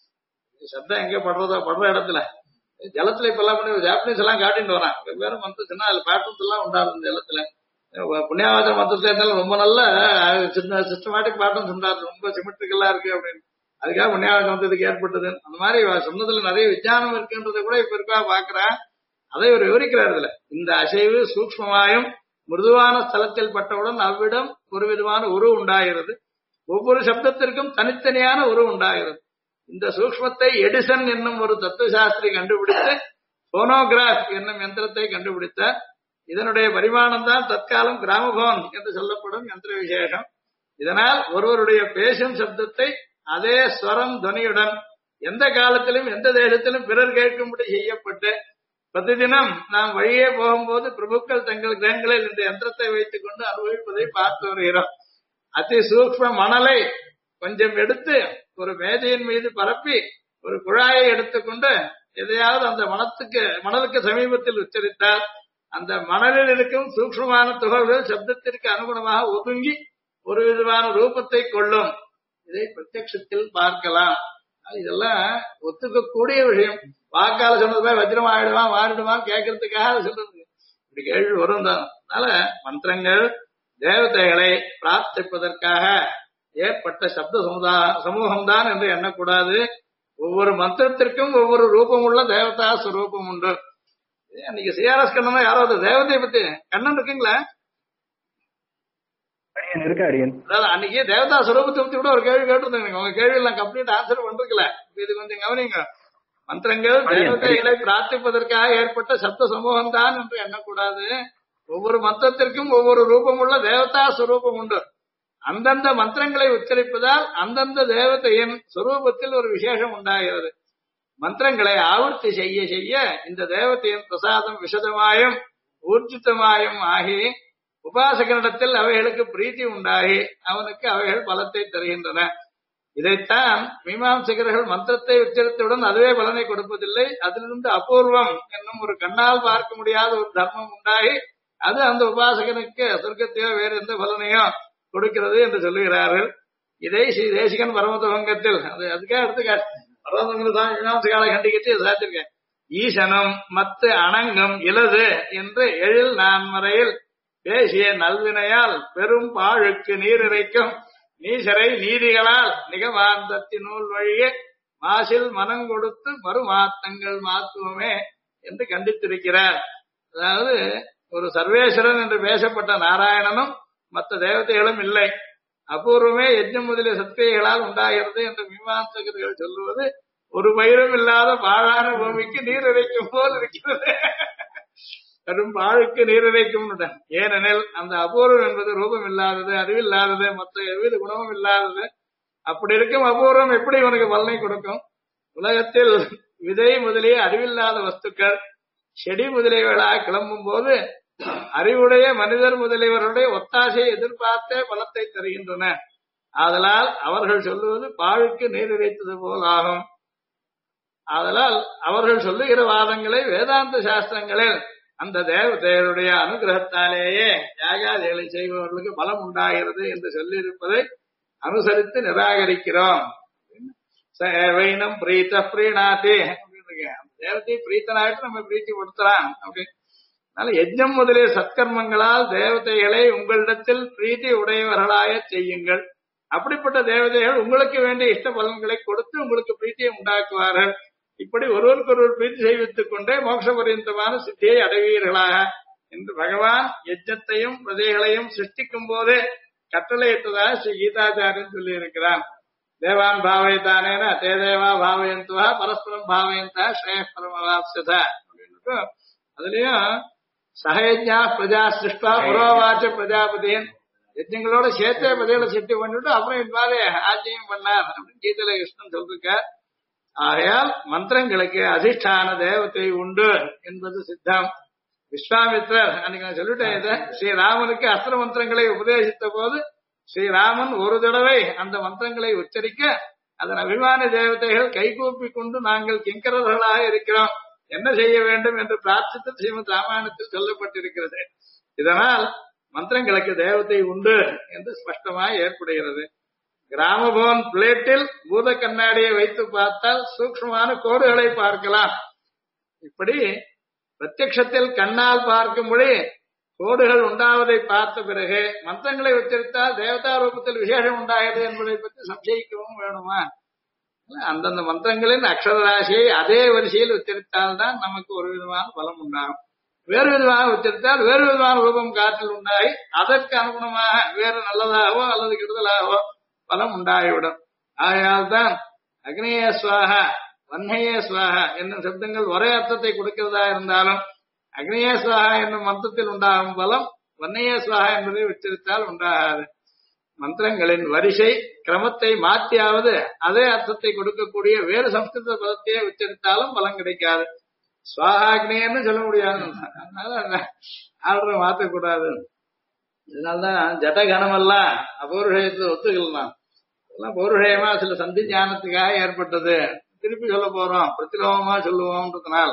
சப்தம் எங்க படுற இடத்துல ஜலத்துல இப்ப எல்லாம் பண்ணி ஜாப்பனீஸ் எல்லாம் காட்டிட்டு வரான். வெவ்வேறு மந்திரச்சுன்னா அதுல பேட்டர்ன்ஸ் எல்லாம் உண்டாரு. ஜலத்துல புண்ணியாவாச மந்திரத்துல இருந்தாலும் ரொம்ப நல்ல சிஸ்டமேட்டிக் பேட்டர்ன்ஸ் உண்டாரு, ரொம்ப சிமெட்ரிக்கலா இருக்கு அப்படின்னு. அதுக்காக புண்ணியாவாச மந்திரத்துக்கு ஏற்பட்டது. அந்த மாதிரி சொன்னதுல நிறைய விஞ்ஞானம் இருக்குன்றதை கூட இப்ப இருக்கா பாக்குறேன். அதை ஒரு விவரிக்கிறார் இதுல. இந்த அசைவு சூக்ஷ்மமாயும் மிருதுவான ஸ்தலத்தில் பட்டவுடன் அவ்விடம் ஒரு விதமான உரு உண்டாகிறது. ஒவ்வொரு சப்தத்திற்கும் தனித்தனியான உரு உண்டாகிறது. இந்த சூக்ஷ்மத்தை எடிசன் என்னும் ஒரு தத்துவ சாஸ்திரி கண்டுபிடித்து போனோகிராஃப் என்னும் யந்திரத்தை கண்டுபிடித்தார். இதனுடைய பரிமாணம் தான் தற்காலம் கிராமபோன் என்று சொல்லப்படும் யந்திர விசேஷம். இதனால் ஒருவருடைய பேசும் சப்தத்தை அதே ஸ்வரம் துவனியுடன் எந்த காலத்திலும் எந்த தேசத்திலும் பிறர் கேட்கும்படி செய்யப்பட்டு பிரதிதினம் நாம் வழியே போகும்போது பிரபுக்கள் தங்கள் கிரகங்களில் இந்த யந்திரத்தை வைத்துக் கொண்டு அனுபவிப்பதை பார்த்து வருகிறோம். அதி சூக்ஷ்ம மணலை கொஞ்சம் எடுத்து ஒரு மேதையின் மீது பரப்பி ஒரு குழாயை எடுத்துக்கொண்டு எதையாவது அந்த மணலுக்கு சமீபத்தில் உச்சரித்தால் அந்த மணலில் இருக்கும் சூக்ஷ்மமான துகள்கள் சப்தத்திற்கு அனுகுணமாக ஒதுங்கி ஒரு விதமான ரூபத்தை கொள்ளும். இதை பிரத்யக்ஷத்தில் பார்க்கலாம். இதெல்லாம் ஒத்துக்கக்கூடிய விஷயம். வாக்கால சொன்னதுமே வஜ்ரம் ஆயிடுவான் மாறிடுவான் கேட்கறதுக்காக சொல்றது. இப்படி கேள்வி வரும் தான். அதனால மந்திரங்கள் தேவதைகளை பிரார்த்திப்பதற்காக ஏற்பட்ட சப்த சமூகம்தான் என்று எண்ணக்கூடாது. ஒவ்வொரு மந்திரத்திற்கும் ஒவ்வொரு ரூபம் உள்ள தேவதா ஸ்வரூபம் உண்டு. அன்னைக்கு சிஆர்எஸ் கண்ணன் யாராவது தேவதையை பத்தி கண்ணன் இருக்குங்களா? அதாவது அன்னைக்கு தேவதா ஸ்வரூபத்தை பத்தி கூட ஒரு கேள்வி கேட்டிருந்தேன். உங்க கேள்வி எல்லாம் கம்ப்ளீட் ஆன்சர் பண்றதுல இது கொஞ்சம் கவனிங்க. மந்திரங்கள் தேவதைகளை பிரார்த்திப்பதற்காக ஏற்பட்ட சப்த சமூகம் தான் என்று எண்ணக்கூடாது. ஒவ்வொரு மந்திரத்திற்கும் ஒவ்வொரு ரூபம் உள்ள தேவதா ஸ்வரூபம் உண்டு. அந்தந்த மந்திரங்களை உச்சரிப்பதால் அந்தந்த தேவதையின் சுரூபத்தில் ஒரு விசேஷம் உண்டாகிறது. மந்திரங்களை ஆவர்த்தி செய்ய செய்ய இந்த தேவதையின் பிரசாதம் விஷதமாயும் ஊர்ஜிதமாயும் ஆகி உபாசகனிடத்தில் அவைகளுக்கு பிரீத்தி உண்டாகி அவனுக்கு அவைகள் பலத்தை தருகின்றன. இதைத்தான் மீமாம்சகர்கள் மந்திரத்தை உச்சரித்தவுடன் அதுவே பலனை கொடுப்பதில்லை, அதிலிருந்து அபூர்வம் என்னும் ஒரு கண்ணால் பார்க்க முடியாத ஒரு தர்மம் உண்டாகி அது அந்த உபாசகனுக்கு சொர்க்கத்தையோ வேறு எந்த பலனையோ கொடுக்கிறது என்று சொல்லுகிறார்கள். இதை ஸ்ரீ தேசிகன் பரமதவங்கத்தில் அதுக்காக எடுத்துக்காட்டு பரமதவங்க மீமாம்சகால கண்டிக்கிட்டு சாத்திருக்கேன். ஈசனம் மத்து அணங்கம் இலது என்று எழில் நான்மறையில் பேசிய நல்வினையால் பெரும் பாழுக்கு நீர் இறைக்கும் நீசரை நீதிகளால் நிகமாந்தத்தினுள் வழியே மாசில் மனம் கொடுத்து மறுமாத்தங்கள் மாத்துவமே என்று கண்டித்திருக்கிறார். அதாவது ஒரு சர்வேஸ்வரன் என்று பேசப்பட்ட நாராயணனும் மற்ற தேவதைகளும் இல்லை, அபூர்வமே யஜ்ஞம் முதலிய சத்திரிகளால் உண்டாகிறது என்று மீமாம்சகர்கள் சொல்லுவது ஒரு பயிரும் இல்லாத பாழான பூமிக்கு நீர் இறைக்கும் போல் இருக்கிறது. கடும் பாழுக்கு நீர் இறைக்கும். ஏனெனில் அந்த அபூர்வம் என்பது ரூபம் இல்லாதது, அறிவில்லாதது, மற்ற எவ்வித குணமும் இல்லாதது. அப்படி இருக்கும் அபூர்வம் எப்படி உனக்கு பலனை கொடுக்கும்? உலகத்தில் விதை முதலிய அறிவில்லாத வஸ்துக்கள் செடி முதலியவர்களாக கிளம்பும் போது அறிவுடைய மனிதர் முதலியவர்களுடைய ஒத்தாசையை எதிர்பார்த்தே பலத்தை தருகின்றன. ஆதலால் அவர்கள் சொல்லுவது பாழுக்கு நீர் இறைத்தது போல் ஆகும். ஆதலால் அவர்கள் சொல்லுகிற வாதங்களை வேதாந்த சாஸ்திரங்களில் அந்த தேவதைகளுடைய அனுகிரகத்தாலேயே யாகாதிகளை செய்பவர்களுக்கு பலம் உண்டாகிறது என்று சொல்லியிருப்பதை அனுசரித்து நிராகரிக்கிறோம். சேவைனம் பிரீத்த பிரீணாதி தேவத்தை பிரீத்தனாயிட்டு நம்ம பிரீத்தி கொடுத்துறான் அப்படின்னு. அதனால யஜ்ஞம் முதலிய சத்கர்மங்களால் தேவதைகளை உங்களிடத்தில் பிரீத்தி உடையவர்களாய செய்யுங்கள். அப்படிப்பட்ட தேவதைகள் உங்களுக்கு வேண்டிய இஷ்ட பலன்களை கொடுத்து உங்களுக்கு பிரீத்தியை உண்டாக்குவார்கள். இப்படி ஒருவருக்கொருவர் பிரீத்தி செய்வித்துக் கொண்டே மோட்ச பரியந்தமான சித்தியை அடைவீர்களாக என்று பகவான் யஜ்ஞத்தையும் பிரஜைகளையும் சிருஷ்டிக்கும் போதே கட்டளையிட்டதாக ஸ்ரீ கீதாச்சாரியன் சொல்லி இருக்கிறான். தேவான் பாவயத்தானேன தே தேவா பாவயந்துவா பரஸ்பரம் பாவயந்தா ஸ்ரேயபரமவாப்சதா அப்படின்னு அதுலயும் சகயஜா பிரஜா சிருஷ்டா புரோவாச்ச பிரஜாபதியன் யஜ்ஞங்களோட சேர்த்தே பிரஜைகளை சிருஷ்டி பண்ணிட்டு அப்புறம் இது மாதிரி ஆட்சியம் பண்ணார் அப்படின்னு கீதையில கிருஷ்ணன் சொல்லிருக்கார். ஆகையால் மந்திரங்களுக்கு அதிஷ்டான தேவத்தை உண்டு என்பது சித்தம். விஸ்வாமித்ரர் அன்னைக்கு நான் சொல்லிட்டேன் இதை ஸ்ரீராமனுக்கு அஸ்திர மந்திரங்களை உபதேசித்த போது ஸ்ரீராமன் ஒரு தடவை அந்த மந்திரங்களை உச்சரிக்க அதன் அபிமான தேவதைகள் கைகூப்பி கொண்டு நாங்கள் கிங்கரர்களாக இருக்கிறோம், என்ன செய்ய வேண்டும் என்று பிரார்த்தித்து ஸ்ரீமத் ராமாயணத்தில் சொல்லப்பட்டிருக்கிறது. இதனால் மந்திரங்களுக்கு தேவதை உண்டு என்று ஸ்பஷ்டமாய் ஏற்படுகிறது. கிராமபோன் பிளேட்டில் பூத கண்ணாடியை வைத்து பார்த்தால் சூக்ஷ்மமான கோடுகளை பார்க்கலாம். இப்படி பிரத்யக்ஷத்தில் கண்ணால் பார்க்கும்படி கோடுகள் உண்டாவதை பார்த்த பிறகு மந்திரங்களை உச்சரித்தால் தேவதா ரூபத்தில் விசேஷம் உண்டாகிறது என்பதை பற்றி சம்சயிக்கவும் வேணுமா? அந்தந்த மந்திரங்களின் அக்ஷர ராசியை அதே வரிசையில் உச்சரித்தால் தான் நமக்கு ஒரு விதமான பலம் உண்டாகும். வேறு விதமாக உச்சரித்தால் வேறு விதமான ரூபம் காற்றில் உண்டாகி அதற்கு அனுகுணமாக வேறு நல்லதாகவோ அல்லது கெடுதலாகவோ பலம் உண்டாகிவிடும். ஆகையால் தான் அக்னியே ஸ்வாஹா வன்னையே ஸ்வாஹா என்னும் சப்தங்கள் ஒரே அர்த்தத்தை கொடுக்கிறதா இருந்தாலும் அக்னியே ஸ்வாஹா என்னும் மந்திரத்தில் உண்டாகும் பலம் வன்னையே ஸ்வாஹா என்பதை உச்சரித்தால் உண்டாகாது. மந்திரங்களின் வரிசை கிரமத்தை மாற்றியாவது அதே அர்த்தத்தை கொடுக்கக்கூடிய வேறு சம்ஸ்கிருத பதத்தையே உச்சரித்தாலும் பலம் கிடைக்காது. ஸ்வாஹாக்னேன்னு சொல்ல முடியாது. அதனால ஆர்டரை மாற்றக்கூடாது. இதனால்தான் ஜடகணமெல்லாம் அபௌருஷயத்தை ஒத்துக்கலாம். இதெல்லாம் பௌருஷயமா சில சந்தி ஞானத்துக்காக ஏற்பட்டது. திருப்பி சொல்ல போறோம், பிரதிலோகமா சொல்லுவோம்ன்றதுனால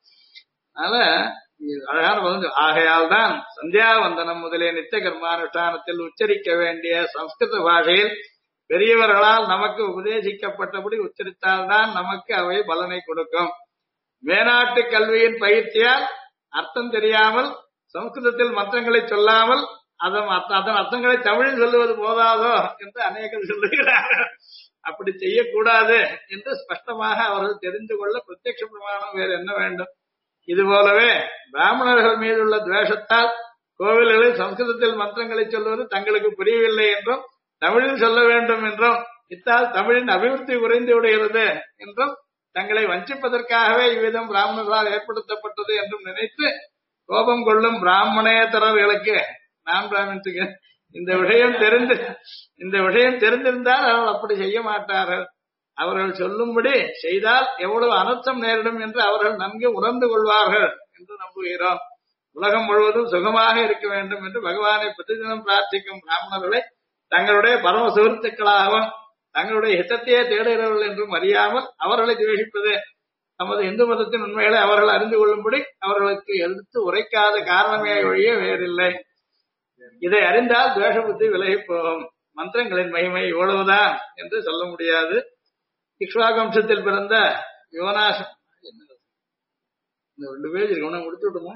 அதனால அழகான பதம். ஆகையால் தான் சந்தியாவந்தனம் முதலிய நித்திய கர்மானுஷ்டானத்தில் உச்சரிக்க வேண்டிய சம்ஸ்கிருத பாஷையில் பெரியவர்களால் நமக்கு உபதேசிக்கப்பட்டபடி உச்சரித்தால்தான் நமக்கு அவை பலனை கொடுக்கும். மேநாட்டு கல்வியின் பயிற்சியால் அர்த்தம் தெரியாமல் சம்ஸ்கிருதத்தில் மந்திரங்களை சொல்லாமல் அதன் அர்த்தங்களை தமிழில் சொல்லுவது போதாதோ என்று அநேகர் சொல்லுகிறார்கள். அப்படி செய்யக்கூடாது என்று ஸ்பஷ்டமாக அவர்கள் தெரிந்து கொள்ள பிரத்யக்ஷ பிரமாணம் வேறு என்ன வேண்டும்? இதுபோலவே பிராமணர்கள் மீதுள்ள துவேஷத்தால் கோவில்களில் சம்ஸ்கிருதத்தில் மந்திரங்களை சொல்வது தங்களுக்கு புரியவில்லை என்றும் தமிழில் சொல்ல வேண்டும் என்றும் இத்தால் தமிழின் அபிவிருத்தி குறைந்து விடுகிறது என்றும் தங்களை வஞ்சிப்பதற்காகவே இவ்விதம் பிராமணர்களால் ஏற்படுத்தப்பட்டது என்றும் நினைத்து கோபம் கொள்ளும் பிராமணேதரர்களுக்கு நான் பிராமணத்துக்கு இந்த விஷயம் தெரிந்திருந்தால் அவர்கள் அப்படி செய்ய மாட்டார்கள். அவர்கள் சொல்லும்படி செய்தால் எவ்வளவு அனர்த்தம் நேரிடும் என்று அவர்கள் நன்கு உணர்ந்து கொள்வார்கள் என்று நம்புகிறோம். உலகம் முழுவதும் சுகமாக இருக்க வேண்டும் என்று பகவானை பிரதிதினம் பிரார்த்திக்கும் பிராமணர்களை தங்களுடைய பரம சுகத்துக்களாகவும் தங்களுடைய ஹிதத்தையே தேடுகிறவர்கள் என்றும் அறியாமல் அவர்களை துவேஷிப்பது நமது இந்து மதத்தின் உண்மைகளை அவர்கள் அறிந்து கொள்ளும்படி அவர்களுக்கு எடுத்து உரைக்காத காரணமே ஒழிய வேறில்லை. இதை அறிந்தால் துவேஷ புத்தி விலகி போகும். மந்திரங்களின் மகிமை இவ்வளவுதான் என்று சொல்ல முடியாது. இக்ஷ்வாகு வம்சத்தில் பிறந்த யோனாசம் இந்த 2 பேஜ் இருக்கு, முடிச்சு விட்டுமா?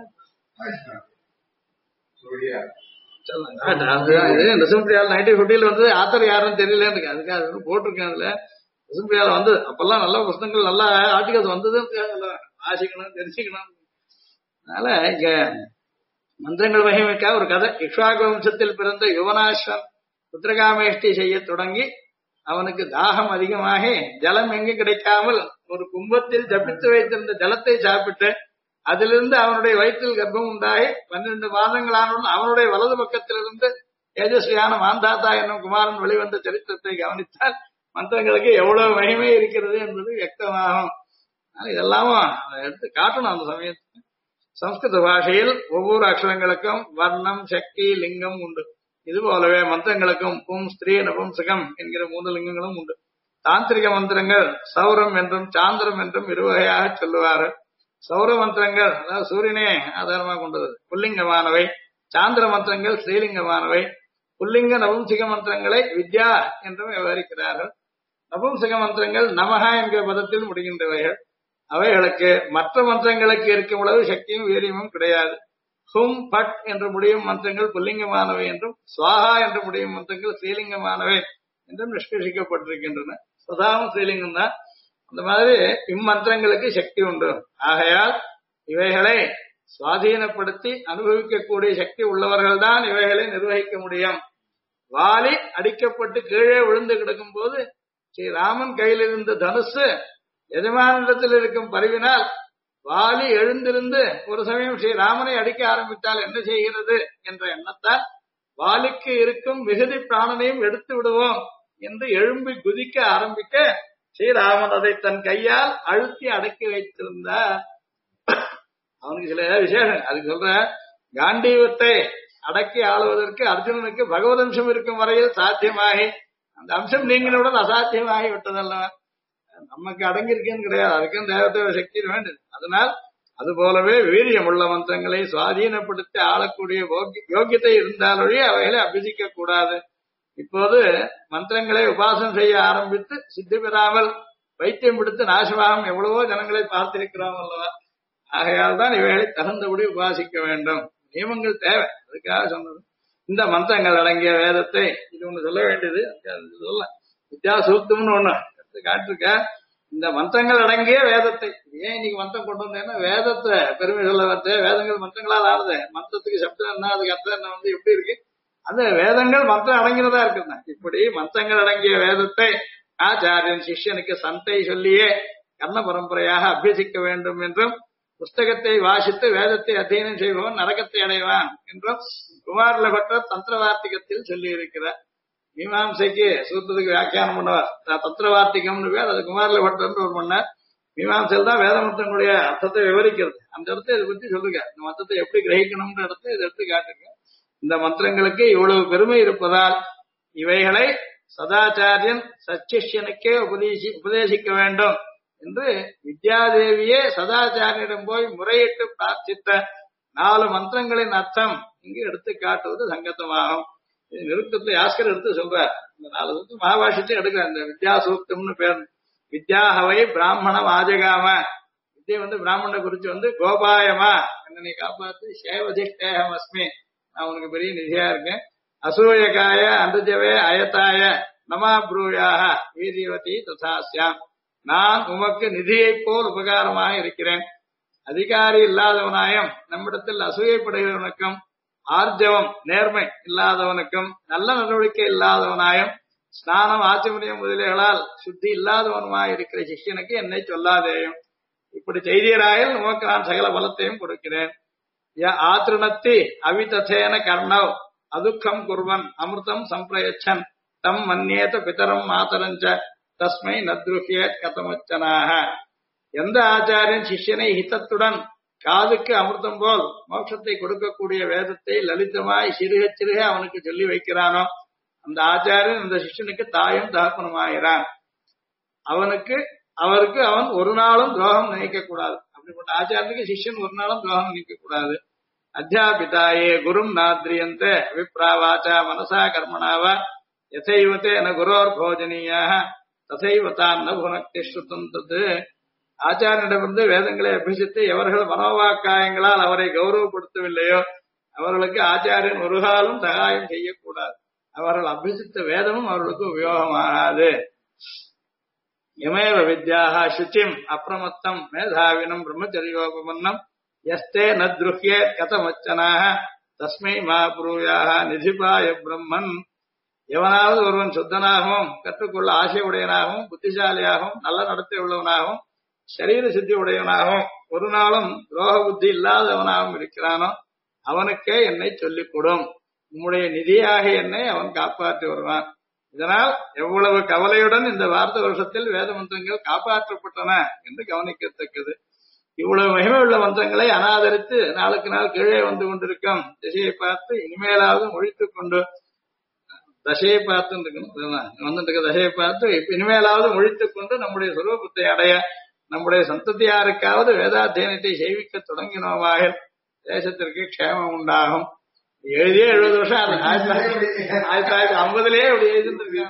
நிசம்பிரியால் 1950 வந்து ஆத்தர் யாருன்னு தெரியல இருக்கு, அதுக்காக போட்டிருக்கேன். அதுல நிசம்பிரியால வந்து அப்பெல்லாம் நல்ல புத்தகங்கள் நல்ல ஆர்டிகல்ஸ் வந்தது, வாசிக்கணும் தெரிஞ்சுக்கணும். அதனால இங்க மந்திரங்கள் மகிமைக்காக ஒரு கதை. இக்ஷ்வாகு வம்சத்தில் பிறந்த யுவனாஸ்வன் புத்திரகாமேஷ்டி செய்ய தொடங்கி அவனுக்கு தாகம் அதிகமாகி ஜலம் எங்கு கிடைக்காமல் ஒரு கும்பத்தில் ஜபித்து வைத்திருந்த ஜலத்தை சாப்பிட்டு அதிலிருந்து அவனுடைய வயிற்றில் கர்ப்பம் உண்டாகி 12 மாதங்களானவன் அவனுடைய வலது பக்கத்திலிருந்து தேஜஸ்வியான மாந்தாத்தா என்னும் குமாரன் வெளிவந்த சரித்திரத்தை கவனித்தால் மந்திரங்களுக்கு எவ்வளவு மகிமை இருக்கிறது என்பது வியக்தமாகும். இதெல்லாமும் எடுத்து காட்டணும். அந்த சமயத்துக்கு சம்ஸ்கிருத பாஷையில் ஒவ்வொரு அக்ஷரங்களுக்கும் வர்ணம், சக்தி, லிங்கம் உண்டு. இது போலவே மந்திரங்களுக்கும் பும், ஸ்திரீ, நபும்சகம் என்கிற 3 லிங்கங்களும் உண்டு. தாந்திரிக மந்திரங்கள் சௌரம் என்றும் சாந்திரம் என்றும் இருவகையாக சொல்லுவார்கள். சௌர மந்திரங்கள் அதாவது சூரியனே ஆதாரமாக கொண்டது, புல்லிங்கமானவை. சாந்திர மந்திரங்கள் ஸ்ரீலிங்கமானவை. புல்லிங்க நபும்சிக மந்திரங்களை வித்யா என்றும் விவரிக்கிறார்கள். நபும்சக மந்திரங்கள் நமஹா என்கிற பதத்தில் முடிகின்றவைகள். அவைகளுக்கு மற்ற மந்திரங்களுக்கு இருக்கும் அளவு சக்தியும் வீரியமும் கிடையாது. ஹும், பட் என்று முடியும் மந்திரங்கள் புல்லிங்கமானவை என்றும், சுவாஹா என்று முடியும் மந்திரங்கள் ஸ்ரீலிங்கமானவை என்றும் நிஷ்கர்ஷிக்கப்பட்டிருக்கின்றன. சதாவும் ஸ்ரீலிங்கம் தான். அந்த மாதிரி இம்மந்திரங்களுக்கு சக்தி உண்டு. ஆகையால் இவைகளை சுவாதீனப்படுத்தி அனுபவிக்கக்கூடிய சக்தி உள்ளவர்கள் தான் இவைகளை நிர்வகிக்க முடியும். வாலி அடிக்கப்பட்டு கீழே விழுந்து கிடக்கும் போது ஸ்ரீராமன் கையில் இருந்த தனுசு எஜமானிடத்தில் இருக்கும் பரிவினால் வாலி எழுந்திருந்து ஒரு சமயம் ஸ்ரீராமனை அடிக்க ஆரம்பித்தால் என்ன செய்கிறது என்ற எண்ணத்தால் வாலிக்கு இருக்கும் மிகுதி பிராணனையும் எடுத்து விடுவோம் என்று எழும்பி குதிக்க ஆரம்பிக்க ஸ்ரீராமன் அதை தன் கையால் அழுத்தி அடக்கி வைத்திருந்தார். அவனுக்கு சில விசேஷம் அதுக்கு சொல்ற. காண்டீவத்தை அடக்கி ஆளுவதற்கு அர்ஜுனனுக்கு பகவத் அம்சம் இருக்கும் வரையில் சாத்தியமாகி அந்த அம்சம் நீங்களுடன் அசாத்தியமாகி விட்டதல்லவா. நமக்கு அடங்கியிருக்கேன்னு கிடையாது, அதுக்கும் தேவதேவ சக்தி வேண்டும். அதனால் அது போலவே வீரியம் உள்ள மந்திரங்களை சுவாதீனப்படுத்தி ஆளக்கூடிய யோக்கியத்தை இருந்தாலொழிய அவைகளை அபியசிக்க கூடாது. இப்போது மந்திரங்களை உபாசனம் செய்ய ஆரம்பித்து சித்தி பெறாமல் வைத்தியம் பிடித்து நாசமாகும் எவ்வளவோ ஜனங்களை பார்த்திருக்கிறோம் அல்லவா. ஆகையால் தான் இவைகளை தகுந்தபடி உபாசிக்க வேண்டும். நியமங்கள் தேவை, அதுக்காக சொன்னது. இந்த மந்திரங்கள் அடங்கிய வேதத்தை இது ஒண்ணு சொல்ல வேண்டியது சொல்ல வித்யா சூக்தம்னு ஒண்ணு காட்டிருக்க. இந்த மந்திரங்கள் அடங்கிய வேதத்தை ஏன் இன்னைக்கு மந்திரம் கொண்டு வந்தேன்னா வேதத்தை பெருமை சொல்ல வந்து வேதங்கள் மந்திரங்களால் ஆடுது. மந்திரத்துக்கு சப்தம் என்ன, அதுக்கு அர்த்தம் என்ன வந்து எப்படி இருக்கு, அந்த வேதங்கள் மந்திரம் அடங்கிறதா இருக்குங்க. இப்படி மந்திரங்கள் அடங்கிய வேதத்தை ஆச்சாரியன் சிஷ்யனுக்கு சந்தை சொல்லியே கர்ண பரம்பரையாக அபியசிக்க வேண்டும் என்றும், புஸ்தகத்தை வாசித்து வேதத்தை அத்தியனம் செய்பவன் நரகத்தை அடைவான் என்றும் குமாரில பட்டர் தந்திரவார்த்திகத்தில் சொல்லி இருக்கிறார். மீமாம்சைக்கு சூத்திரத்துக்கு வியாக்கியானம் பண்ணுவார். தந்திரவார்த்திகம்னு பேர், அது குமாரில பட்டர்னு ஒரு பண்ணார். மீமாம்சையில் தான் வேத மந்திரங்களுடைய அர்த்தத்தை விவரிக்கிறது. அந்த இடத்த இதை பற்றி சொல்லுங்க, இந்த மந்திரத்தை எப்படி கிரகிக்கணும்ன்ற இடத்த இதை எடுத்து காட்டுங்க. இந்த மந்திரங்களுக்கு இவ்வளவு பெருமை இருப்பதால் இவைகளை சதாச்சாரியன் சச்சிஷ்யனுக்கே உபதேசிக்க வேண்டும் என்று வித்யாதேவியே சதாச்சாரியனிடம் போய் முறையிட்டு பிரார்த்தித்த 4 மந்திரங்களின் அர்த்தம் இங்கு எடுத்து காட்டுவது சங்கத்தமாகும். நிருத்தத்துல யாஸ்கர் எடுத்து சொல்றார். இந்த 4 மகாபாஷ்யத்தையும் எடுக்கிறார். இந்த வித்யா சூக்தம்னு பேர். வித்யாஹவை பிராமணம் ஆஜகாம, வித்யை வந்து பிராமணனை குறிச்சு கோபாயமா என்னை காப்பாத்து சேவதிஷ்டேகம் அஸ்மி, நான் உனக்கு பெரிய நிதியா இருக்கேன். அசூயகாய அந்தஜவே அயத்தாய நமா ப்ரூயாக வீரியவதி ததாஸ்யாம், நான் உமக்கு நிதியை போல் உபகாரமாக இருக்கிறேன். அதிகாரி இல்லாதவனாயும் நம்மிடத்தில் அசூயப்படுகிறவனுக்கும் ஆர்ஜவம் நேர்மை இல்லாதவனுக்கும் நல்ல நடவடிக்கை இல்லாதவனாயும் ஸ்நானம் ஆச்சமரியம் முதலிகளால் சுத்தி இல்லாதவனுமாய் இருக்கிற சிஷ்யனுக்கு என்னை சொல்லாதேயும். இப்படி செய்தீராயில் உமக்கு நான் சகல பலத்தையும் கொடுக்கிறேன். ஆத்ருணத்தி அவிதேன கர்ணவ் அதுக்கம் குர்வன் அமிர்தம் சம்பிரயச்சன் தம் மன்யேத பிதரம் மாதரஞ்ச தஸ்மை நத்ருஹ்யேத் கதமச்சனாக. எந்த ஆச்சாரியன் சிஷ்யனை ஹிதத்துடன் காதுக்கு அமிர்தம் போல் மோட்சத்தை கொடுக்கக்கூடிய வேதத்தை லலிதமாய் சிறுக சிறுக அவனுக்கு சொல்லி வைக்கிறானோ அந்த ஆச்சாரியன் இந்த சிஷ்யனுக்கு தாயும் தகப்பனுமாகிறான். அவருக்கு அவன் ஒரு நாளும் துரோகம் நினைக்க கூடாது. அப்படிப்பட்ட ஆச்சாரியனுக்கு சிஷ்யன் ஒரு நாளும் துரோகம் நினைக்க கூடாது. அத்தியாபிதாயே குரும் நாத்ரியந்த விப்ராவாச்சா மனசா கர்மணாவா யசைவத்தே ந குரோர் போஜனீயாக தசைவதான் ந புனக்தி ஸ்ருதம் தத். ஆச்சாரியனிடமிருந்து வேதங்களை அபியசித்து எவர்கள் மனோவாக்காயங்களால் அவரை கௌரவப்படுத்தவில்லையோ அவர்களுக்கு ஆச்சாரியன் ஒரு காலம் சகாயம் செய்யக்கூடாது. அவர்கள் அபியசித்த வேதமும் அவர்களுக்கு உபயோகமாகாது. யமேவ வித்யாக சுச்சிம் அப்பிரமத்தம் மேதாவினம் பிரம்மச்சரியோபமன்னம் யஸ்தே நத்ருஹ்யே கதமச்சனாக தஸ்மை மா புரூயாக நிதிபாய பிரம்மன். எவனாவது ஒருவன் சுத்தனாகவும் கற்றுக்கொள்ள ஆசையுடையனாகவும் புத்திசாலியாகவும் நல்ல நடத்தை உள்ளவனாகவும் சரீர சித்தி உடையவனாகவும் ஒரு நாளும் துரோக புத்தி இல்லாதவனாகவும் இருக்கிறானோ அவனுக்கே என்னை சொல்லிக் கொடும். உம்முடைய நிதியாக என்னை அவன் காப்பாற்றி வருவான். இதனால் எவ்வளவு கவலையுடன் இந்த வார்த்த வருஷத்தில் வேத மந்திரங்கள் காப்பாற்றப்பட்டன என்று கவனிக்கத்தக்கது. இவ்வளவு மகிமை உள்ள மந்திரங்களை அனாதரித்து நாளுக்கு நாள் கீழே வந்து கொண்டிருக்கும் திசையை பார்த்து இனிமேலாவது ஒழித்துக் கொண்டு தசையை பார்த்து வந்துட்டு தசையை பார்த்து இனிமேலாவது ஒழித்துக் கொண்டு நம்முடைய சுரூபத்தை அடைய நம்முடைய சந்ததியாருக்காவது வேதாத்தியனத்தை செய்விக்க தொடங்கினோமாக தேசத்திற்கு க்ஷேமம் உண்டாகும். எழுதியே 70 வருஷம் 1950 இப்படி எழுதிருக்காங்க.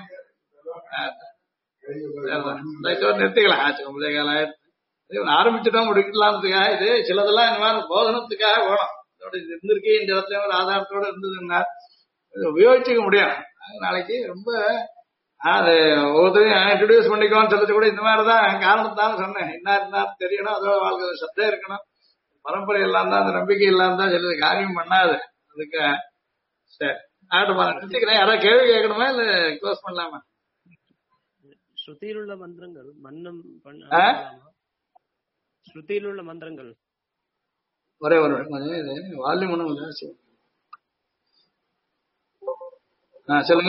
நிறுத்திக்கலாம். 9 காலம் ஆரம்பிச்சுட்டோம் முடிக்கலாம்ன்றதுக்காக இது சிலதெல்லாம் இந்த மாதிரி போதனத்துக்காக வேணும். இதோட இது இருந்திருக்கு இந்த இடத்துல ஒரு ஆதாரத்தோட இருந்ததுன்னா உபயோகிச்சுக்க முடியும். நாளைக்கு ரொம்ப அது ஒவ்வொருத்தரையும் இன்ட்ரடியூஸ் பண்ணிக்கோன்னு சொல்லிட்டு கூட இந்த மாதிரிதான் காரணத்தாலும் சொன்னேன். இன்னார் தெரியணும், அதோட வாழ்க்கை சத்தம் இருக்கணும், பரம்பரை எல்லாம் தான் அந்த நம்பிக்கை இல்லாம தான் சிலது காரியம் பண்ணாது. அதுக்கு சரி நிறுத்திக்கிறேன். யாராவது கேள்வி கேட்கணுமா இல்ல க்ளோஸ் பண்ணலாமா? ஸ்ருதியில் உள்ள மந்திரங்கள் மன்னம் ஸ்ருதியில் உள்ள மந்திரங்கள் ஒரே ஒரு வால்யூம் ஒண்ணு சொல்லுங்க.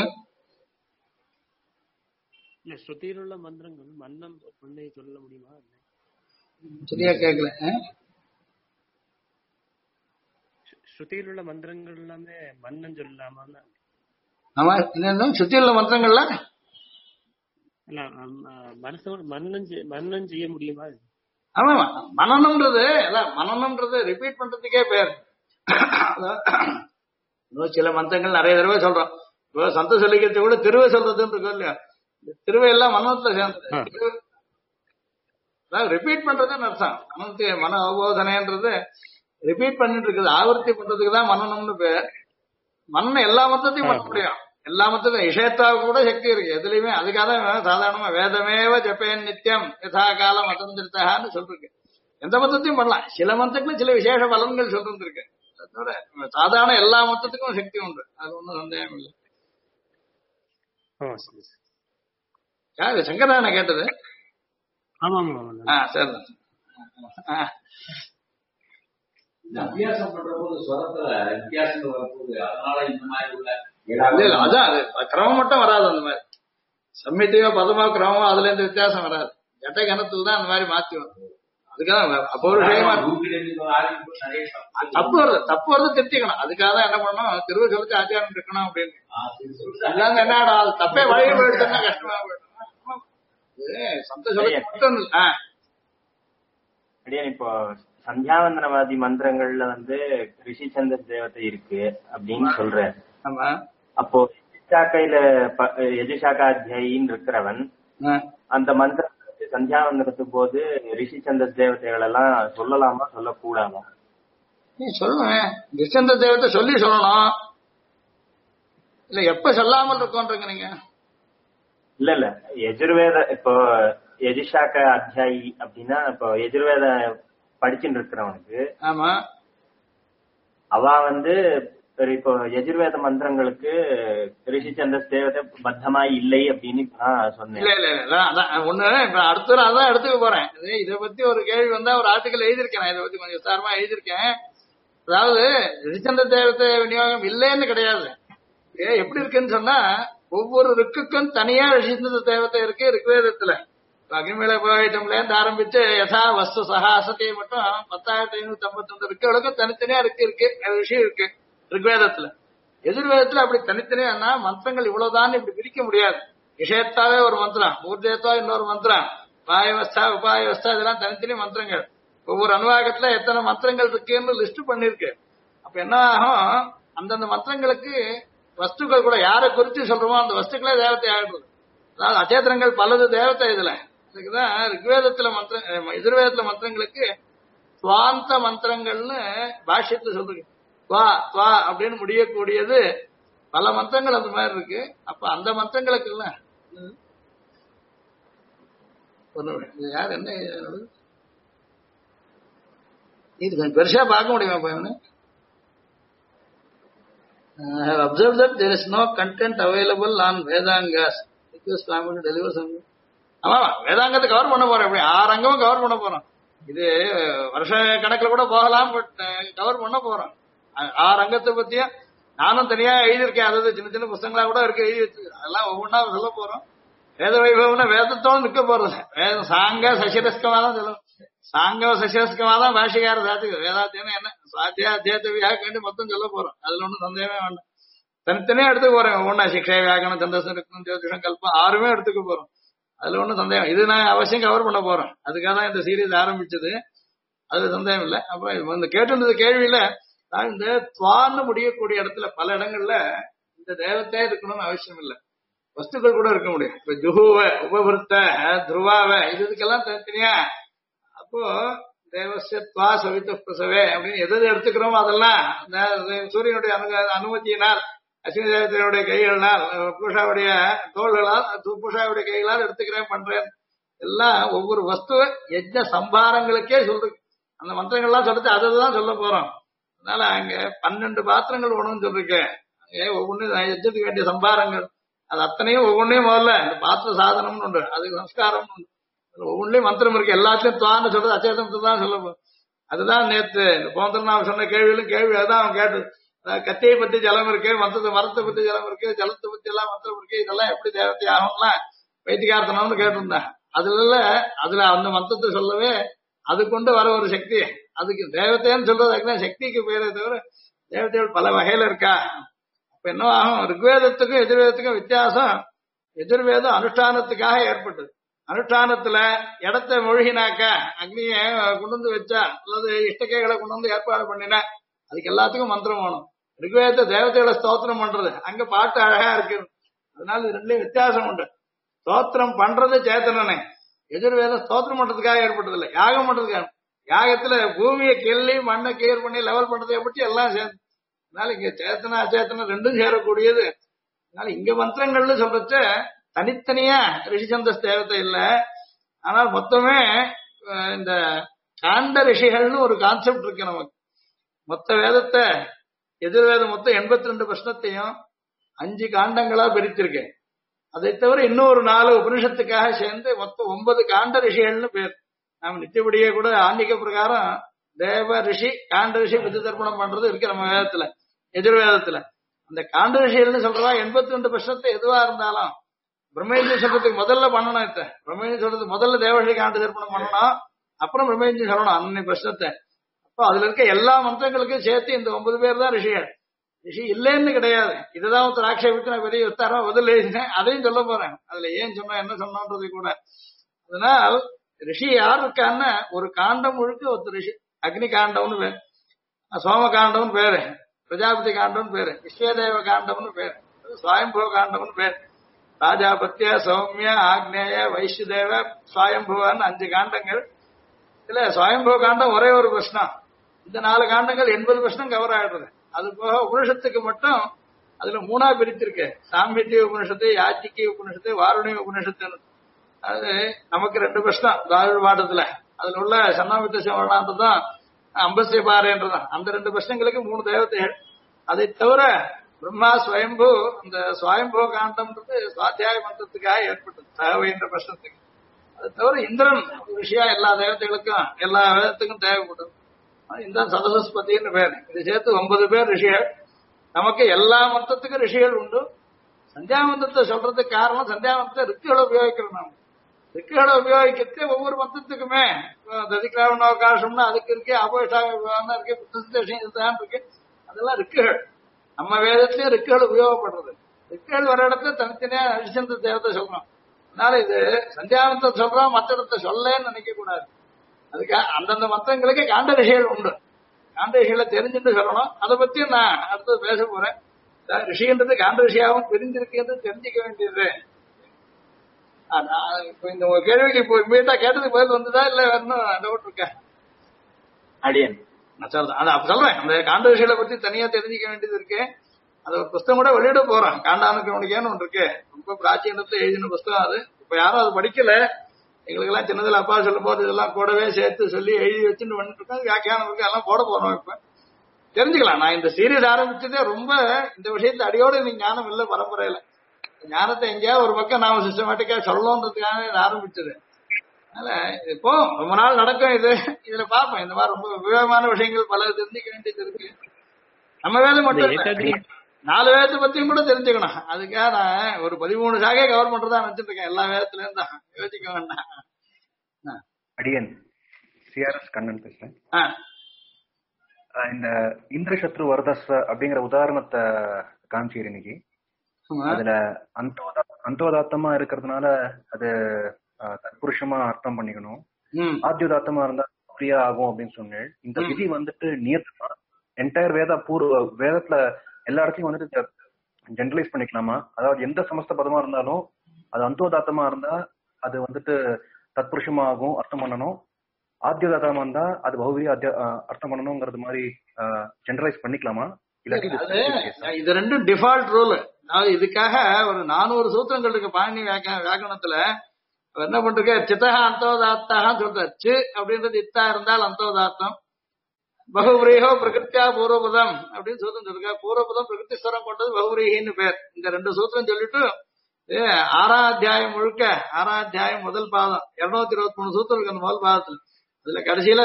ஸ்ருதியில் உள்ள மந்திரங்கள் மன்னம் பண்ணை சொல்ல முடியுமா? சரியா கேட்கல. ஸ்ருதியில் உள்ள மந்திரங்கள் எல்லாமே மன்னன் சொல்லலாமா? ஆமா, ஸ்ருதியில் உள்ள மந்திரங்கள்ல மன்னன் செய்ய முடியுமா? ஆமா, மனநம்ன்றது ரிப்பீட் பண்றதுக்கே பேர். சில மந்திரங்கள் நிறைய தடவை சொல்றோம். சந்த சொல்லிக்கிறது கூட திருவை சொல்றதுன்னு இருக்கோம் இல்லையா? திருவை எல்லாம் மனத்துல சேர்ந்தது. ரிப்பீட் பண்றதுன்னு அர்த்தம். மனத்துக்கு மன அவபோதனைன்றது ரிப்பீட் பண்ணிட்டு இருக்குது. ஆவர்த்தி பண்றதுக்கு தான் மனநம்னு பேர். மன்னன் எல்லா மொத்தத்தையும் பண்ண முடியும். எல்லா மொத்தத்தையும் இஷயத்தாவுக்கு கூட சக்தி இருக்கு எதுலையுமே. அதுக்காக தான் சாதாரணமா வேதமேவ ஜப்பேன் நித்தியம் யதா காலம் அசந்திருத்தான்னு சொல்லிருக்கு. எந்த மொத்தத்தையும் பண்ணலாம். சில மொத்தத்துக்கு சில விசேஷ பலன்கள் சொல்லிருக்கு. அதோட சாதாரண எல்லா மொத்தத்துக்கும் சக்தி உண்டு. அது ஒன்றும் சந்தேகம் இல்லை. யாரு சங்கரான கேட்டது? சரி. அபியாசம் பண்ற போது ஸ்வரத்துல வித்தியாசங்கள் வரும்போது அதனால இந்த மாதிரி உள்ள அதான் அது கிரமம் மட்டும் வராது. அந்த மாதிரி சம்மித்தையோ பதமோ கிரமமோ அதுல இருந்து வித்தியாசம் வராது. ஜட்ட கணத்துல தான் அந்த மாதிரி மாத்தி வரும். அதுக்காக அபௌருஷயமா தப்பு வருது திருத்திக்கணும். அதுக்காக தான் என்ன பண்ணணும், திருவள்ளுவர் சொல்லிட்டு ஆச்சாரம் இருக்கணும் அப்படின்னு. அதாங்க என்னடா அது தப்பே வழிய போயிடுச்சுன்னா கஷ்டமா போயிடும். இப்போ சந்தியாவந்தனவாதி மந்திரங்கள்ல ரிஷி சந்திர தேவதை இருக்கு அப்படின்னு சொல்ற. அப்போ எஜுஷாக்காத்தியாயின்னு இருக்கிறவன் அந்த மந்திர சந்தியாவந்தனத்துக்கு போது ரிஷி சந்திர தேவதைகள் எல்லாம் சொல்லலாமா சொல்லக்கூடாதா? சொல்லுவேன். ரிஷி சந்திர தேவதை சொல்லி சொல்லணும். இல்ல எப்ப சொல்லாமல் இருக்கோன்றீங்க நீங்க? இல்ல எஜுர்வேத இப்போ எஜுஷாக்க அத்தியாயி அப்படின்னா இப்போ எஜுர்வேத படிச்சுட்டு இருக்கிறவனுக்கு ஆமா அவ இப்போ எஜுர்வேத மந்திரங்களுக்கு ரிஷி சந்திர தேவதை பத்தமாய் இல்லை அப்படின்னு சொன்னேன். ஒண்ணு இப்ப அடுத்த நாள் தான் எடுத்துக்க போறேன். இதை பத்தி ஒரு கேள்வி வந்தா ஒரு ஆர்டிக்கல் எழுதியிருக்கேன். இதை பத்தி கொஞ்சம் விசாரமா எழுதியிருக்கேன். அதாவது ரிஷிச்சந்திர தேவதை விநியோகம் இல்லைன்னு கிடையாது. எப்படி இருக்குன்னு சொன்னா ஒவ்வொரு ருக்குக்கும் தனியா ரிஷிச்சந்திர தேவதை இருக்கு ரிக்வேதத்துல. அக்னிமேல புரோகிதம்ல இருந்து ஆரம்பிச்சு யதா வஸ்து சகா அசத்தை மட்டும் 10,552 ருக்குகளுக்கும் தனித்தனியா இருக்கு விஷயம் இருக்கு ரிக்வேதத்துல. எதிர்வேதத்துல அப்படி தனித்தனியா மந்திரங்கள் இவ்வளவுதான் இப்படி பிரிக்க முடியாது. விஷயத்தாவே ஒரு மந்திரம், ஊர்ஜயத்தா இன்னொரு மந்திரம், வாயவஸ்தா உபாயவஸ்தா, இதெல்லாம் தனித்தனி மந்திரங்கள். ஒவ்வொரு அனுவாகத்துல எத்தனை மந்திரங்கள் இருக்குன்னு லிஸ்ட் பண்ணிருக்கு. அப்ப என்ன ஆகும், அந்தந்த மந்திரங்களுக்கு வஸ்துக்கள் கூட யாரை குறித்து சொல்றோமோ அந்த வஸ்துக்களே தேவத்தை ஆகிடுது. அதாவது அச்சேதனங்கள் பலது தேவத்தை. இதுல இதுக்குதான் ரிக்வேதத்துல மந்திரம், எதிர்வேதத்துல மந்திரங்களுக்கு துவாந்த மந்திரங்கள்னு பாஷ்யத்துல சொல்றீங்க. துவா துவா அப்படின்னு முடியக்கூடியது பல மந்திரங்கள் அந்த மாதிரி இருக்கு. அப்ப அந்த மந்திரங்களுக்கு இல்ல யார் என்ன இது கொஞ்சம் பெருசா பார்க்க முடியுமா பையனு? I have observed that there is no content available on Vedangas. Request Swami to deliver something. ஆமா, வேதாங்கத்தை கவர் பண்ண போறோம். எப்படி 6 அங்கமும் கவர் பண்ண போறோம். இது வருஷ கணக்குல கூட போகலாம், பட் கவர் பண்ண போறோம். 6 அங்கத்தை பத்தியும் நானும் தனியா எழுதியிருக்கேன். அதாவது சின்ன சின்ன புத்தகங்களா கூட இருக்கு, எழுதி வச்சு அதெல்லாம் ஒவ்வொன்றா சொல்ல போறோம். வேத வைபவம்னா வேதத்தோடு நிற்க போறது. வேதம் சாங்க சசிரஸ்கமா தான் சொல்லணும். சாங்கவ சசிரஸ்கமா தான் பாஷிகார சாத்துக்கு வேதாத்தியம் என்ன சுவாத்தியா அத்தியாயவியாக வேண்டி மொத்தம் சொல்ல போறோம். அதுல ஒன்றும் சந்தேகமே வேண்டாம். தனித்தனியா எடுத்துக்க போறேன். ஒவ்வொன்னா சிக்ஷை வியாகரணம் சந்தோஷம் ஜோதிஷம் கல்பம் 6மே எடுத்துக்க போறோம். அதுல ஒன்றும் சந்தேகம். இது நான் அவசியம் கவர் பண்ண போறேன். அதுக்காக தான் இந்த சீரீஸ் ஆரம்பிச்சது. அதுல சந்தேகம் இல்லை. அப்ப இந்த கேட்டிருந்தது கேள்வியில இந்த துவான்னு முடியக்கூடிய இடத்துல பல இடங்கள்ல இந்த தேவத்தையே இருக்கணும்னு அவசியம் இல்லை, வஸ்துக்கள் கூட இருக்க முடியும். இப்ப ஜுஹுவ உபபிருத்த துருவாவ இதுக்கெல்லாம் தனித்தனியா. அப்போ தேவசிய துவா சவித்த பிரசவே அப்படின்னு எது எடுத்துக்கிறோமோ அதெல்லாம் சூரியனுடைய அனுமதியினால், அஸ்வினி தேவத்தையுடைய கைகளால், பூஷாவுடைய தோள்களால், பூஷாவுடைய கைகளால் எடுத்துக்கிறேன் பண்றேன். எல்லாம் ஒவ்வொரு வஸ்துவ யஜ்ஞ சம்பாரங்களுக்கே சொல்றது. அந்த மந்திரங்கள்லாம் சொல்றது அதுதான் சொல்ல போறோம். அதனால அங்க 12 பாத்திரங்கள் ஒண்ணுன்னு சொல்லிருக்கேன். ஒவ்வொன்னு யஜ்ஜத்துக்கு வேண்டிய சம்பாரங்கள் அது அத்தனையும் ஒவ்வொன்றையும் முதல்ல இந்த பாத்திர சாதனம்னு உண்டு, அதுக்கு சம்ஸ்காரம் உண்டு. ஒவ்வொன்றையும் மந்திரம் இருக்கு. எல்லாத்தையும் துவான்னு சொல்றது அச்சேதனத்தை தான் சொல்ல போறோம். அதுதான் நேத்து போந்தர் நான் சொன்ன கேள்வியிலும் கேள்வி அதுதான் அவன் கேட்டது. கத்தியை பத்தி ஜலம் இருக்கு, மரத்தை பத்தி ஜலம் இருக்கு, ஜலத்தை பத்தி எல்லாம் மந்திரம் இருக்கு, இதெல்லாம் எப்படி தேவத்தை ஆகும்லாம் வைத்திகார்த்தனம்னு கேட்டிருந்தேன். அதுல அந்த மந்திரத்தை சொல்லவே அது கொண்டு வர ஒரு சக்தி. அதுக்கு தேவத்தைன்னு சொல்றது சக்திக்கு பேரே தவிர தேவதைகள் பல வகையில இருக்கா. அப்ப என்ன ஆகும், ரிக்வேதத்துக்கும் எதிர்வேதத்துக்கும் வித்தியாசம். எதிர்வேதம் அனுஷ்டானத்துக்காக ஏற்பட்டது. அனுஷ்டானத்துல இடத்தை மூழ்கினாக்கா, அக்னிய கொண்டு வந்து வச்சா அல்லது இஷ்டக்கைகளை கொண்டு வந்து ஏற்பாடு பண்ணினா அதுக்கு எல்லாத்துக்கும் மந்திரம் வேணும். ரிக்வேதத்தை தேவதைகளை ஸ்தோத்திரம் பண்றது, அங்க பாட்டு அழகா இருக்கு. அதனால இது ரெண்டுலயும் வித்தியாசம் உண்டு. ஸ்தோத்திரம் பண்றது சேத்தனனே, எதிர்வேதம் ஸ்தோத்திரம் பண்றதுக்காக ஏற்பட்டது இல்லை, யாகம் பண்றதுக்காக. யாகத்துல பூமியை கிள்ளி மண்ணை கிளியர் பண்ணி லெவல் பண்றதை பற்றி எல்லாம் சேர்ந்து. அதனால இங்க சேத்தனா அச்சேத்தனம் ரெண்டும் சேரக்கூடியது. அதனால இங்க மந்திரங்கள்னு சொல்றச்ச தனித்தனியா ரிஷிச்சந்தஸ் தேவத்தை இல்லை. ஆனால் மொத்தமே இந்த காண்ட ரிஷிகள்னு ஒரு கான்செப்ட் இருக்கு நமக்கு. மொத்த வேதத்தை எதிர்வேதம் மொத்தம் 82 பிரஷ்னத்தையும் 5 காண்டங்களா பிரித்திருக்கேன். அதை தவிர இன்னொரு 4 உபனிஷத்துக்காக சேர்ந்து மொத்தம் 9 காண்ட ரிஷிகள்னு பேர். நாம நித்தியபடியே கூட ஆன்மீக பிரகாரம் தேவ ரிஷி காண்ட ரிஷி வித்து தர்ப்பணம் பண்றது இருக்கு நம்ம வேதத்துல, எதிர்வேதத்துல. அந்த காண்ட ரிஷிகள்னு சொல்றதா 82 பிரஷ்னத்தை எதுவா இருந்தாலும் பிரம்மேந்திர சொல்றதுக்கு முதல்ல பண்ணணும். பிரம்மேந்திர சொல்றதுக்கு முதல்ல தேவரிஷி காண்ட தர்ப்பணம் பண்ணணும், அப்புறம் பிரம்மேந்திர சொல்லணும் அன்னை பிரஷ்னத்தை. அப்போ அதுல இருக்க எல்லா மந்திரங்களுக்கும் சேர்த்து இந்த 9 பேர் தான் ரிஷிகள். ரிஷி இல்லைன்னு கிடையாது. இதுதான் ஒருத்தர் ஆட்சேபித்து நான் பெரிய விஸ்தாரம் பதில் எழுதினேன், அதையும் சொல்ல போறேன். அதுல ஏன் சொன்னா என்ன சொன்னோன்றது கூட. அதனால் ரிஷி யார் இருக்கான்னு ஒரு காண்டம் முழுக்க ஒருத்தர் ரிஷி. அக்னி காண்டம்னு பேரு, சோம காண்டம்னு பேரு, பிரஜாபதி காண்டம்னு பேரு, விஸ்வதேவ காண்டம்னு பேரு, சுவாயம்புவ காண்டம்னு பேரு. ராஜாபத்திய, சௌமிய, ஆக்னேய, வைஷ்யதேவ, சுவாயம்புவன்னு 5 காண்டங்கள். இதுல சுவாயம்புவ காண்டம் ஒரே ஒரு பிரஷ்னம். இந்த 4 காண்டங்கள் 80 பிரஷ்னம் கவர் ஆயிடுறது. அது போக உபனிஷத்துக்கு மட்டும் அதுல 3ஆ பிரித்திருக்கு. சாம்பித்திய உபனிஷத்து, யாச்சிக்கு உபனிஷத்து, வாருணி உபனிஷத்துன்னு. அது நமக்கு 2 பிரஷ்னம் திராவிட பாடத்துல. அதுல உள்ள சன்னாமித்த சிவனான்றதும் அம்பசிய பாறைன்றதான். அந்த 2 பிரஷ்னங்களுக்கு 3 தேவதைகள். அதை தவிர பிரம்மா ஸ்வயம்பு, அந்த சுவயம்பு காண்டம்ன்றது சுவாத்தியாய மந்திரத்துக்காக ஏற்பட்டது தேவைன்ற பிரஷ்னத்துக்கு. அது தவிர இந்திரன் ரிஷியா எல்லா தேவதைகளுக்கும் எல்லா வேதத்துக்கும் தேவைப்படும். இந்த சதசஸ்பதினு பேர். இது சேர்த்து 9 பேர் ரிஷிகள். நமக்கு எல்லா மந்திரத்துக்கும் ரிஷிகள் உண்டு. சந்தியாமந்திரத்தை சொல்றதுக்கு காரணம் சந்தியாமந்திரத்தை ரிக்குகளை உபயோகிக்கிறோம். நாம் ரிக்குகளை உபயோகிக்கிறது ஒவ்வொரு மந்திரத்துக்குமே ததிகிராவண அவகாசம்னா அதுக்கு இருக்கு, அபோஷா இருக்கு, புத்தசேஷன் இருக்கு, அதெல்லாம் ரிக்குகள். நம்ம வேதத்திலயும் ரிக்குகள் உபயோகப்படுறது. ரிக்குகள் வர இடத்துல தனித்தனியா ரிஷிசந்த தேவத்தை சொல்றோம். அதனால இது சந்தியாவனத்தை சொல்றோம், மற்ற இடத்தை சொல்லன்னு நினைக்க கூடாது. அதுக்கு அந்தந்த மந்திரங்களுக்கு காண்ட ரிஷிகள் உண்டு. காண்ட ரிஷிகளை தெரிஞ்சுட்டு சொல்லணும். அதை பத்தியும் நான் அடுத்தது பேச போறேன். ரிஷின்றது காண்ட ரிஷியாவும் பிரிஞ்சிருக்குன்னு தெரிஞ்சுக்க வேண்டியது. இப்ப இந்த கேள்விக்கு இப்போ இமீடியட்டா கேட்டதுக்கு பதில் வந்ததா இல்ல வேணும் டவுட் இருக்கா? அடியன் அது அப்ப சொல்றேன். அந்த காண்ட ரிஷிகளை பத்தி தனியா தெரிஞ்சுக்க வேண்டியது இருக்கு. அது ஒரு புஸ்தகம் கூட வெளியிட போறோம். காண்டானுக்கு ஒன்று இருக்கு. ரொம்ப பிராச்சீனத்துல எழுதின புஸ்தகம் அது. இப்ப யாரும் அது படிக்கல. எங்களுக்கு எல்லாம் சின்னதுல அப்பா சொல்லும் போது இதெல்லாம் கூடவே சேர்த்து சொல்லி எழுதி வச்சுட்டு வந்துட்டு இருக்கோம். வியாக்கியானம் இருக்கு, எல்லாம் போட போறோம். இப்ப தெரிஞ்சுக்கலாம். நான் இந்த சீரியஸ் ஆரம்பிச்சதே ரொம்ப இந்த விஷயத்த அடியோடு இன்னைக்கு ஞானம் இல்லை பரம்பரையில. ஞானத்தை எங்கேயாவது ஒரு பக்கம் நாம சிஸ்டமேட்டிக்கா சொல்லணுன்றதுக்காக இது ஆரம்பிச்சது. அதனால இப்போ ரொம்ப நாள் நடக்கும் இது. இதுல பார்ப்போம். இந்த மாதிரி ரொம்ப விவேகமான விஷயங்கள் பல தெரிஞ்சுக்க வேண்டியது இருக்கு. நம்ம வேலை மட்டும் இல்லை, 4 வேதத்தை பத்தியும் கூட தெரிஞ்சுக்கணும். அதுக்காக நான் ஒரு 13 சாகே கவர் பண்றதா நினைச்சிட்டு இருக்கேன். எல்லா வேதத்துல இருந்தா யோசிக்க வேண்டாம். அடியன் சிஆர்எஸ் கண்ணன் பேசுறேன். இந்த இந்திரசத்ரு வரதஸ்வ அப்படிங்கிற உதாரணத்தை காமிச்சீர் இன்னைக்கு. அதுல அந்தோதாத்தமா இருக்கிறதுனால அது தற்புருஷமா அர்த்தம் பண்ணிக்கணும். ஆத்யோதாத்தமா இருந்தா பிரியா ஆகும் அப்படின்னு சொன்னேன். இந்த விதி வந்துட்டு நியத்தமா என்டையர் வேதத்துல எல்லா இடத்துலயும் வந்துட்டு ஜெனரலைஸ் பண்ணிக்கலாமா? அதாவது எந்த சமஸ்த பதமா இருந்தாலும் அது அந்தோதாத்தமா இருந்தா அது வந்துட்டு தத்புருஷமா ஆகும், அர்த்தம் பண்ணணும். ஆத்யோதாத்தமா இருந்தா அது பௌவியா அர்த்தம் பண்ணணுங்கிறது மாதிரி ஜெனரலைஸ் பண்ணிக்கலாமா? இது ரெண்டும் டிஃபால்ட் ரூல். அதாவது இதுக்காக ஒரு 400 சூத்திரங்கள் இருக்கு பாணி வியாக்கரணத்துல. என்ன பண்றது? சித்தகா அந்தோதாத்தாக சொல்ற. சி அப்படின்றது இத்தா இருந்தால் அந்தோதாத்தம். பகுவிரீகோ பிரகிருத்தியா பூர்வபதம் அப்படின்னு சூத்திரம் சொல்லிருக்கா. பூர்வபதம் பிரகிருதி ஸ்வரம் கொண்டது பகுவிரீகின்னு பேர். இந்த 2 சூத்திரம் சொல்லிட்டு 6ஆம் அத்தியாயம் முழுக்க 6ஆம் அத்தியாயம் முதல் பாதம் 223 சூத்திரம் இருக்கு அந்த முதல் பாதத்துல. அதுல கடைசியில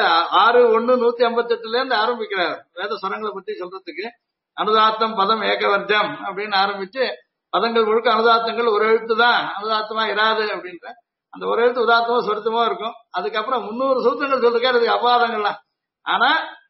6:1:158 இருந்து ஆரம்பிக்கிறார் வேத ஸ்வரங்களை பத்தி சொல்றதுக்கு. அனுதாத்தம் பதம் ஏகவர்ஜம் அப்படின்னு ஆரம்பிச்சு பதங்கள் முழுக்க அனுதாத்தங்கள் ஒரு எழுத்து தான் அனுதாத்தமா இராது அப்படின்ற அந்த ஒரு எழுத்து உதாத்தமோ சொருத்தமோ இருக்கும். அதுக்கப்புறம் 300 சூத்திரங்கள் சொல்லிருக்காரு அதுக்கு அபாதங்கள்லாம். ஆனா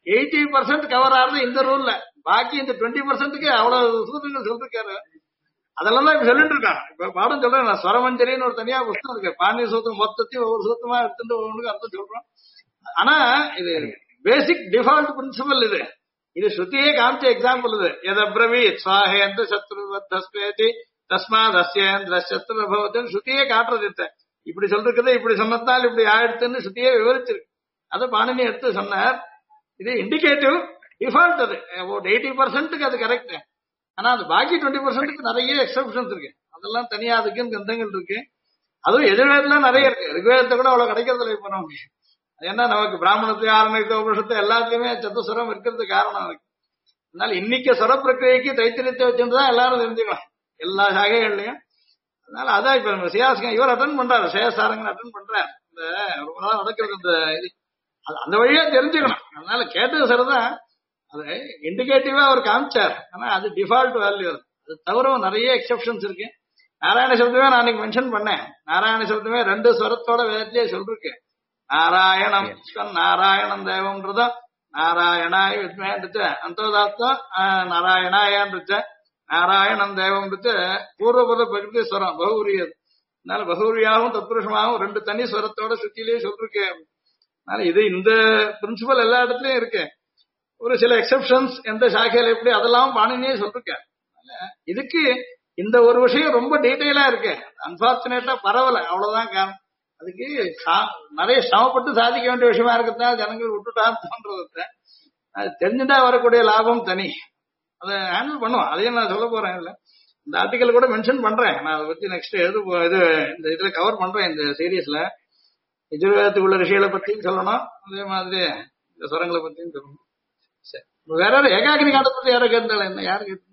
80% கவர் ஆகுது இந்த ரூல்ல. பாக்கி இந்த 20%க்கு அவ்வளவு சூத்திரங்கள் சொல்லிருக்காரு. அதெல்லாம் தான் இப்ப சொல்லிட்டு இருக்கான். இப்ப பாடம் சொல்றேன் நான். ஸ்வரமஞ்சரின்னு ஒரு தனியா புத்தகம் இருக்கு. பாண்டிய சூத்திரம் மொத்தத்தையும் ஒவ்வொரு சூத்திரமா எடுத்துட்டு ஒவ்வொன்றுக்கு அர்த்தம் சொல்றோம். ஆனா இது பேசிக் டிஃபால்ட் பிரின்சிபல். இது ஸ்ருதியே காமிச்ச எக்ஸாம்பிள். இது எதப்ரவி சுவாஹேந்திர சத்ருவத்ஸ்வேதி தஸ்மாத் அஸ்யேந்திர சத்ரு பவத்துன்னு ஸ்ருதியே காட்டுறது. இப்படி சொல்றது இப்படி சொன்னதால் இப்படி ஆயிடுத்துன்னு ஸ்ருதியே விவரிச்சிருக்கு. அதை பாணினி எடுத்து சொன்னார். இது இண்டிகேட்டிவ் டிஃபால்ட். அது 80%க்கு அது கரெக்ட். ஆனா அது பாக்கி 20%க்கு நிறைய எக்ஸப்ஷன்ஸ் இருக்கு. அதெல்லாம் தனியா அதுக்குன்னு கிரந்தங்கள் இருக்கு. அதுவும் எதிர்வேதெல்லாம் நிறைய இருக்கு. ரிக்வேதத்தை கூட அவ்வளவு கிடைக்கிறது இல்லை இப்ப நமக்கு. ஏன்னா நமக்கு பிராமணத்தையும் ஆரம்பித்த உபனிஷத்தை எல்லாத்துலயுமே சத்துஸ்வரம் இருக்கிறது காரணம் இருக்கு. அதனால இன்னைக்கு ஸ்வர பிரக்கிரிக்கு தைத்திரியத்தை வச்சுதான் எல்லாரும் தெரிஞ்சுக்கணும் எல்லா சாகைகள்லயும். அதனால அதான் இப்ப சியாசகம் இவர் அட்டன் பண்றாரு. சேஷாரங்கன் அட்டன் பண்றாரு. இந்த ரொம்ப நாள் நடக்கிறது இந்த இது. அந்த வழியா தெரிஞ்சுக்கணும். அதனால கேட்டது சரிதான். அது இண்டிகேட்டிவா அவர் காமிச்சார். ஆனா அது டிஃபால்ட் வேல்யூ. அது தவிர நிறைய எக்ஸப்ஷன்ஸ் இருக்கு. நாராயண சப்தமே நான் அன்னைக்கு மென்ஷன் பண்ணேன். நாராயண சப்தமே 2 ஸ்வரத்தோட வேதத்திலேயே சொல்லிருக்கு. நாராயணம் நாராயணம் தேவம்ன்றதும் நாராயணாய வித்மேன்றது அந்தோதாத்தம் நாராயணாயன்றது நாராயணம் தேவம்ன்றது பூர்வபத பிரகிருதி ஸ்வரம் பகுரியது. அதனால பகுரியாவும் தத்புருஷமாகவும் 2 தனி ஸ்வரத்தோட சுத்திலேயே சொல்லிருக்கு. அதனால இது இந்த பிரின்சிபல் எல்லா இடத்துலயும் இருக்கு. ஒரு சில எக்ஸப்ஷன்ஸ் எந்த சாக்கையில எப்படி அதெல்லாம் பாணினியே சொல்லிருக்க. இதுக்கு இந்த ஒரு விஷயம் ரொம்ப டீட்டெயிலா இருக்கு. அன்பார்ச்சுனேட்டா பரவல, அவ்வளவுதான் காரணம். அதுக்கு நிறைய சிரமப்பட்டு சாதிக்க வேண்டிய விஷயமா இருக்கிறதுனால ஜனங்கள் விட்டுட்டான்றத அது தெரிஞ்சுட்டா வரக்கூடிய லாபம் தனி. அதை ஹேண்டில் பண்ணுவோம். அதையும் நான் சொல்ல போறேன். இல்ல இந்த ஆர்டிக்கல் கூட மென்ஷன் பண்றேன். நான் அதை பத்தி நெக்ஸ்ட் இந்த இதுல கவர் பண்றேன். இந்த சீரீஸ்ல எஜுர்வேதத்துக்குள்ள ரிஷிகளை பத்தியும் சொல்லணும், அதே மாதிரி இந்த சுரங்களை பத்தியும் சொல்லணும். சரி, வேற யாரும் ஏகாகினி காண்டத்தை பத்தி யாரும் கேட்டாலும் என்ன யாரு கேட்டீங்க?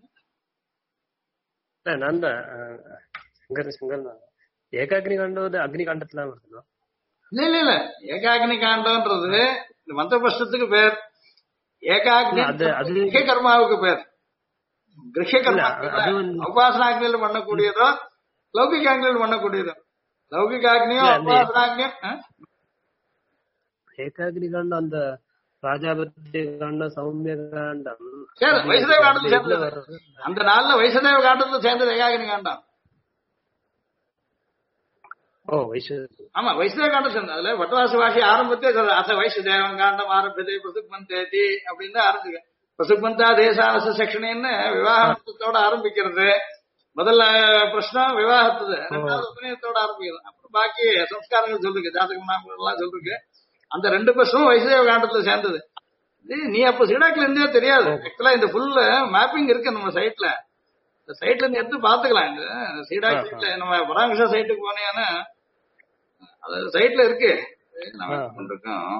நான் தான் ஏகாகினி காண்டது அக்னி காண்டத்துல வருது. இல்ல ஏகாகினி காண்டம்ன்றது இந்த மந்திரபஷ்டத்துக்கு பேர். ஏகாகினி கிரக கர்மாவுக்கு பேர். கிரக கர்மா உபாசனாக்னியில பண்ணக்கூடியதோ லௌகிகாக்னியில் பண்ணக்கூடியதோ. லௌகிகாக்னியும் உபாசனாக்னியும் ஏகாகினி காண்டம் அந்த ராஜாபத்திய காண்டம், சௌமிய காண்டம் வைஷ்ணவ காண்டத்துல சேர்ந்தது. அந்த நாள்ல வைஷ்ணவ காண்டத்துல சேர்ந்தது ஏகாகினி காண்டம். ஓ வைஷ்ணவ, ஆமா வைஷ்ணவ காண்டம் சேர்ந்தது. அதுல வட்டவாசி பாஷை ஆரம்பத்தே அச வைஷ்ணதேவன் காண்டம் ஆரம்பித்தே பிரசுக்மந்தேதி அப்படின்னு தான் ஆரம்பிக்க. பிரசுக்மந்தா தேசாச செக்ஷனேன்னு விவாகத்தோட ஆரம்பிக்கிறது. முதல்ல பிரश्न விவாகத்துது, ரெண்டாவது உபநயத்தோட ஆரம்பிக்கிறது. அப்புறம் பாக்கி சம்ஸ்காரங்கள் சொல்லிருக்கு, ஜாதகம் எல்லாம் சொல்லிருக்கு. அந்த 2 பிரश्नம் வைஷ்ணவ காண்டத்துல சேர்ந்தது. நீ அப்ப சீடாக்ல இருந்தே தெரியாது. ஆக்சுவலா இந்த ஃபுல் மேப்பிங் இருக்கு நம்ம சைட்ல. இந்த சைட்ல இருந்து எடுத்து பாத்துக்கலாம். இந்த சீடாக் சைட்ல நம்ம பராமரிஷா சைட்டுக்கு போனேன்னா அது சைட்ல இருக்கு. நம்ம இருக்கோம்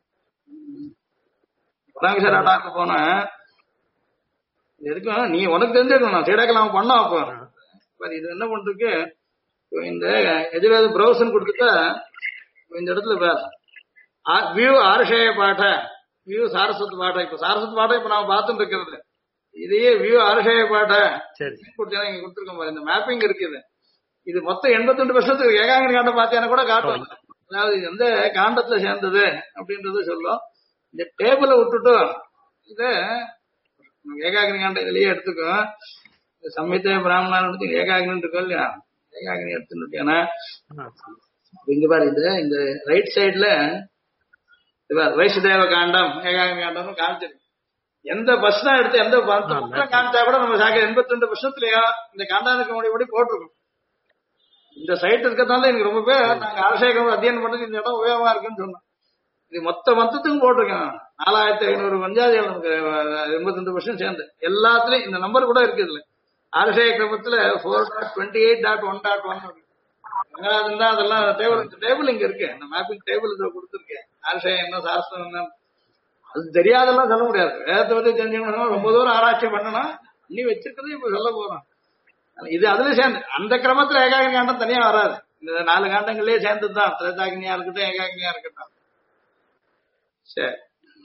பராமரிஷா டாட்டாக்கு போன இருக்கும். நீ உனக்கு தெரிஞ்சிருக்கணும் சீடாக்ல நம்ம பண்ணோம். அப்ப இது என்ன பண்றதுக்கு இந்த எதிராவது ப்ரௌசன் கொடுத்துட்டா இந்த இடத்துல பேர் வியூ ஆர்ஷேய பாட்ட, வியூ சாரஸ்வத் பாட்ட. இப்ப சாரஸ்வத் பாட்டை இப்ப நாம பார்த்துட்டு இருக்கிறது. இதையே வியூ ஆர்ஷேய பாட்ட கொடுத்தா இங்க கொடுத்துருக்கோம் பாரு. இந்த மேப்பிங் இருக்குது. இது மொத்தம் 82% ஏகாங்கினி காண்டம் பார்த்தேன்னா கூட காட்டும். அதாவது எந்த காண்டத்துல சேர்ந்தது அப்படின்றது சொல்லும். இந்த டேபிளை விட்டுட்டு இத ஏகாகினி காண்டம் இதுலயே எடுத்துக்கும். சம்மித்த பிராமணன் ஏகாகினி இருக்கும் இல்லையா, ஏகாகினி எடுத்துட்டேன்னா இங்க பாரு. இந்த ரைட் சைட்ல வைஷ்ணதேவ காண்டம் ஏகாகினி காண்டம் காமிச்சிருக்கு. எந்த பஸ்னா எடுத்து எந்த புத்தகம் காமிச்சா கூட நம்ம சாக 82% இந்த காண்டானுக்கு முடிபடி போட்டிருக்கோம். இந்த சைட் இருக்கிறதால எனக்கு ரொம்ப பேர் நாங்க அபிஷேகம் அத்தியனம் பண்றது இந்த இடம் உபயோகமா இருக்குன்னு சொன்னோம். இது மொத்த மொத்தத்துக்கும் போட்டிருக்கேன். 4500 பஞ்சாதிகள் நமக்கு 82% சேர்ந்து எல்லாத்துலயும் இந்த நம்பர் கூட இருக்கு. இதுல அபிஷேக கிரமத்துல 4.28.1.1 இருந்தா அதெல்லாம் டேபிள் இங்க இருக்கு. இந்த மேப்பிங் டேபிள் இதை கொடுத்துருக்கேன். அபிஷேகம் என்ன சாஸ்திரம் என்ன அது தெரியாதெல்லாம் சொல்ல முடியாது. வேதத்தை பத்தி தெரிஞ்சுக்கணும், ரொம்ப தூரம் ஆராய்ச்சி பண்ணணும். நீ வச்சிருக்கிறது இப்ப சொல்ல போறோம். இது அதுல சேர்ந்து அந்த கிரமத்துல ஏகாகினி காண்டம் தனியா வராது. இந்த 4 காண்டங்களே சேர்ந்துதான் திரேதாகினியா இருக்கட்டும் ஏகாகினியா இருக்கட்டும். சரி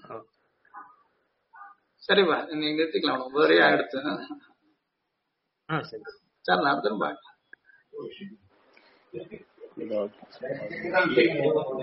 சரிப்பா, நீங்க நிறுத்திக்கலாம். முதலையா எடுத்து சார் நான் அடுத்த பாக்க